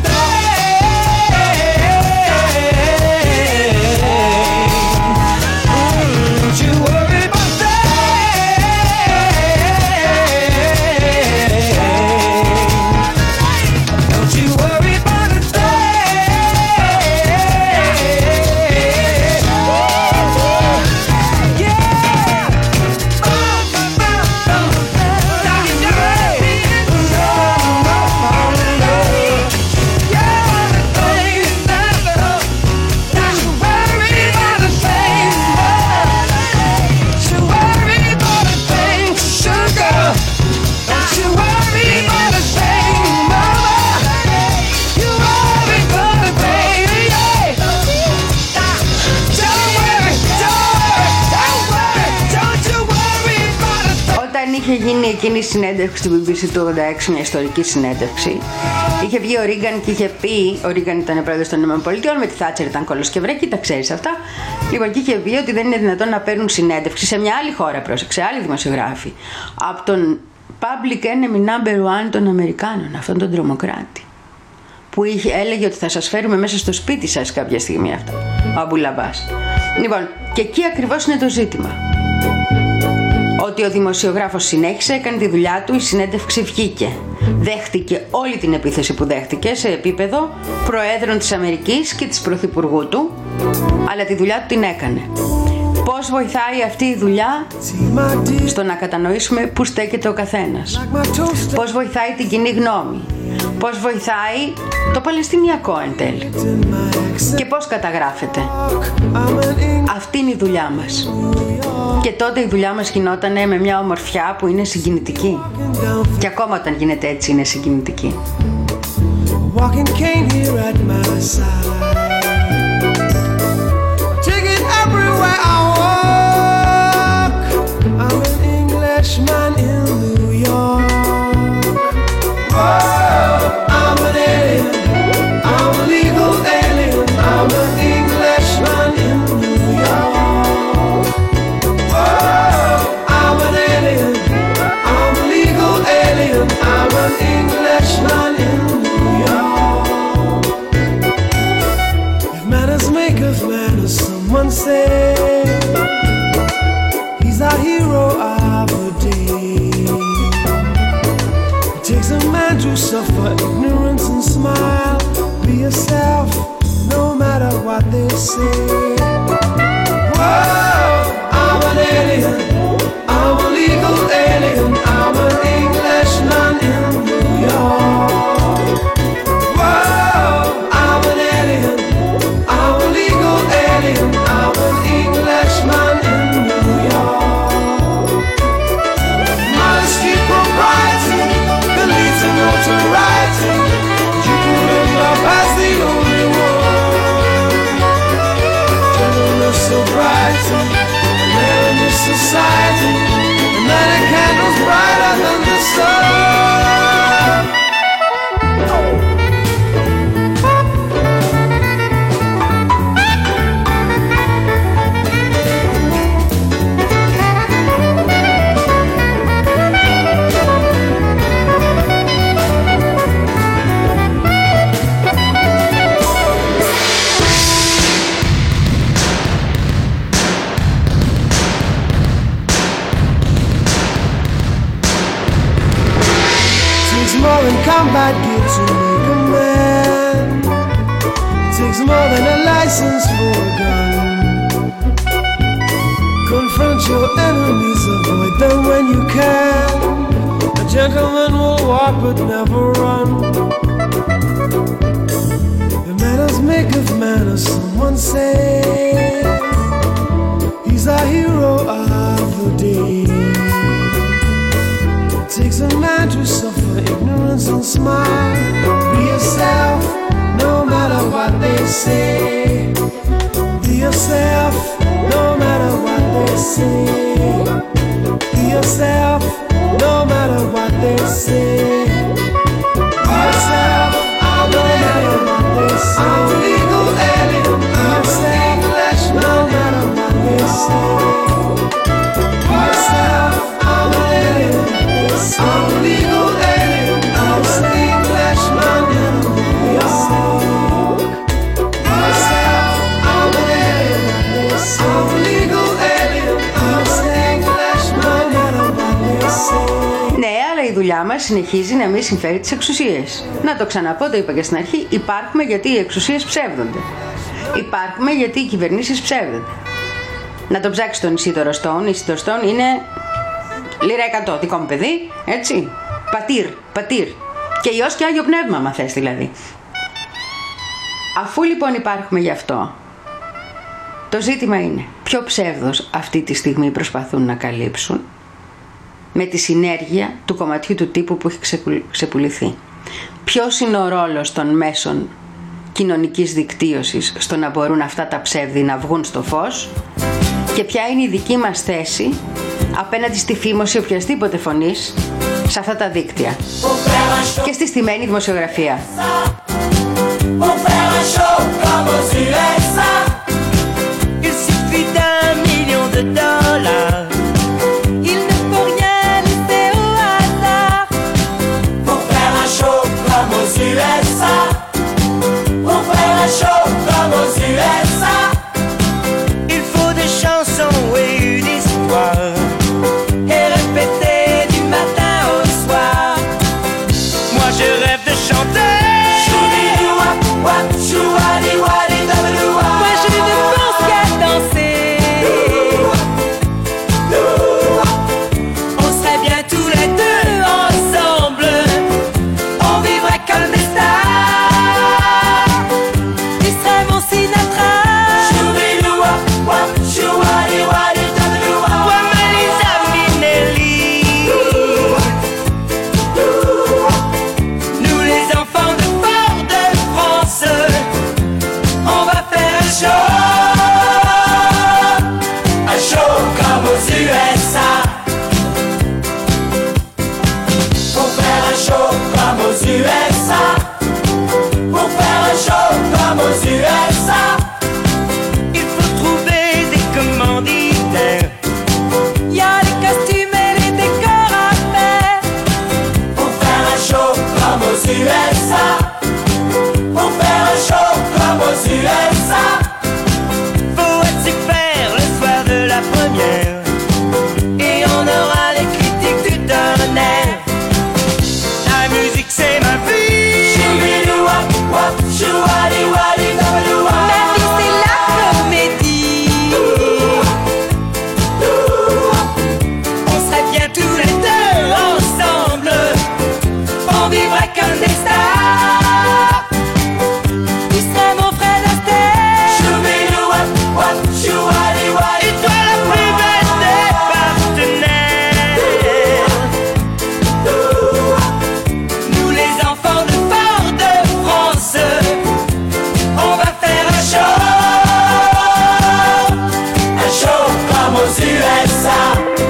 είχε γίνει εκείνη η συνέντευξη του μπι μπι σι του ογδόντα έξι, μια ιστορική συνέντευξη, είχε βγει ο Ρίγκαν και είχε πει, ο Ρίγκαν ήταν πρόεδρος των ΗΠΑ, με τη Θάτσερ ήταν κολοσκευρέκη, τα ξέρεις αυτά. Λοιπόν, και είχε πει ότι δεν είναι δυνατόν να παίρνουν συνέντευξη σε μια άλλη χώρα, πρόσεξε, άλλοι δημοσιογράφοι, από τον public enemy number one των Αμερικάνων, αυτόν τον τρομοκράτη, που είχε, έλεγε ότι θα σας φέρουμε μέσα στο σπίτι σας κάποια στιγμή αυτό, ο Αμπουλαμπάς. Λοιπόν, και εκεί ακριβώς είναι το ζήτημα. ότι ο δημοσιογράφος συνέχισε, έκανε τη δουλειά του, η συνέντευξη βγήκε. Δέχτηκε όλη την επίθεση που δέχτηκε σε επίπεδο προέδρων της Αμερικής και της πρωθυπουργού του, αλλά τη δουλειά του την έκανε. Πώς βοηθάει αυτή η δουλειά στο να κατανοήσουμε πού στέκεται ο καθένας? Πώς βοηθάει την κοινή γνώμη? Πώς βοηθάει το Παλαιστινιακό εν τέλει? Και πώς καταγράφεται? Αυτή είναι η δουλειά μας. Και τότε η δουλειά μας γινόταν με μια ομορφιά που είναι συγκινητική. Και ακόμα όταν γίνεται έτσι είναι συγκινητική. Man in New York. Whoa, I'm an alien. I'm a legal alien. I'm an Englishman in New York. Whoa, I'm an alien. I'm a legal alien. I'm an Englishman in New York. If manners make of manners, someone say he's our hero of the day. It takes a man to suffer ignorance and smile. Be yourself, no matter what they say. Whoa, I'm an alien. I'm a legal alien. I'm an Englishman in New York. Whoa, I'm an alien. I'm a legal alien. I'm an Englishman in New York. Modesty, propriety, the lead to notoriety. You put in love as the only one. Gentleness, sobriety, man in this society. And then a candle's brighter than the sun. More than combat gear to make a man. Takes more than a license for a gun. Confront your enemies, avoid them when you can. A gentleman will walk but never run. The manners make of manners, someone say. He's our hero of the day. Takes a man to suffer ignorance and smile. Be yourself, no matter what they say. Be yourself, no matter what they say. Be yourself, no matter what they say. Be yourself, no matter what they say. I'm a legal alien. I'm an Englishman, no matter what they say. Be yourself, I'm an alien. I'm a legal alien. I'm an Englishman in New York. Myself, I'm an alien. I'm a legal alien. I'm an Englishman in New York. Ναι, αλλά η δουλειά μας συνεχίζει να μην συμφέρει τις εξουσίες. Να το ξαναπώ, το είπα και στην αρχή, υπάρχουμε γιατί οι εξουσίες ψεύδονται. Υπάρχουμε γιατί οι κυβερνήσεις ψεύδονται. Να το ψάξει τον Ισίδωρο Στόν. Ισίδωρο Στόν είναι λίρα εκατό, δικό μου παιδί, έτσι. Πατήρ, πατήρ. Και Υιός και Άγιο Πνεύμα, μα θες δηλαδή. Αφού λοιπόν υπάρχουμε γι' αυτό, το ζήτημα είναι ποιο ψεύδος αυτή τη στιγμή προσπαθούν να καλύψουν με τη συνέργεια του κομματιού του τύπου που έχει ξεπουληθεί. Ποιος είναι ο ρόλος των μέσων κοινωνικής δικτύωσης στο να μπορούν αυτά τα ψεύδη να βγουν στο φως και ποια είναι η δική μας θέση απέναντι στη φήμωση οποιασδήποτε φωνής σε αυτά τα δίκτυα και στη στημένη δημοσιογραφία. Il faut des chansons et une histoire. U S A. Pour faire un show comme aux U S A, Il faut trouver des commanditaires. Y a les costumes et les décors à faire. pour faire un show comme aux U S A. Pour faire un show comme aux U S A, Faut être super le soir de la première. Et on aura les critiques du tonnerre. La musique c'est ma vie. Choubi-dou-wap, wap, chouali-wali-dabadou-wap. Ma vie c'est la comédie. On serait bien tous les deux ensemble. On vivrait comme des stars. Tu serais mon Fred Astaire. Choubi-dou-wap, wap, chouali-wali. Et toi la plus belle des partenaires. Nous les enfants de Fort-de-France, on va faire un show. Un show comme aux U S A.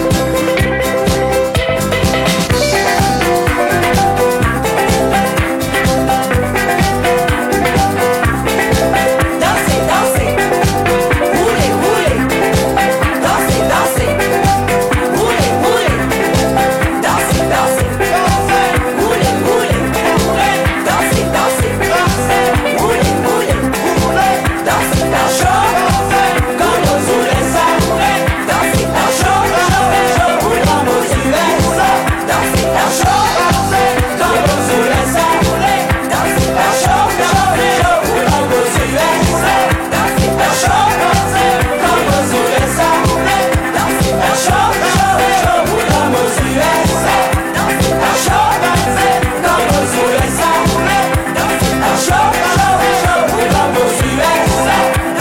Dansez, dansez, roulez, roulez. Dansez, dansez, roulez, roulez. Dansez, dansez, roulez, roulez. Dansez, dansez, roulez, roulez. Dansez, un show comme aux U S A. Dansez, un show comme aux U S A. Dansez, un show comme aux U S A. Dansez, un show comme aux U S A. Dansez, un show comme aux U S A. Dansez, un show comme aux U S A. Dansez, un show comme aux U S A. Dansez, un show comme aux U S A.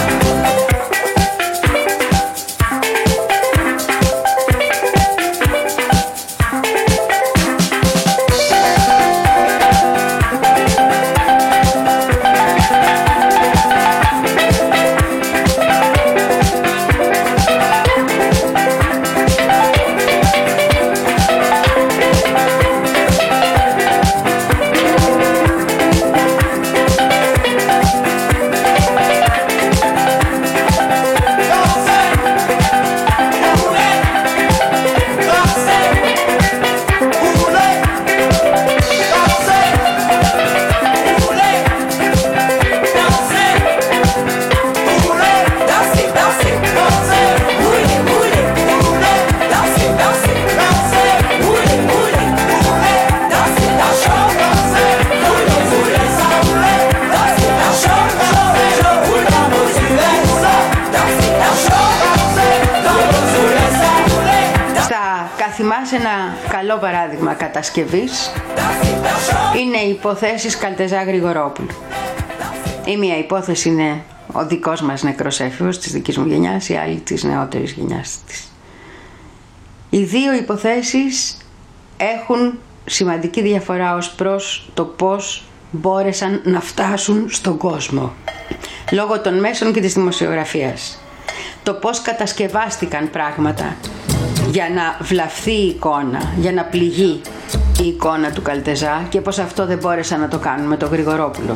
Dansez, dansez, roulez, roulez. Dansez, dansez, roulez, roulez. Dansez, un show comme aux U S A. Dansez, un show comme aux U S A. Dansez, un show comme aux U S A. Θα καθημάσαι ένα καλό παράδειγμα κατασκευής είναι οι υποθέσεις Καλτεζά Γρηγορόπουλου. Η μία υπόθεση είναι ο δικός μας νεκρός έφηβος της δικής μου γενιάς, η άλλη της νεότερης γενιάς της. Οι δύο υποθέσεις έχουν σημαντική διαφορά ως προς το πώς μπόρεσαν να φτάσουν στον κόσμο λόγω των μέσων και της δημοσιογραφίας. Το πώς κατασκευάστηκαν πράγματα για να βλαφθεί η εικόνα, για να πληγεί η εικόνα του Καλτεζά και πως αυτό δεν μπόρεσαν να το κάνουν με τον Γρηγορόπουλο.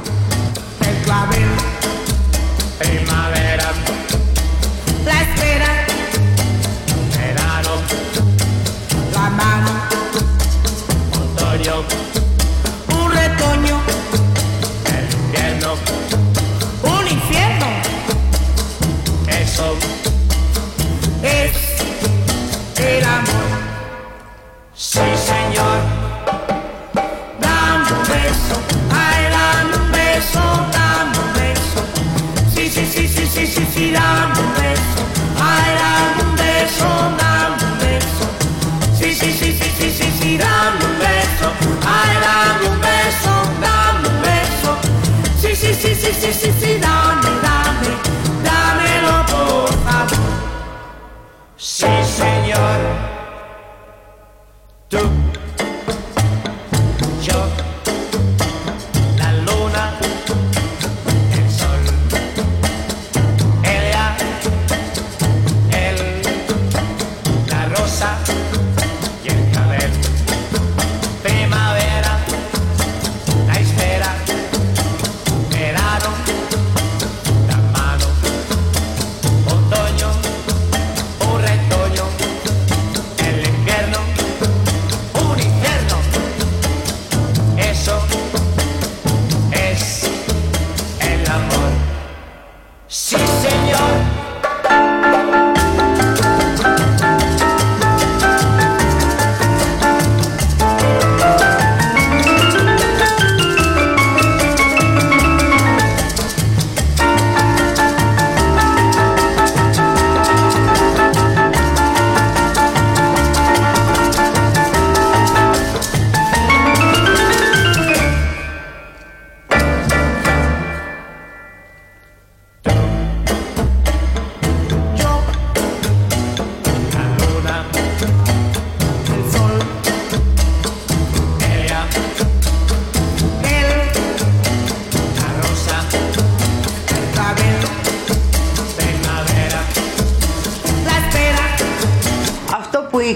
Primavera, La espera, verano, la mano, otoño, un retoño, el invierno, un infierno. eso Es el amor. sí señor. Dame un beso, ay, dame un beso, dame un beso. Sí, sí, sí, sí, sí, sí, sí, dame un beso. Ay, dame un beso, dame un beso. Sí, sí, sí, sí, sí, sí, sí, dame un beso. Ay, dame un beso, dame un beso. Sí, sí, sí, sí, sí, sí, sí, dame, dame, dámelo por favor. Sí señor. Tú, yo,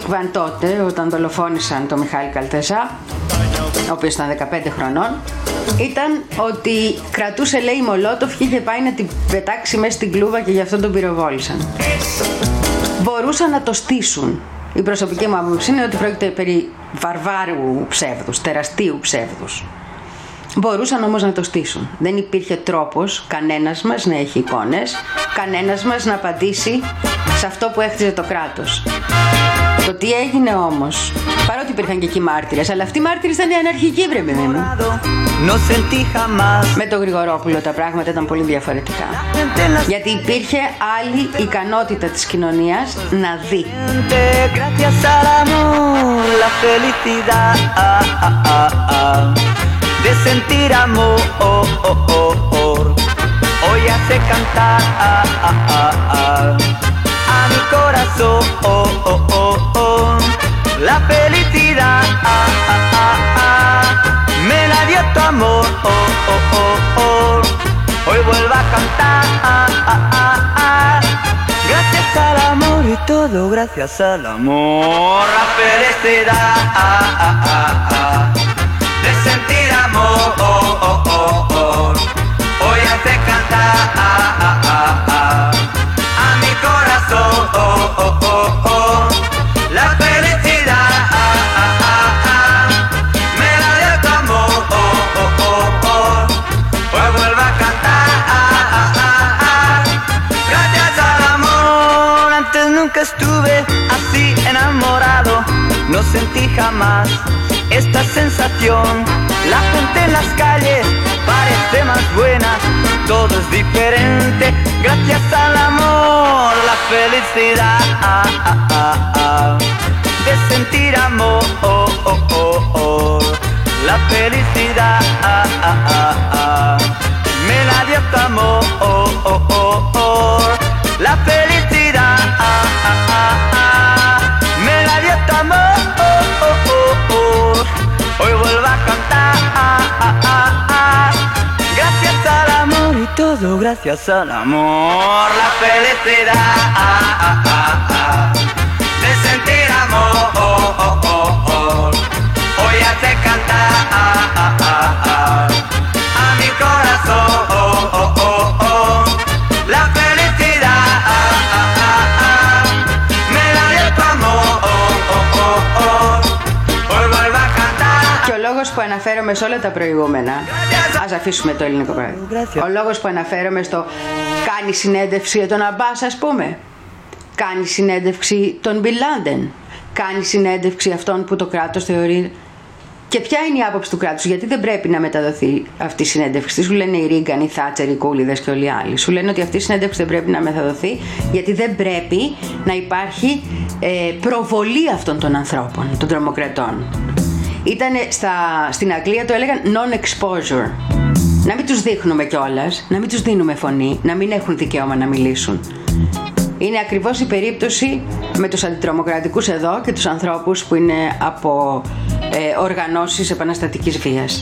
Έκβαν τότε όταν δολοφόνησαν τον Μιχάλη Καλτεζά, ο οποίος ήταν δεκαπέντε χρονών, ήταν ότι κρατούσε, λέει, μολότοφ και είχε πάει να την πετάξει μέσα στην κλούβα και γι' αυτό τον πυροβόλησαν. Μπορούσαν να το στήσουν. Η προσωπική μου άποψη είναι ότι πρόκειται περί βαρβάρου ψεύδους, τεραστίου ψεύδους. Μπορούσαν όμως να το στήσουν. Δεν υπήρχε τρόπος κανένας μας να έχει εικόνες, κανένας μας να απαντήσει σε αυτό που έχτιζε το κράτος. Το τι έγινε όμως, παρότι υπήρχαν και εκεί μάρτυρες, αλλά αυτοί οι μάρτυρες ήταν αναρχικοί, βρε παιδί μου. Με τον Γρηγορόπουλο τα πράγματα ήταν πολύ διαφορετικά. Γιατί υπήρχε άλλη ικανότητα της κοινωνίας να δει. De sentir amor, hoy hace cantar a mi corazón la felicidad, me la dio tu amor, hoy vuelvo a cantar, gracias al amor y todo gracias al amor, la felicidad. De sentir amor, oh, oh, oh, oh. Hoy hace cantar a mi corazón, oh, oh, oh, oh. La felicidad, me la dio tu amor, oh, oh, oh, oh. Hoy vuelvo a cantar, gracias al amor. Antes nunca estuve así enamorado, no sentí jamás esta sensación. La gente en las calles parece más buena, todo es diferente gracias al amor, la felicidad de sentir amor, oh, oh, oh, oh. La felicidad me la dio tu amor, oh, oh, oh, oh. La felicidad me la dio tu amor, oh, oh, oh, oh. Hoy vuelvo a cantar, gracias al amor y todo gracias al amor, la felicidad de sentir amor, oh, oh, oh, oh. Hoy hace cantar a mi corazón, oh, oh, oh, oh. La felicidad me la dio tu amor, oh, oh, oh, oh. Hoy vuelvo a cantar. Και ο λόγος που αναφέρομαι σε όλα τα προηγούμενα, ας αφήσουμε το ελληνικό πράγμα. Ο λόγος που αναφέρομαι στο κάνει συνέντευξη τον Αμπάς, ας πούμε, κάνει συνέντευξη τον Μπιν Λάντεν, κάνει συνέντευξη αυτών που το κράτος θεωρεί. Και ποια είναι η άποψη του κράτους, γιατί δεν πρέπει να μεταδοθεί αυτή η συνέντευξη? Σου λένε οι Ρίγκαν, οι Θάτσερ, οι Κούλιδες και όλοι οι άλλοι. Σου λένε ότι αυτή η συνέντευξη δεν πρέπει να μεταδοθεί, γιατί δεν πρέπει να υπάρχει ε, προβολή αυτών των ανθρώπων, των τρομοκρατών. Ήτανε στα, στην Αγγλία το έλεγαν non-exposure. Να μην τους δείχνουμε κιόλας, να μην τους δίνουμε φωνή, να μην έχουν δικαίωμα να μιλήσουν. Είναι ακριβώς η περίπτωση με τους αντιτρομοκρατικούς εδώ και τους ανθρώπους που είναι από ε, οργανώσεις επαναστατικής βίας.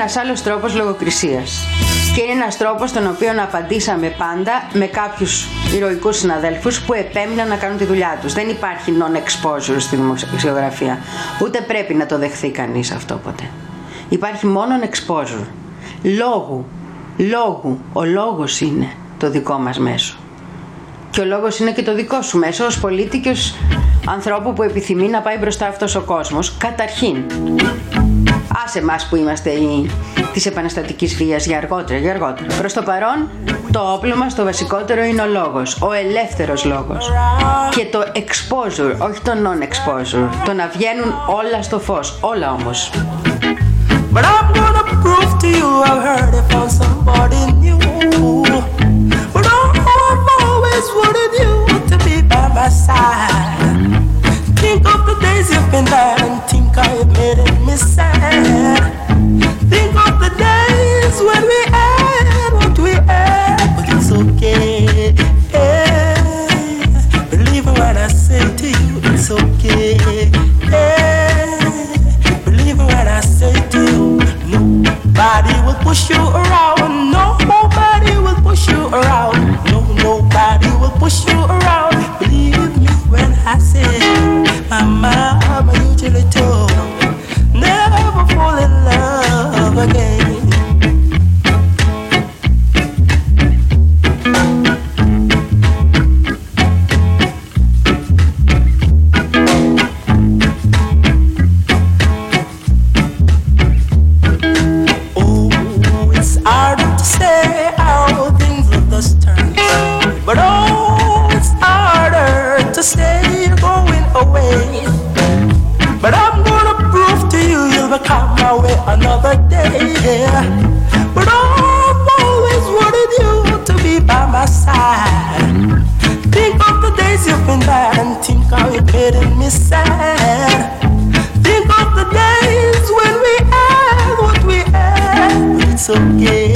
ένας άλλος τρόπος λογοκρισίας. Και είναι ένας τρόπος τον οποίο απαντήσαμε πάντα με κάποιους ηρωικούς συναδέλφους που επέμειναν να κάνουν τη δουλειά τους. Δεν υπάρχει non-exposure στη δημοσιογραφία. Ούτε πρέπει να το δεχθεί κανείς αυτό ποτέ. Υπάρχει μόνο exposure. Λόγου. Λόγου. Ο λόγος είναι το δικό μας μέσο. Και ο λόγος είναι και το δικό σου μέσο ως πολίτη και ως ανθρώπου που επιθυμεί να πάει μπροστά αυτός ο κόσμος. Καταρχήν, άσε μας που είμαστε οι της επαναστατικής βίας για αργότερα, για αργότερα. Προς το παρόν, το όπλο μας, το βασικότερο είναι ο λόγος, ο ελεύθερος λόγος. Και το exposure, όχι το non-exposure. Το να βγαίνουν όλα στο φως, όλα όμως. But I'm gonna prove to you I've heard it from somebody new. But I've always wanted you to be by my side. Think of the days you've been there and think how you made me sad. Think of the days when we had what we had, but it's okay. Yeah. Believe me when I say to you, it's okay. Yeah. Believe me when I say to you, nobody will push you around. No, nobody will push you around. No, nobody will push you around. Believe me when I say, my mama usually told, never fall in love again. But oh, it's harder to say you're going away. But I'm gonna prove to you you'll become my way another day. But I've always wanted you to be by my side. Think of the days you've been bad and think how you made me sad. Think of the days when we had what we had. It's okay.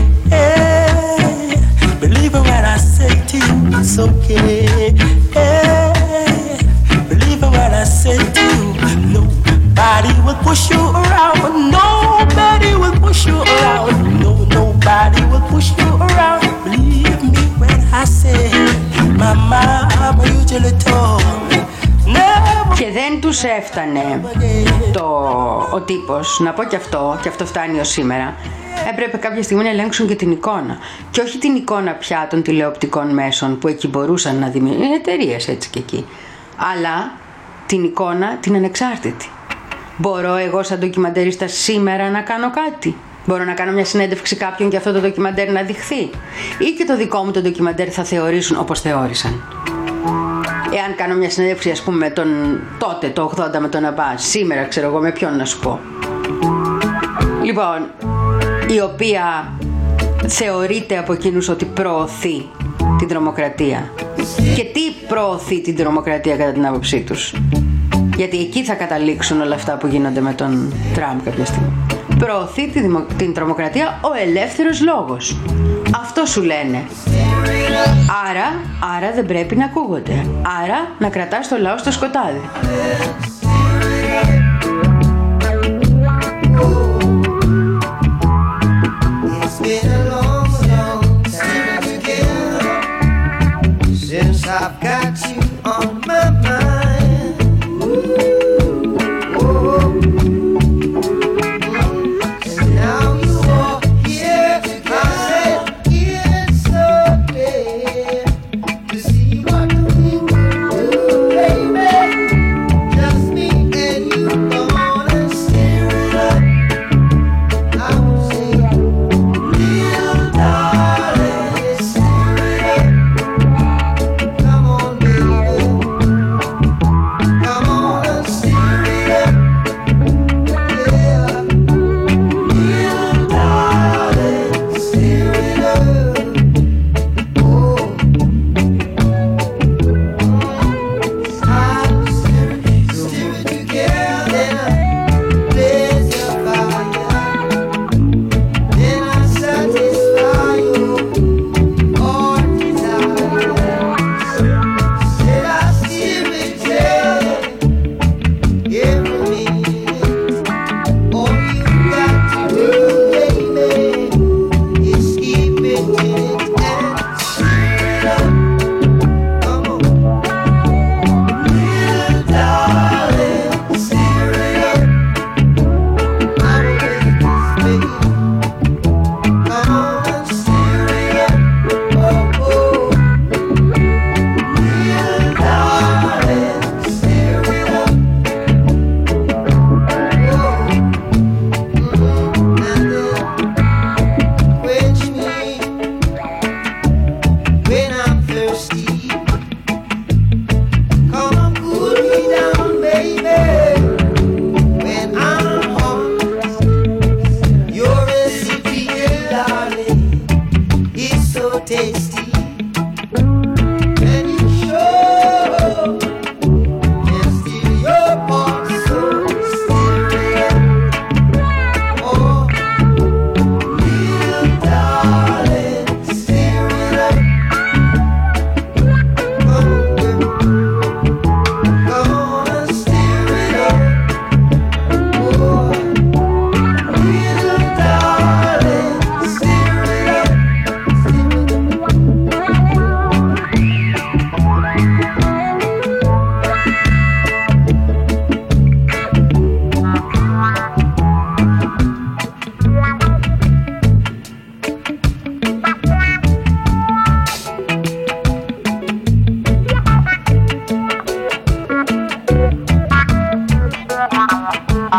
Believe it when I say to you, it's okay. Yeah. Believe it when I say to you, nobody will push you around. Nobody will push you around. No, nobody will push you around. Believe me when I say, my mama usually told me. Και δεν τους έφτανε το, ο τύπος, να πω και αυτό, και αυτό φτάνει ως σήμερα. Έπρεπε κάποια στιγμή να ελέγξουν και την εικόνα. Και όχι την εικόνα πια των τηλεοπτικών μέσων που εκεί μπορούσαν να δημιουργήσουν. Είναι εταιρείες έτσι και εκεί. Αλλά την εικόνα την ανεξάρτητη. Μπορώ εγώ σαν ντοκιμαντερίστα σήμερα να κάνω κάτι? Μπορώ να κάνω μια συνέντευξη κάποιον και αυτό το ντοκιμαντέρ να δειχθεί? Ή και το δικό μου το ντοκιμαντέρ θα θεωρήσουν όπως θεώρησαν? Εάν κάνω μια συνέντευξη, ας πούμε, με τον τότε το ογδόντα με τον Αμπάς, σήμερα ξέρω εγώ με ποιον να σου πω. Λοιπόν, η οποία θεωρείται από εκείνους ότι προωθεί την τρομοκρατία. Και τι προωθεί την τρομοκρατία κατά την άποψή τους? Γιατί εκεί θα καταλήξουν όλα αυτά που γίνονται με τον Τραμπ κάποια στιγμή. Προωθεί τη δημο... την τρομοκρατία ο ελεύθερος λόγος. Αυτό σου λένε. Άρα, άρα δεν πρέπει να ακούγονται. Άρα να κρατάς το λαό στο σκοτάδι. I've got you on my mind. Ooh, oh. And now you are here. I said it's so bad to see what we do, baby. Just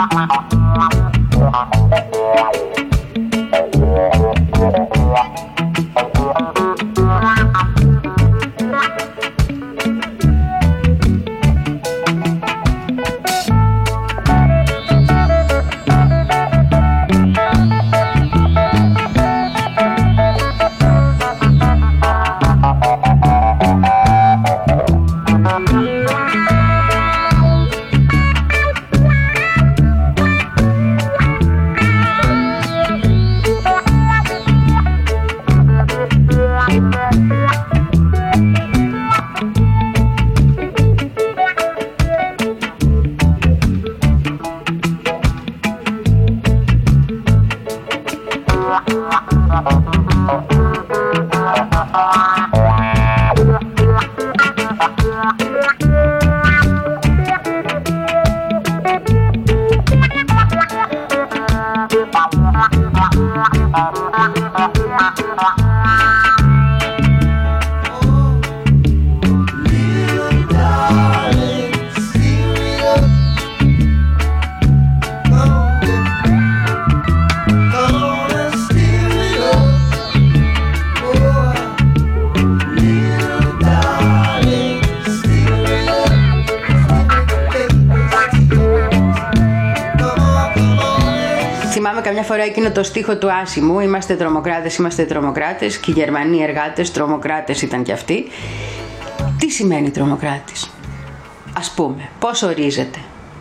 Καμιά φορά εκείνο το στίχο του Άσιμου, είμαστε τρομοκράτες, είμαστε τρομοκράτες, και οι Γερμανοί εργάτες τρομοκράτες ήταν κι αυτοί. Τι σημαίνει τρομοκράτης? Ας πούμε, πώς ορίζεται?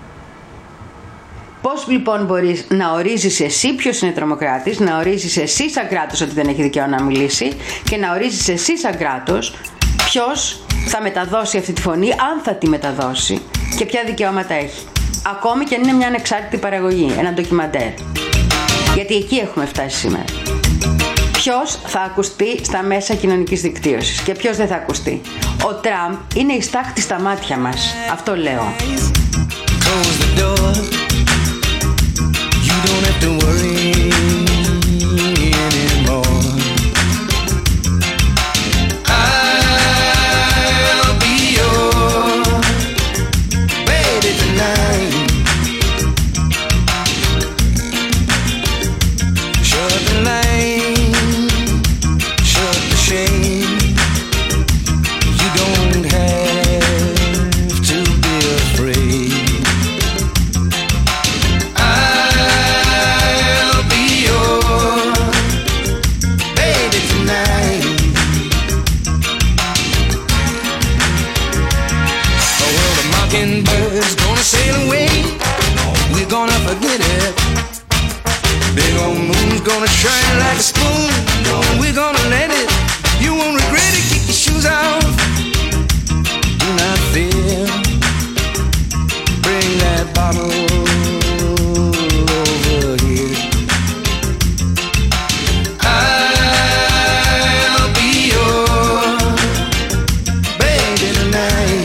Πώς λοιπόν μπορείς να ορίζεις εσύ ποιος είναι τρομοκράτης, να ορίζεις εσύ σαν κράτος ότι δεν έχει δικαίωμα να μιλήσει, και να ορίζεις εσύ σαν κράτος ποιος θα μεταδώσει αυτή τη φωνή, αν θα τη μεταδώσει, και ποια δικαιώματα έχει. Ακόμη και αν είναι μια ανεξάρτητη παραγωγή, ένα ντοκιμαντέρ. Γιατί εκεί έχουμε φτάσει σήμερα. Ποιος θα ακουστεί στα μέσα κοινωνικής δικτύωσης και ποιος δεν θα ακουστεί? Ο Τραμπ είναι η στάχτη στα μάτια μας. Αυτό λέω. Gonna shine like a spoon. We're gonna let it. You won't regret it. Kick your shoes off. Do not fear. Bring that bottle over here. I'll be your baby tonight.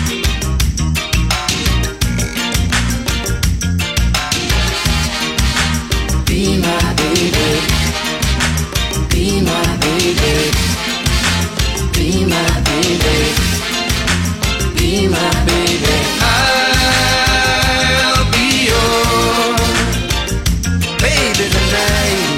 Be my baby, be my baby, be my baby, be my baby. I'll be your baby tonight.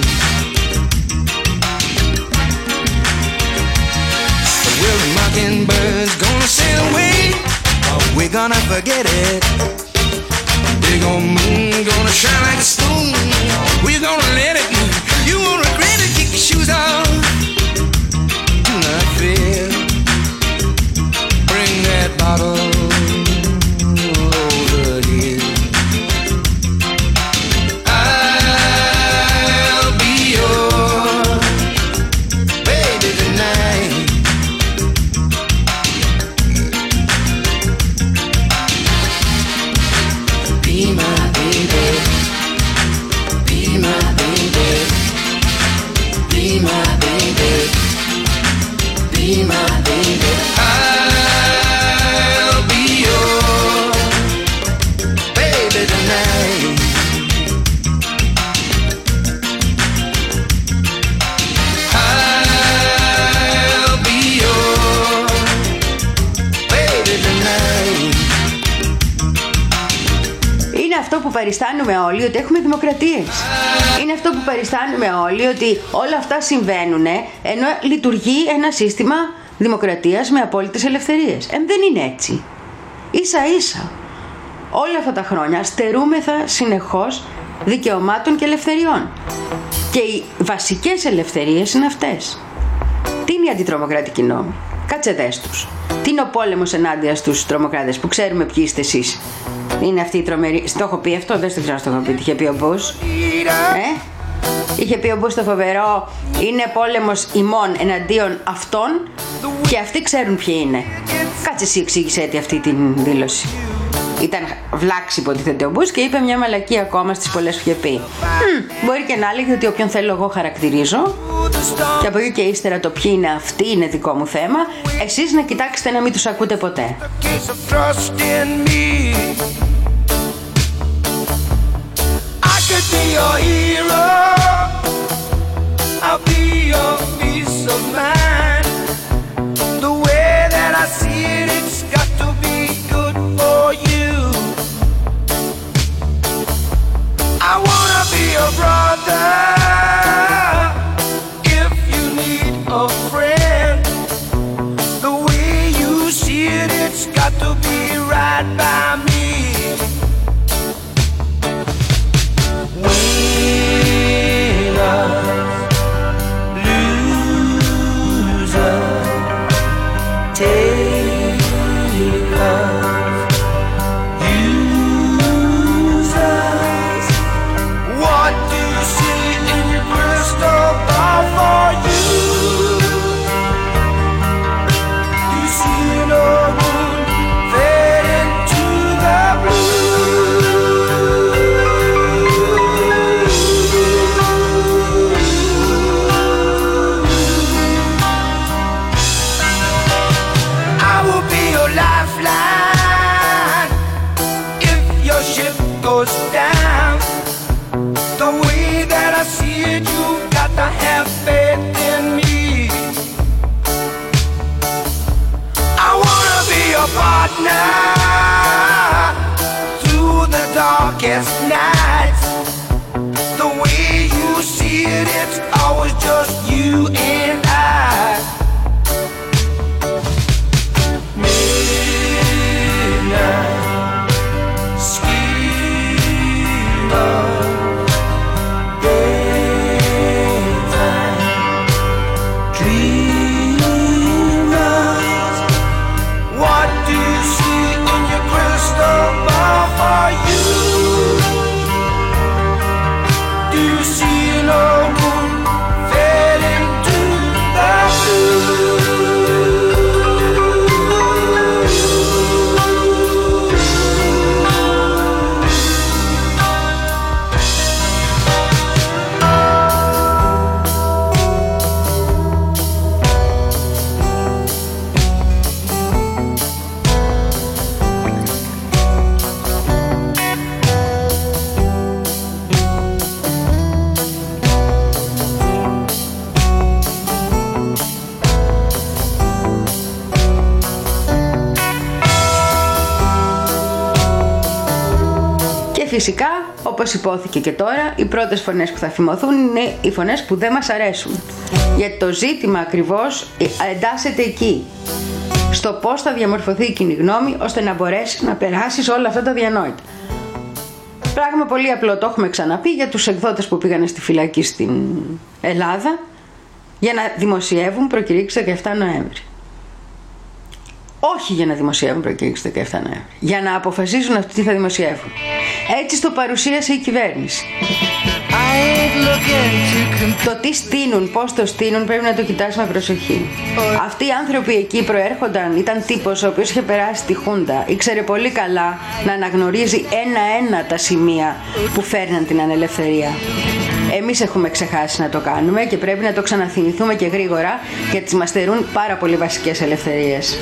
Well, the mockingbird's gonna sail away, we're gonna forget it. Big old moon gonna shine like a spoon. We're gonna let it. You won't regret it. Kick your shoes off. Do not fear. Bring that bottle over here. I'll be your baby tonight. Be my baby, be my baby. αυτό που παριστάνουμε όλοι, ότι έχουμε δημοκρατίες. Είναι αυτό που παριστάνουμε όλοι, ότι όλα αυτά συμβαίνουν ενώ λειτουργεί ένα σύστημα δημοκρατίας με απόλυτες ελευθερίες. Ε, δεν είναι έτσι. Ίσα ίσα όλα αυτά τα χρόνια στερούμεθα συνεχώς δικαιωμάτων και ελευθεριών. Και οι βασικές ελευθερίες είναι αυτές. Τι είναι η αντιτρομοκρατική νόμη? Κάτσε δες τους. Τι είναι ο πόλεμος ενάντια στους τρομοκράτες, που ξέρουμε ποιοι είστε εσείς? Είναι αυτή η τρομερή... Το έχω πει αυτό, δεν το ξέρω να το έχω πει. Τι είχε πει ο Μπούς? Ε? Είχε πει ο Μπούς το φοβερό, είναι πόλεμος ημών εναντίον αυτών και αυτοί ξέρουν ποιοι είναι. Κάτσε εσύ εξήγησέ τη αυτή την δήλωση. Ήταν βλάξη υποτίθεται ο Μπούς και είπε μια μαλακία ακόμα στις πολλές που είχε πει. Hm, μπορεί και να έλεγε ότι όποιον θέλω εγώ χαρακτηρίζω και από εκεί και ύστερα το ποιοι είναι αυτοί είναι δικό μου θέμα. Εσείς να κοιτάξετε να μην τους ακούτε ποτέ. I wanna be a brother if you need a friend. The way you see it, it's got to be right by me. Winners, losers, takers. Through the darkest nights, the way you see it, it's always just you and I. Midnight schemer, daytime dreamers. What do you see in your crystal ball for you? Do you see no moon fade into the blue? Φυσικά, όπως υπόθηκε και τώρα, οι πρώτες φωνές που θα φημωθούν είναι οι φωνές που δεν μας αρέσουν. Γιατί το ζήτημα ακριβώς εντάσσεται εκεί. Στο πώς θα διαμορφωθεί η κοινή γνώμη ώστε να μπορέσει να περάσει σε όλα αυτά τα διανόητα. Πράγμα πολύ απλό, το έχουμε ξαναπεί για τους εκδότες που πήγαν στη φυλακή στην Ελλάδα για να δημοσιεύουν προκηρύξεις δεκαεφτά Νοέμβρη. Όχι για να δημοσιεύουν προκήρυξη δεκαεφτά Νοέμβρη. Για να αποφασίζουν αυτοί τι θα δημοσιεύουν. Έτσι το παρουσίασε η κυβέρνηση. Το τι στείνουν, πώς το στείνουν πρέπει να το κοιτάξουμε με προσοχή. Αυτοί οι άνθρωποι εκεί προέρχονταν, ήταν τύπος ο οποίος είχε περάσει τη Χούντα. Ήξερε πολύ καλά να αναγνωρίζει ένα-ένα τα σημεία που φέρναν την ανελευθερία. Εμείς έχουμε ξεχάσει να το κάνουμε και πρέπει να το ξαναθυμηθούμε και γρήγορα, γιατί μας στερούν πάρα πολύ βασικές ελευθερίες.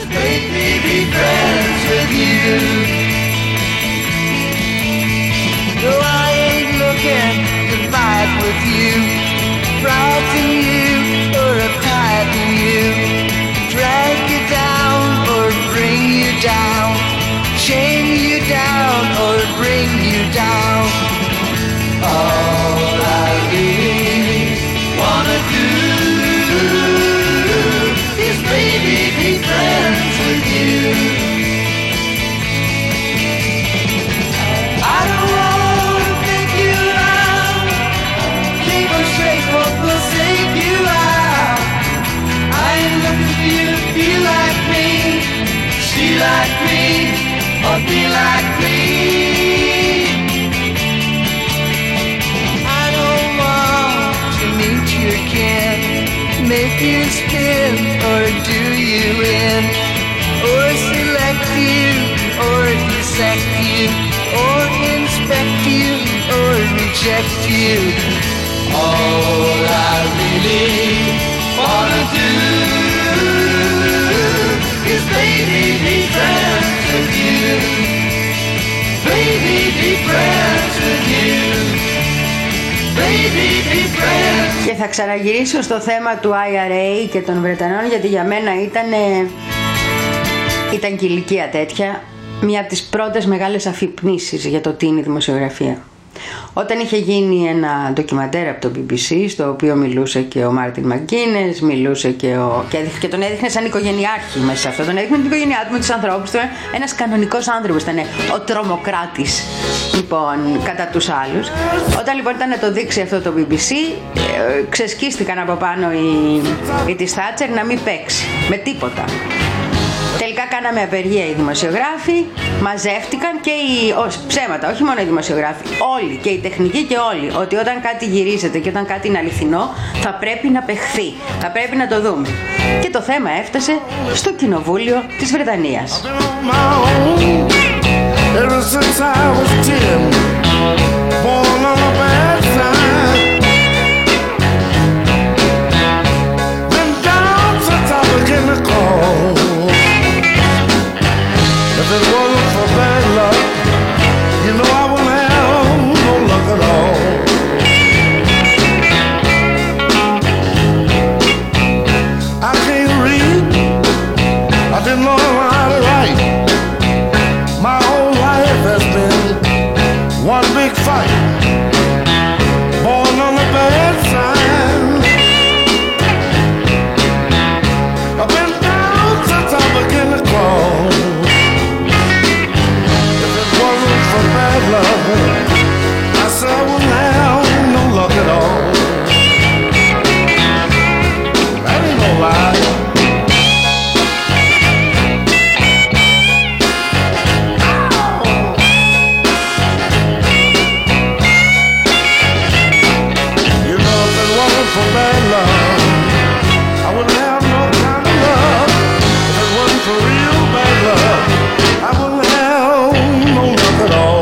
Chain you down or bring you down. All I really wanna do is baby be friends with you. I don't wanna take you out, keep on straight or forsake you out. I ain't looking for you to be like me, she like me, or be like me. I don't want to meet you again, make you spin or do you in, or select you or dissect you, or inspect you or reject you. All I really wanna do is baby be friends with you, baby be friends with you, baby be friends. Και θα ξαναγυρίσω στο θέμα του άι αρ έι και των Βρετανών, γιατί για μένα ήταν, ήταν και η ηλικία τέτοια μια από τις πρώτες μεγάλες αφυπνήσεις για το τι είναι η δημοσιογραφία. Όταν είχε γίνει ένα ντοκιμαντέρ από το μπι μπι σι, στο οποίο μιλούσε και ο Μάρτιν Μαγκίνες, μιλούσε και, ο... και τον έδειχνε σαν οικογενειάρχη μέσα σε αυτό. Τον έδειχνε την οικογένειά του με τους ανθρώπους του. Ένας κανονικός άνθρωπος ήταν ο τρομοκράτης, λοιπόν, κατά τους άλλους. Όταν λοιπόν ήταν να το δείξει αυτό το μπι μπι σι, ε, ξεσκίστηκαν από πάνω οι, οι της Θάτσερ να μην παίξει με τίποτα. Τελικά κάναμε απεργία οι δημοσιογράφοι, μαζεύτηκαν και οι. Όχι, ψέματα, όχι μόνο οι δημοσιογράφοι, όλοι και οι τεχνικοί και όλοι. Ότι όταν κάτι γυρίζεται και όταν κάτι είναι αληθινό, θα πρέπει να παιχθεί, θα πρέπει να το δούμε. Και το θέμα έφτασε στο Κοινοβούλιο της Βρετανίας. If it wasn't for bad luck, you know I wouldn't have no luck at all. I can't read, I didn't know how to write. My whole life has been one big fight. Born on the bad side, I've been down since I began to crawl. Bad luck, I said I wouldn't have no luck at all. That ain't no lie. You know if it wasn't for bad luck, I wouldn't have no kind of love. If it wasn't for real bad luck, I wouldn't have no luck at all.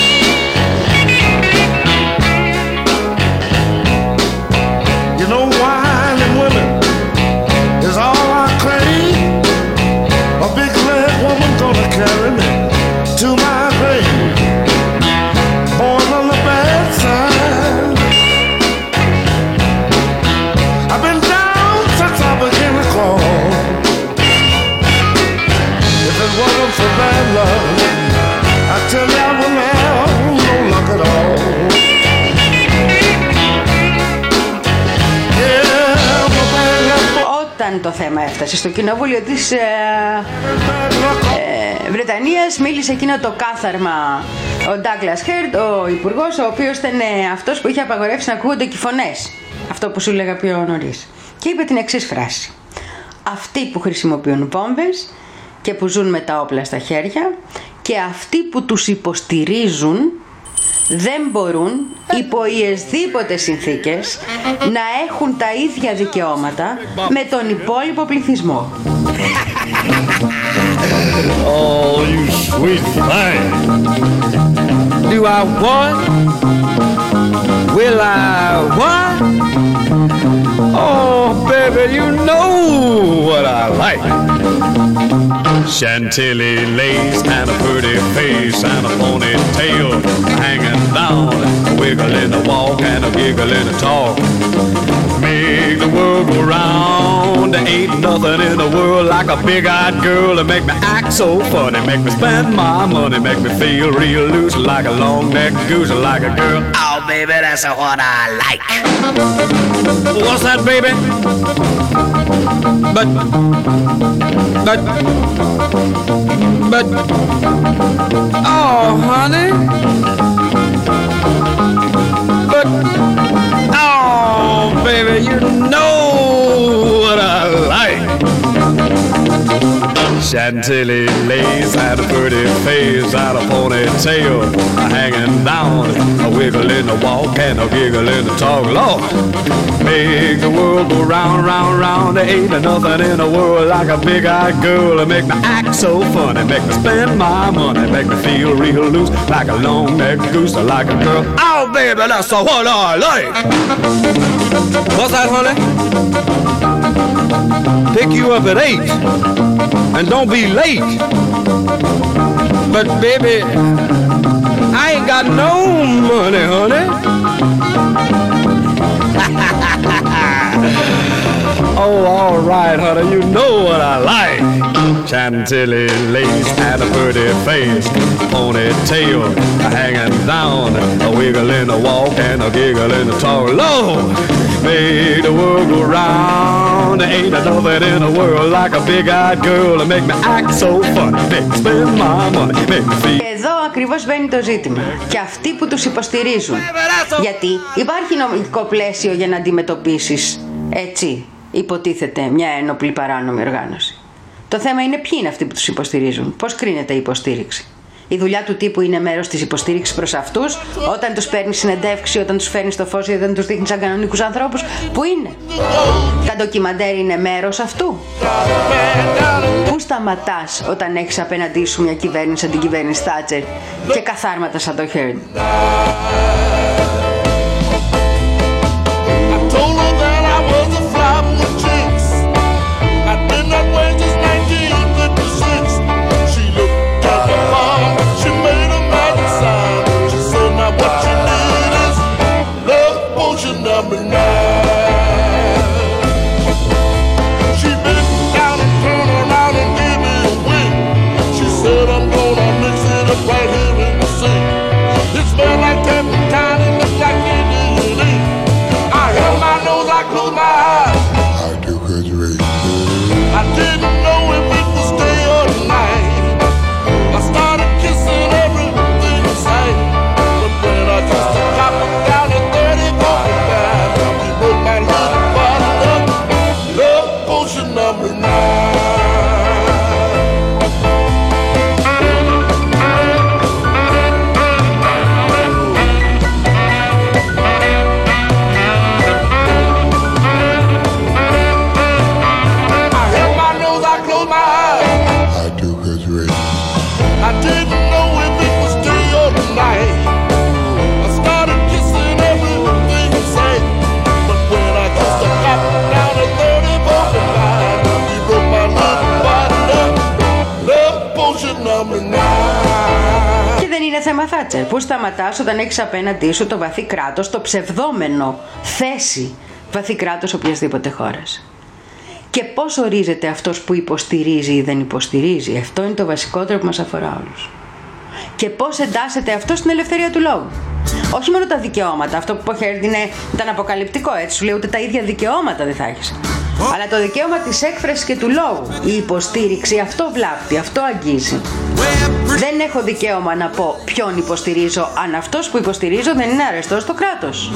Carry me to my grave, born on the bad side. I've been down since I began to crawl. If it wasn't for bad luck, I tell you I wouldn't have no luck at all. Όταν το θέμα έφτασε στο Κοινοβούλιο της ε, ε, Βρετανίας, μίλησε εκείνο το κάθαρμα ο Ντάγκλας Χέρντ, ο υπουργός, ο οποίος ήταν αυτός που είχε απαγορεύσει να ακούγονται και οι φωνές, αυτό που σου λέγα πιο νωρίς, και είπε την εξής φράση: αυτοί που χρησιμοποιούν βόμβες και που ζουν με τα όπλα στα χέρια και αυτοί που τους υποστηρίζουν δεν μπορούν υπό ιεσδήποτε συνθήκες να έχουν τα ίδια δικαιώματα με τον υπόλοιπο πληθυσμό. Oh, you sweet thing. Do I what? Will I what? Oh, baby, you know what I like. Chantilly lace and a pretty face and a ponytail hanging down, a wiggle in the walk and a giggle in the talk. Make the world go round There ain't nothing in the world like a big-eyed girl to make me act so funny, make me spend my money, make me feel real loose like a long-necked goose, like a girl. Oh, baby, that's what I like. What's that, baby? But, but, but, oh, honey. But, oh, baby, you know what I like. Chantilly lace had a pretty face, had a ponytail hanging down, a wiggle in the walk and a giggle in the talk. Lord, make the world go round, round, round. There ain't nothing in the world like a big-eyed girl to make me act so funny, make me spend my money, make me feel real loose like a long-necked goose, like a girl. Oh, baby, that's what I like. What's that, honey? Pick you up at eight, and don't be late. But baby, I ain't got no money, honey. Oh, all right, honey, you know what I like. Chantilly lace and a pretty face, ponytail hanging down, a wiggle in the walk and a giggle in the talk. Lord, make the world go round. There ain't nothing in the world like a big-eyed girl to make me act so funny, make me spend my money, make me feel. Εδώ ακριβώς μπαίνει το ζήτημα. Και αυτοί που τους υποστηρίζουν. Γιατί υπάρχει νομικό πλαίσιο για να αντιμετωπίσεις έτσι, υποτίθεται, μια ένοπλη παράνομη οργάνωση. Το θέμα είναι ποιοι είναι αυτοί που τους υποστηρίζουν. Πώς κρίνεται η υποστήριξη. Η δουλειά του τύπου είναι μέρος της υποστήριξης προς αυτούς, όταν τους παίρνεις συνεντεύξη, όταν τους φέρνεις στο φως ή όταν τους δείχνεις σαν κανονικούς ανθρώπους. Πού είναι? Τα ντοκιμαντέρ είναι μέρος αυτού. Πού σταματάς όταν έχεις απέναντί σου μια κυβέρνηση σαν την κυβέρνηση Θάτσερ και καθάρματα σαν το Heard? Θάτσερ, πού σταματάς όταν έχεις απέναντί σου το βαθύ κράτος, το ψευδόμενο θέση βαθύ κράτος οποιασδήποτε χώρας. Και πώς ορίζεται αυτός που υποστηρίζει ή δεν υποστηρίζει? Αυτό είναι το βασικότερο που μας αφορά όλους. Και πώς εντάσσεται αυτό στην ελευθερία του λόγου? Όχι μόνο τα δικαιώματα, αυτό που Heard είναι, ήταν αποκαλυπτικό, έτσι σου λέει, ούτε τα ίδια δικαιώματα δεν θα έχεις. Αλλά το δικαίωμα της έκφρασης και του λόγου, η υποστήριξη, αυτό βλάπτει, αυτό αγγίζει. Δεν έχω δικαίωμα να πω ποιον υποστηρίζω αν αυτός που υποστηρίζω δεν είναι αρεστός στο κράτος.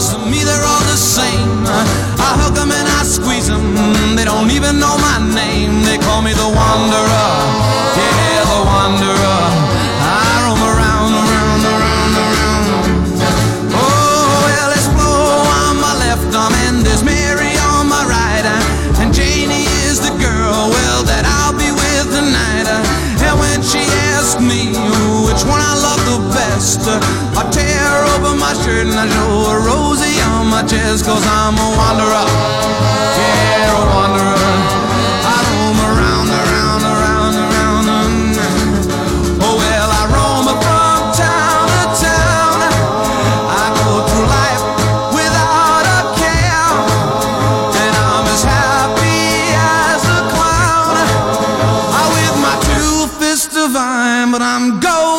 I tear open my shirt and I show a rosy on my chest, 'cause I'm a wanderer, yeah, a wanderer. I roam around, around, around, around, oh well, I roam from town to town. I go through life without a care, and I'm as happy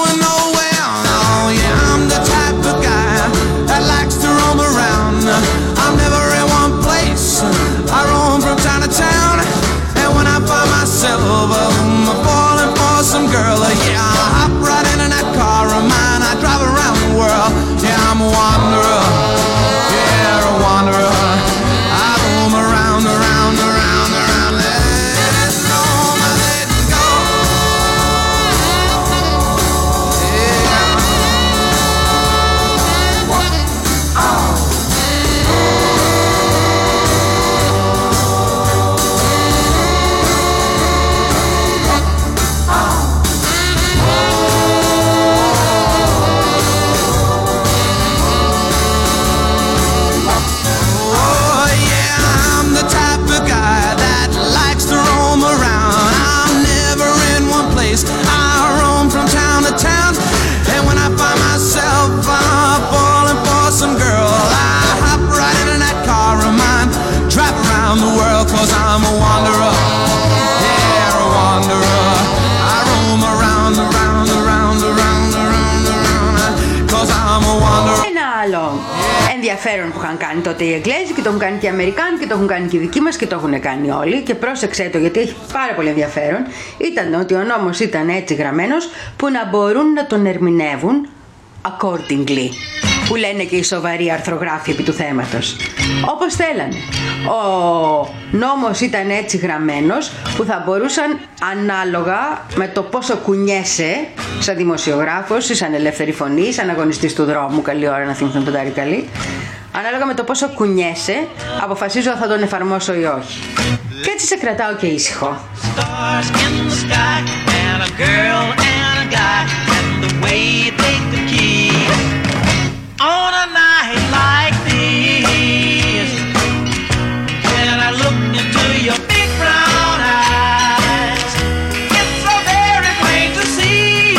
going nowhere. Oh yeah, I'm the type of guy that likes to roam around. I'm never in one place, I roam from town to town. And when I find myself um, falling for some girl, uh, yeah, I hop right into that car of mine. I drive around the world. Yeah, I'm a wanderer. Yeah, a wanderer. I roam around, around, around, around. Let it go, let it go. The world, 'cause I'm a wanderer. Yeah, a wanderer. I roam around, around, around, around, around, around, 'cause I'm a wanderer. Ένα άλλο ενδιαφέρον που είχαν κάνει τότε οι Εγγλέζοι και το έχουν κάνει και οι Αμερικάνοι και το έχουν κάνει και οι δικοί μας και το έχουν κάνει όλοι, και πρόσεξέ το γιατί έχει πάρα πολύ ενδιαφέρον, ήταν ότι ο νόμος ήταν έτσι γραμμένος που να μπορούν να τον ερμηνεύουν accordingly, που λένε και οι σοβαροί αρθρογράφοι επί του θέματος, όπως θέλανε. Ο νόμος ήταν έτσι γραμμένος που θα μπορούσαν ανάλογα με το πόσο κουνιέσαι σαν δημοσιογράφος ή σαν ελεύθερη φωνή, σαν αγωνιστής του δρόμου, καλή ώρα να θυμηθούν τον Τάρι Καλή, ανάλογα με το πόσο κουνιέσαι αποφασίζω αν θα τον εφαρμόσω ή όχι. Και έτσι σε κρατάω και ήσυχο. On a night like this, when I look into your big brown eyes, it's so very plain to see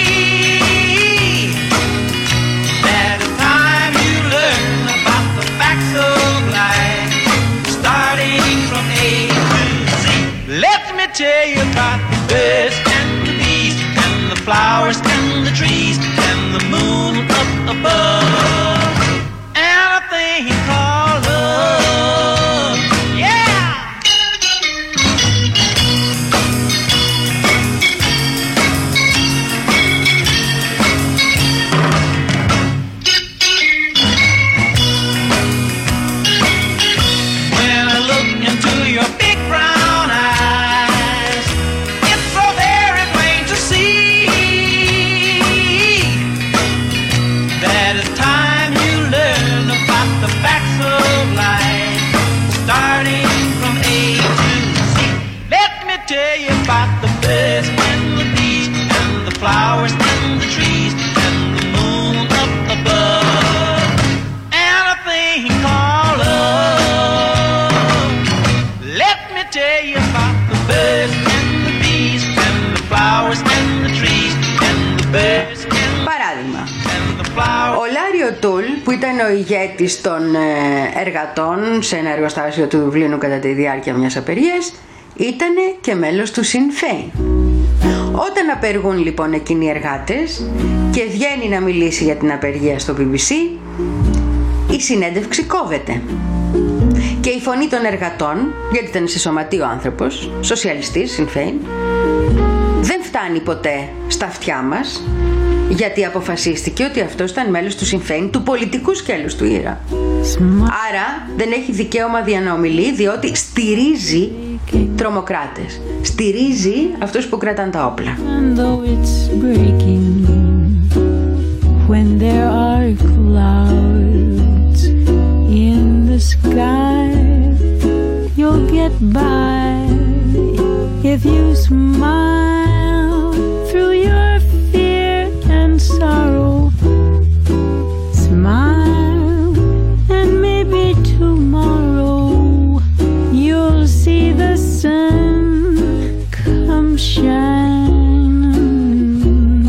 that it's time you learn about the facts of life, starting from A to Z. Let me tell you about the birds and the bees and the flowers and the trees and the moon up above, and a thing called love. Yeah. When I look into your big brown eyes, it's so very plain to see that it's time you learn about the facts of life, starting from A to Z. Let me tell you about the birds and the bees and the flowers and the trees and the moon up above, and a thing called love. Let me tell you about the birds and the bees and the flowers and the trees and the birds and the Παράδειγμα, ο Λάριο Τούλ, που ήταν ο ηγέτης των εργατών σε ένα εργοστάσιο του Δουβλίνου κατά τη διάρκεια μιας απεργίας, ήταν και μέλος του Sinn Féin. Όταν απεργούν λοιπόν εκείνοι οι εργάτες και βγαίνει να μιλήσει για την απεργία στο μπι μπι σι, η συνέντευξη κόβεται και η φωνή των εργατών, γιατί ήταν σε σωματείο άνθρωπος, σοσιαλιστής Sinn Féin, δεν φτάνει ποτέ στα αυτιά μας, γιατί αποφασίστηκε ότι αυτός ήταν μέλος του Sinn Féin, του πολιτικού σκέλους του Ήρα. Άρα δεν έχει δικαίωμα διαναομιλεί, διότι στηρίζει τρομοκράτες. Στηρίζει αυτούς που κρατάνε τα όπλα. When there are clouds in the sky, you'll get by if you smile through your fear and sorrow. Smile, and maybe tomorrow you'll see the sun come shining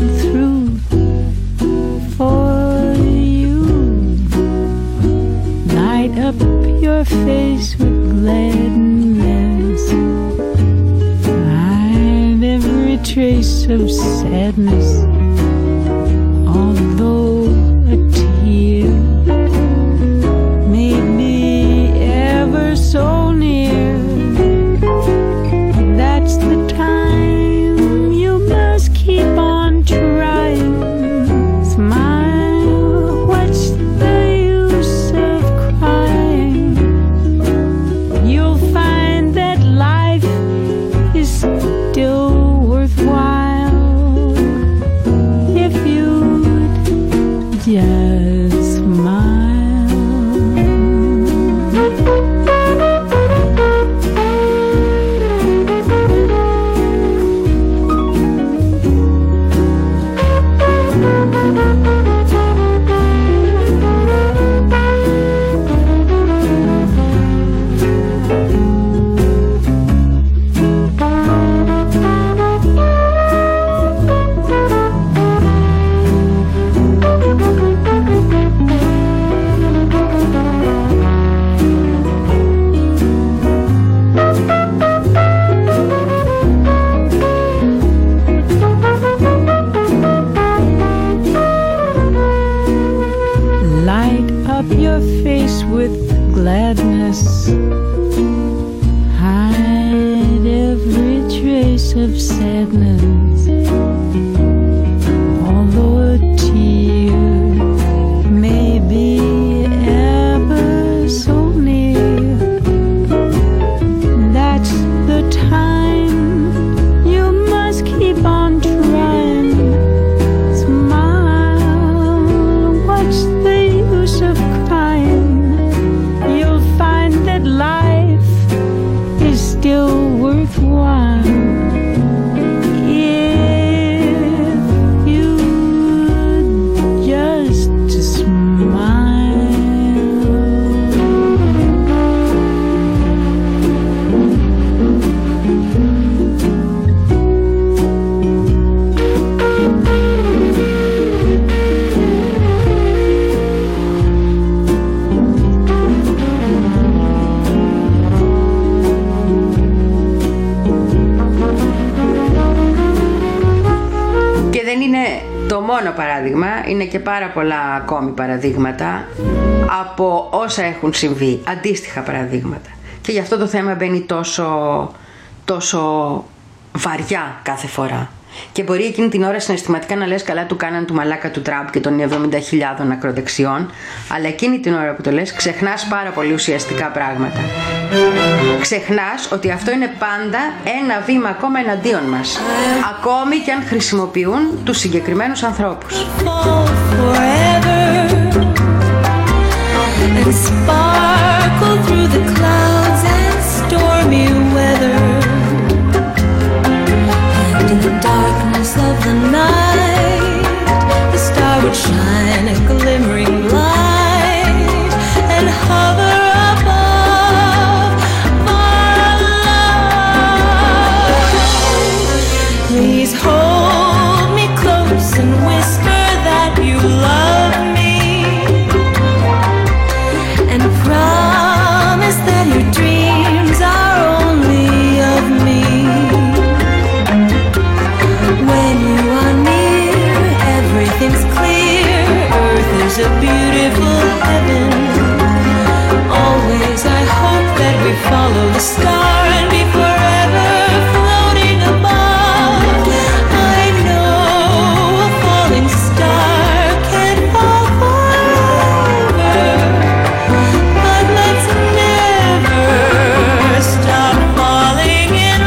just smile. Gladness, hide every trace of sadness, although a tear may be ever so near. That's the time you must keep on trying. Smile, what's the use of crying? Life is still worthwhile if you just smile. Δεν είναι το μόνο παράδειγμα, είναι και πάρα πολλά ακόμη παραδείγματα από όσα έχουν συμβεί, αντίστοιχα παραδείγματα. Και γι' αυτό το θέμα μπαίνει τόσο, τόσο βαριά κάθε φορά. Και μπορεί εκείνη την ώρα συναισθηματικά να λες καλά του κάναν του μαλάκα του Τραμπ και των εβδομήντα χιλιάδων ακροδεξιών, αλλά εκείνη την ώρα που το λες ξεχνάς πάρα πολύ ουσιαστικά πράγματα. Ξεχνάς ότι αυτό είναι πάντα ένα βήμα ακόμα εναντίον μας, ακόμη και αν χρησιμοποιούν τους συγκεκριμένους ανθρώπους. In the darkness of the night, the star would shine a glimmering light and hover above our love. Please hold me close and whisper that you love me, and promise that your dreams are only of me. When you are near, everything's clear. Earth is a beautiful heaven. Always I hope that we follow the star and be forever floating above. I know a falling star can't fall forever, but let's never stop falling in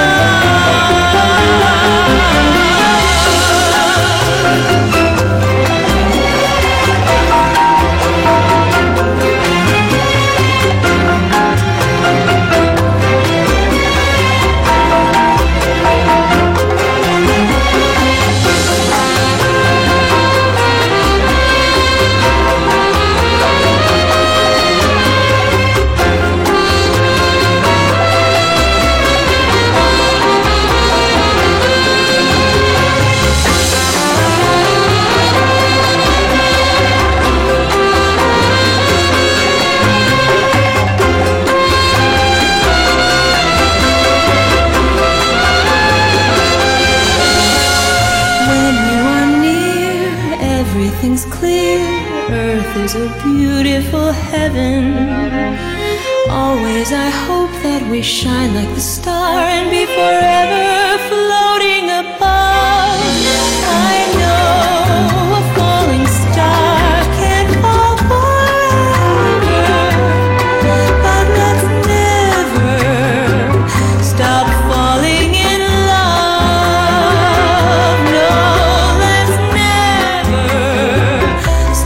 a beautiful heaven. Always I hope that we shine like the star and be forever floating above. I know a falling star can't fall forever, but let's never stop falling in love. No, let's never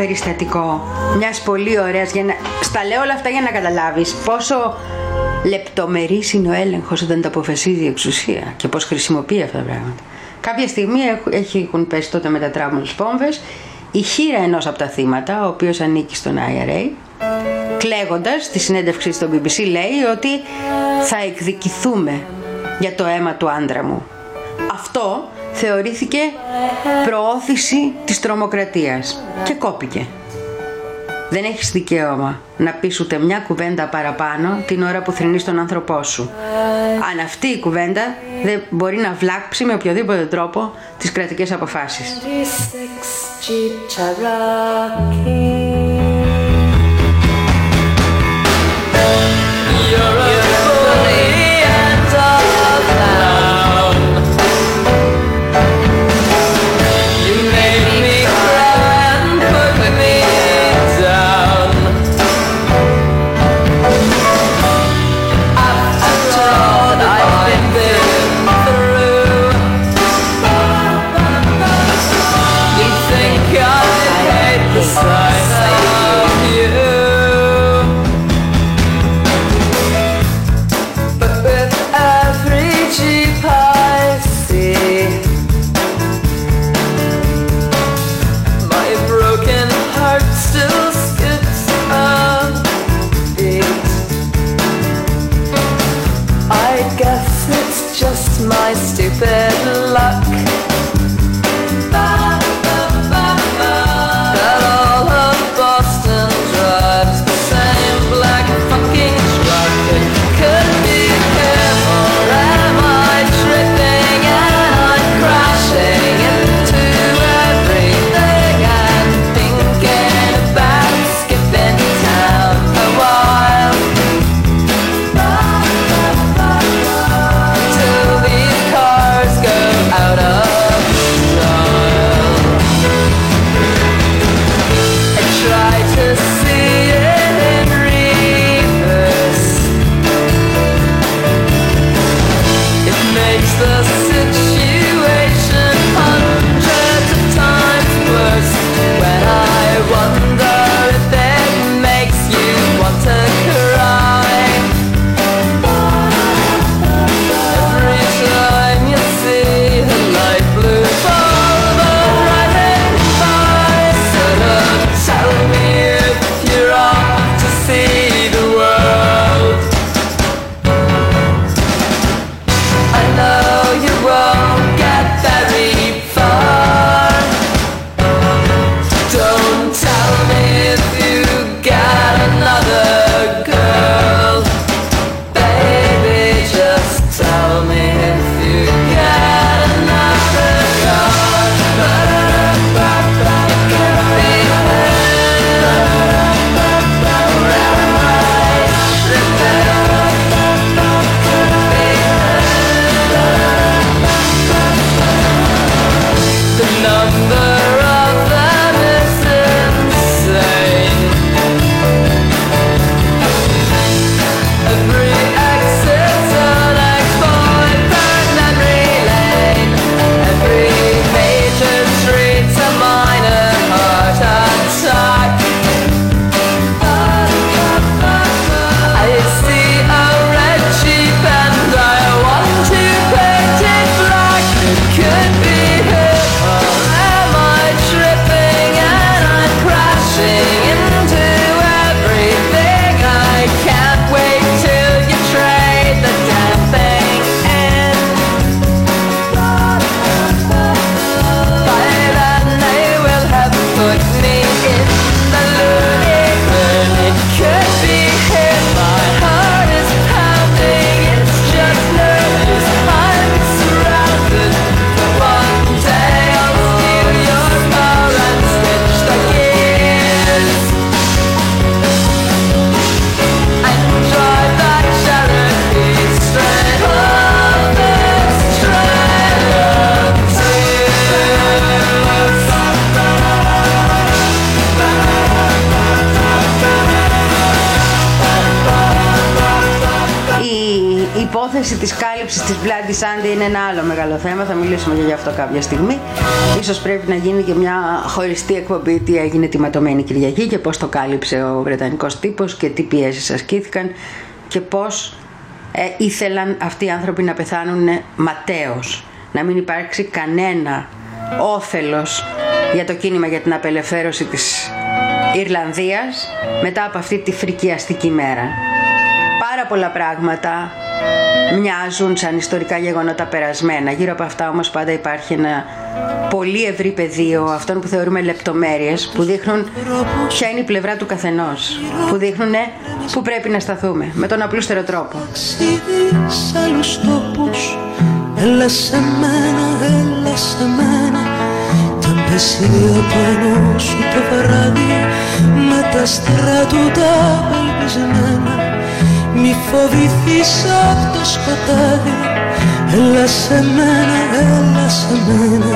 περιστατικό μιας πολύ ωραίας, για να... στα λέω όλα αυτά για να καταλάβεις πόσο λεπτομερής είναι ο έλεγχος όταν τα αποφασίζει η εξουσία και πώς χρησιμοποιεί αυτά τα πράγματα. Κάποια στιγμή έχουν πέσει τότε με τα τράμουλες πόμβες, η χείρα ενός από τα θύματα, ο οποίος ανήκει στον άι αρ έι, κλαίγοντας στη συνέντευξη στο μπι μπι σι λέει ότι θα εκδικηθούμε για το αίμα του άντρα μου. Αυτό θεωρήθηκε προώθηση της τρομοκρατίας και κόπηκε. Δεν έχεις δικαίωμα να πεις ούτε μια κουβέντα παραπάνω την ώρα που θρηνείς τον άνθρωπό σου. Αν αυτή η κουβέντα δεν μπορεί να βλάψει με οποιοδήποτε τρόπο τις κρατικές αποφάσεις. My stupid luck that all of Boston drives the same black fucking truck. It could be him, or am I tripping and I'm crashing into everything and thinking about skipping town a while till these cars go υπόθεση της κάλυψης της Bloody Sunday είναι ένα άλλο μεγάλο θέμα. Θα μιλήσουμε και γι' αυτό κάποια στιγμή. Ίσως πρέπει να γίνει και μια χωριστή εκπομπή τι έγινε τη ματωμένη Κυριακή και πώς το κάλυψε ο βρετανικός τύπος και τι πιέσεις ασκήθηκαν και πώς ε, ήθελαν αυτοί οι άνθρωποι να πεθάνουν ματέως. Να μην υπάρξει κανένα όφελος για το κίνημα για την απελευθέρωση της Ιρλανδίας μετά από αυτή τη φρικιαστική μέρα. Πάρα πολλά πράγματα μοιάζουν σαν ιστορικά γεγονότα περασμένα. Γύρω από αυτά όμως πάντα υπάρχει ένα πολύ ευρύ πεδίο αυτών που θεωρούμε λεπτομέρειες, που δείχνουν ποια είναι η πλευρά του καθενός, που δείχνουν που πρέπει να σταθούμε με τον απλούστερο τρόπο. Σε άλλους τόπους, έλα σε μένα, έλα σε μένα. Κι αν πέσει απάνω σου το βράδυ με τα άστερα του τα απελπισμένα, μη φοβηθείς απ' το σκοτάδι, έλα σε μένα, έλα σε μένα.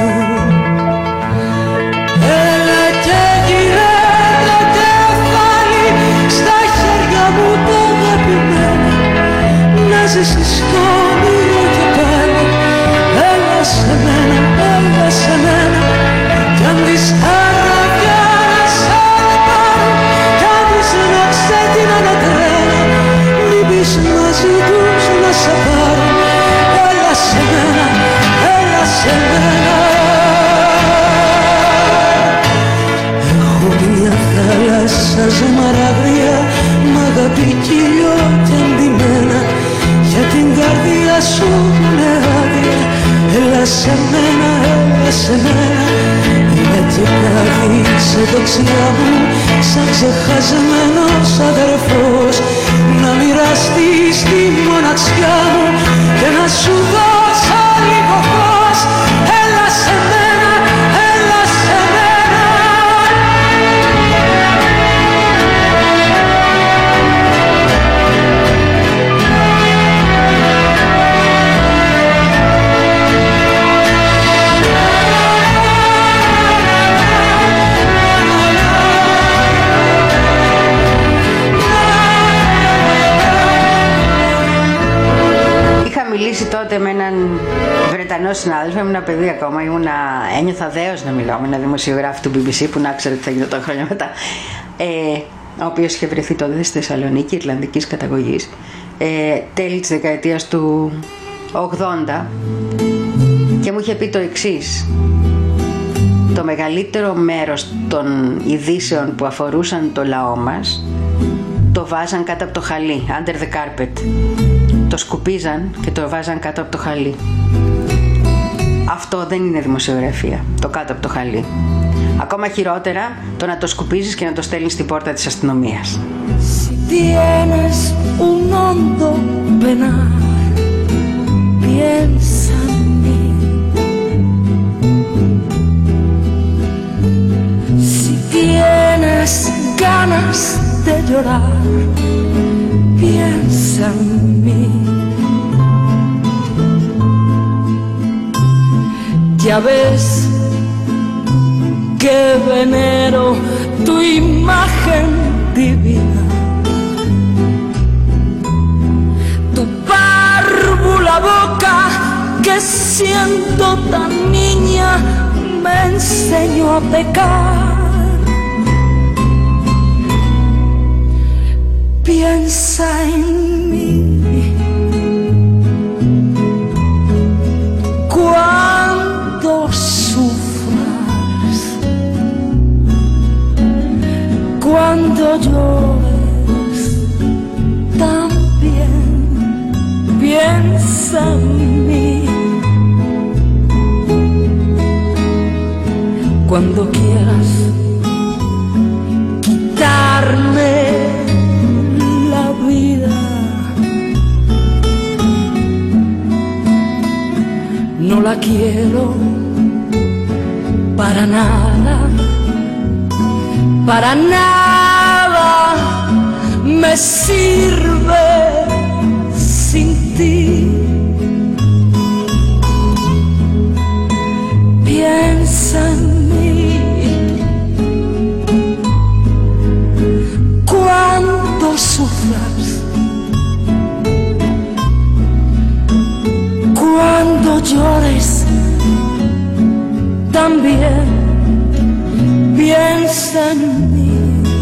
Έλα και γυρέ το κεφάλι στα χέρια μου τα αγαπημένα, να ζήσεις το όνειρο και πάλι. Έλα σε μένα, έλα σε μένα. Κι αν δεις αραβιά να σ' πάρουν, κι αν δεις ροξέτινα να τρέλα, μην πεις μαζί τους να σ' πάρουν. Έλα σε μένα, έλα σε μένα. Έχω μια θάλασσα ζυμαραγδία μ' αγάπη κύλιο και αντιμένα, για την καρδιά σου είναι άδεια. Έλα σε μένα, έλα σε μένα. Είμαι και κάτι σε δεξιά μου, σαν ξεχασμένος αδερφός, να μοιραστείς τη μοναξιά μου και να σου δώσω λίγο φως. Έλα σε μένα, έλα σε μένα. Μιλήσει τότε με έναν Βρετανό συνάδελφο, ήμουν ένα παιδί ακόμα, ήμουνα, ένιωθα δέος να μιλάω με έναν δημοσιογράφο του μπι μπι σι που να ξέρω τι θα γινόταν χρόνια μετά, ε, ο οποίος είχε βρεθεί τότε στη Θεσσαλονίκη, Ιρλανδικής καταγωγής, ε, τέλη της δεκαετίας του ογδόντα, και μου είχε πει το εξής: το μεγαλύτερο μέρος των ειδήσεων που αφορούσαν το λαό μας το βάζαν κάτω από το χαλί, under the carpet. Το σκουπίζαν και το βάζαν κάτω από το χαλί. Αυτό δεν είναι δημοσιογραφία, το κάτω από το χαλί. Ακόμα χειρότερα το να το σκουπίζεις και να το στέλνεις στην πόρτα της αστυνομίας. Si tienes un hondo penar, piensa en mí. Si tienes ganas de llorar, piensa en mí. Ya ves que venero tu imagen divina, tu párvula boca que siendo tan niña me enseñó a pecar. Piensa en mí cuando sufras, cuando llores también. Piensa en mí cuando quieras quitarme la vida. No la quiero para nada, para nada me sirve sin ti. Piensa en mí cuando sufras, llores, también piensa en mí.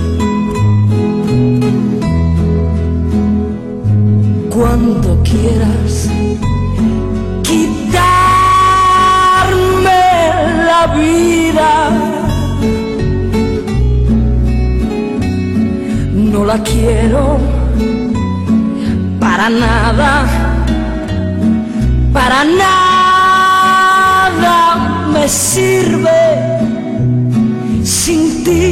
Cuando quieras quitarme la vida, no la quiero para nada, para nada me sirve sin ti.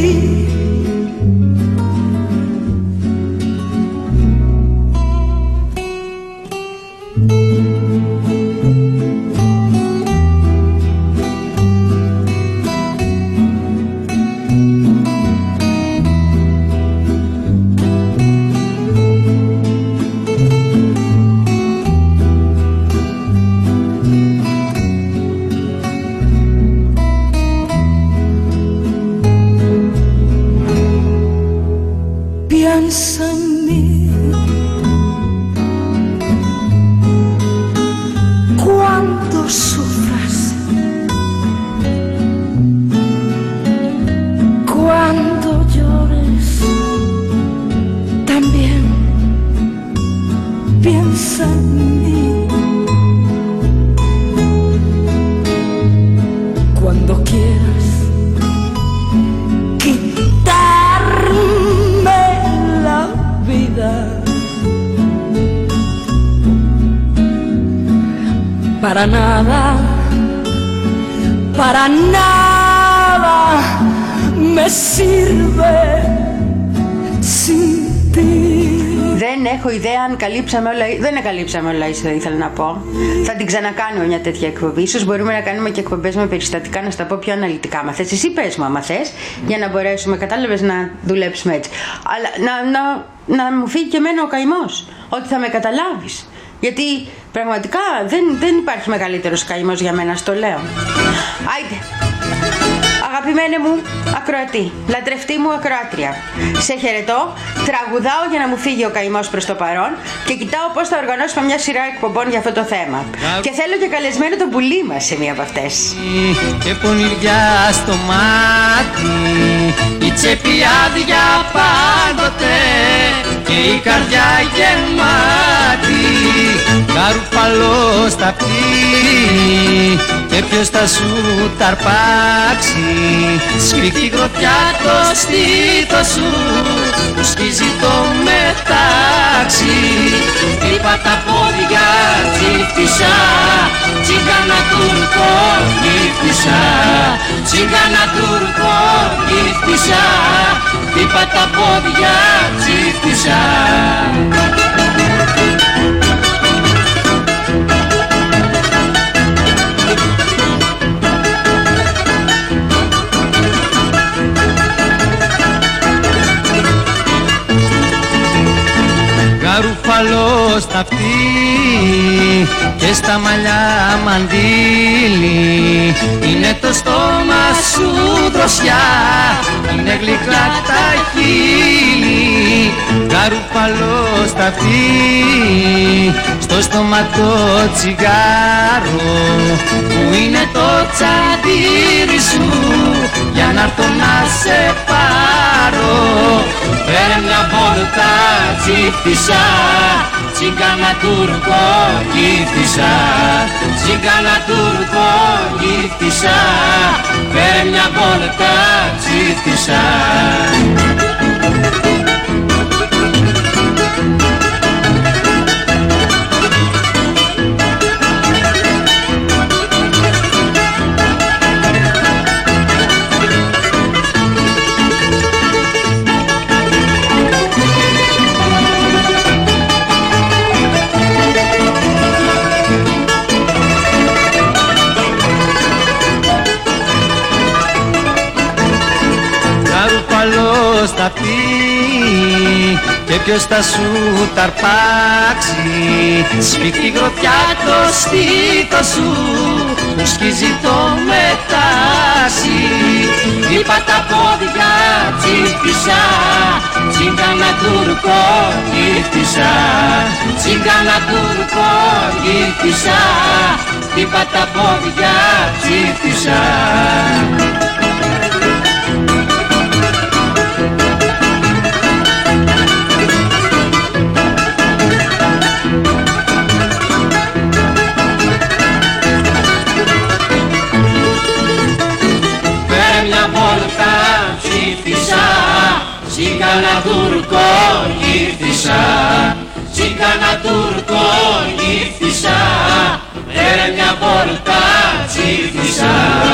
Piensa en mí cuando sufras, cuando llores, también piensa en mí. Cuando quieras quitarme la vida, para nada, para nada me sirve sin ti. Δεν έχω ιδέα αν καλύψαμε όλα. Δεν καλύψαμε όλα, ήθελα να πω. Θα την ξανακάνουμε μια τέτοια εκπομπή. Ίσως μπορούμε να κάνουμε και εκπομπές με περιστατικά, να στα πω πιο αναλυτικά. Μα θες, εσύ πες μου, άμα θες, για να μπορέσουμε, κατάλαβες, να δουλέψουμε έτσι. Αλλά να, να, να μου φύγει και εμένα ο καημός. Ότι θα με καταλάβεις. Γιατί πραγματικά δεν, δεν υπάρχει μεγαλύτερος καημός για μένα, στο λέω. Άιντε. Αγαπημένε μου ακροατή, λατρευτή μου ακροάτρια, σε χαιρετώ, τραγουδάω για να μου φύγει ο καημός προς το παρόν και κοιτάω πώς θα οργανώσουμε μια σειρά εκπομπών για αυτό το θέμα. Και θέλω και καλεσμένο το πουλί μας σε μία από αυτές. Και πονηριά στο μάτι, η τσέπη άδεια πάντοτε και η καρδιά γεμάτη, καρουφαλό στα πτή, και ποιος θα σου ταρπάξει, σφιχτή γροθιά το στήθος σου, που σκίζει το μετάξι. Χτύπα τα πόδια, τσίφτησα, τσίγκανα Τούρκο, γύφτησα, τσίγκανα Τούρκο, γύφτησα, χτύπα τα πόδια, τσίφτησα. Καρουφαλό στα αυτή και στα μαλλιά μαντήλι, είναι το στόμα σου δροσιά, είναι γλυκά τα χείλη. Καρουφαλό στα αυτή, στο στόμα το τσιγάρο, που είναι το τσαντήρι σου, για να έρθω να σε πάρω. Φέρε μια βόλτα, τσίφτησα, τσίγκανα Τούρκο, γύφτησα, τσίγκανα Τούρκο, γύφτησα, φέρε μια βόλτα, τσίφτησα. Θα πει και ποιος θα σου ταρπάξει, σφιχτή γροθιά το στήθος σου, που σκίζει το μετάξι. Είπα τα πόδια, τσίφτησα, τσίγκανα Τούρκο, γύφτησα, Τσίγκανα Τούρκο γύφτησα, χτύπα τα πόδια ψήφισα. Φέρε μια βόλτα ψήφισα, τσίγκανα Τούρκο γύφτησα. Τσίγκανα Τούρκο γύφτησα, φέρε μια βόλτα ψήφισα.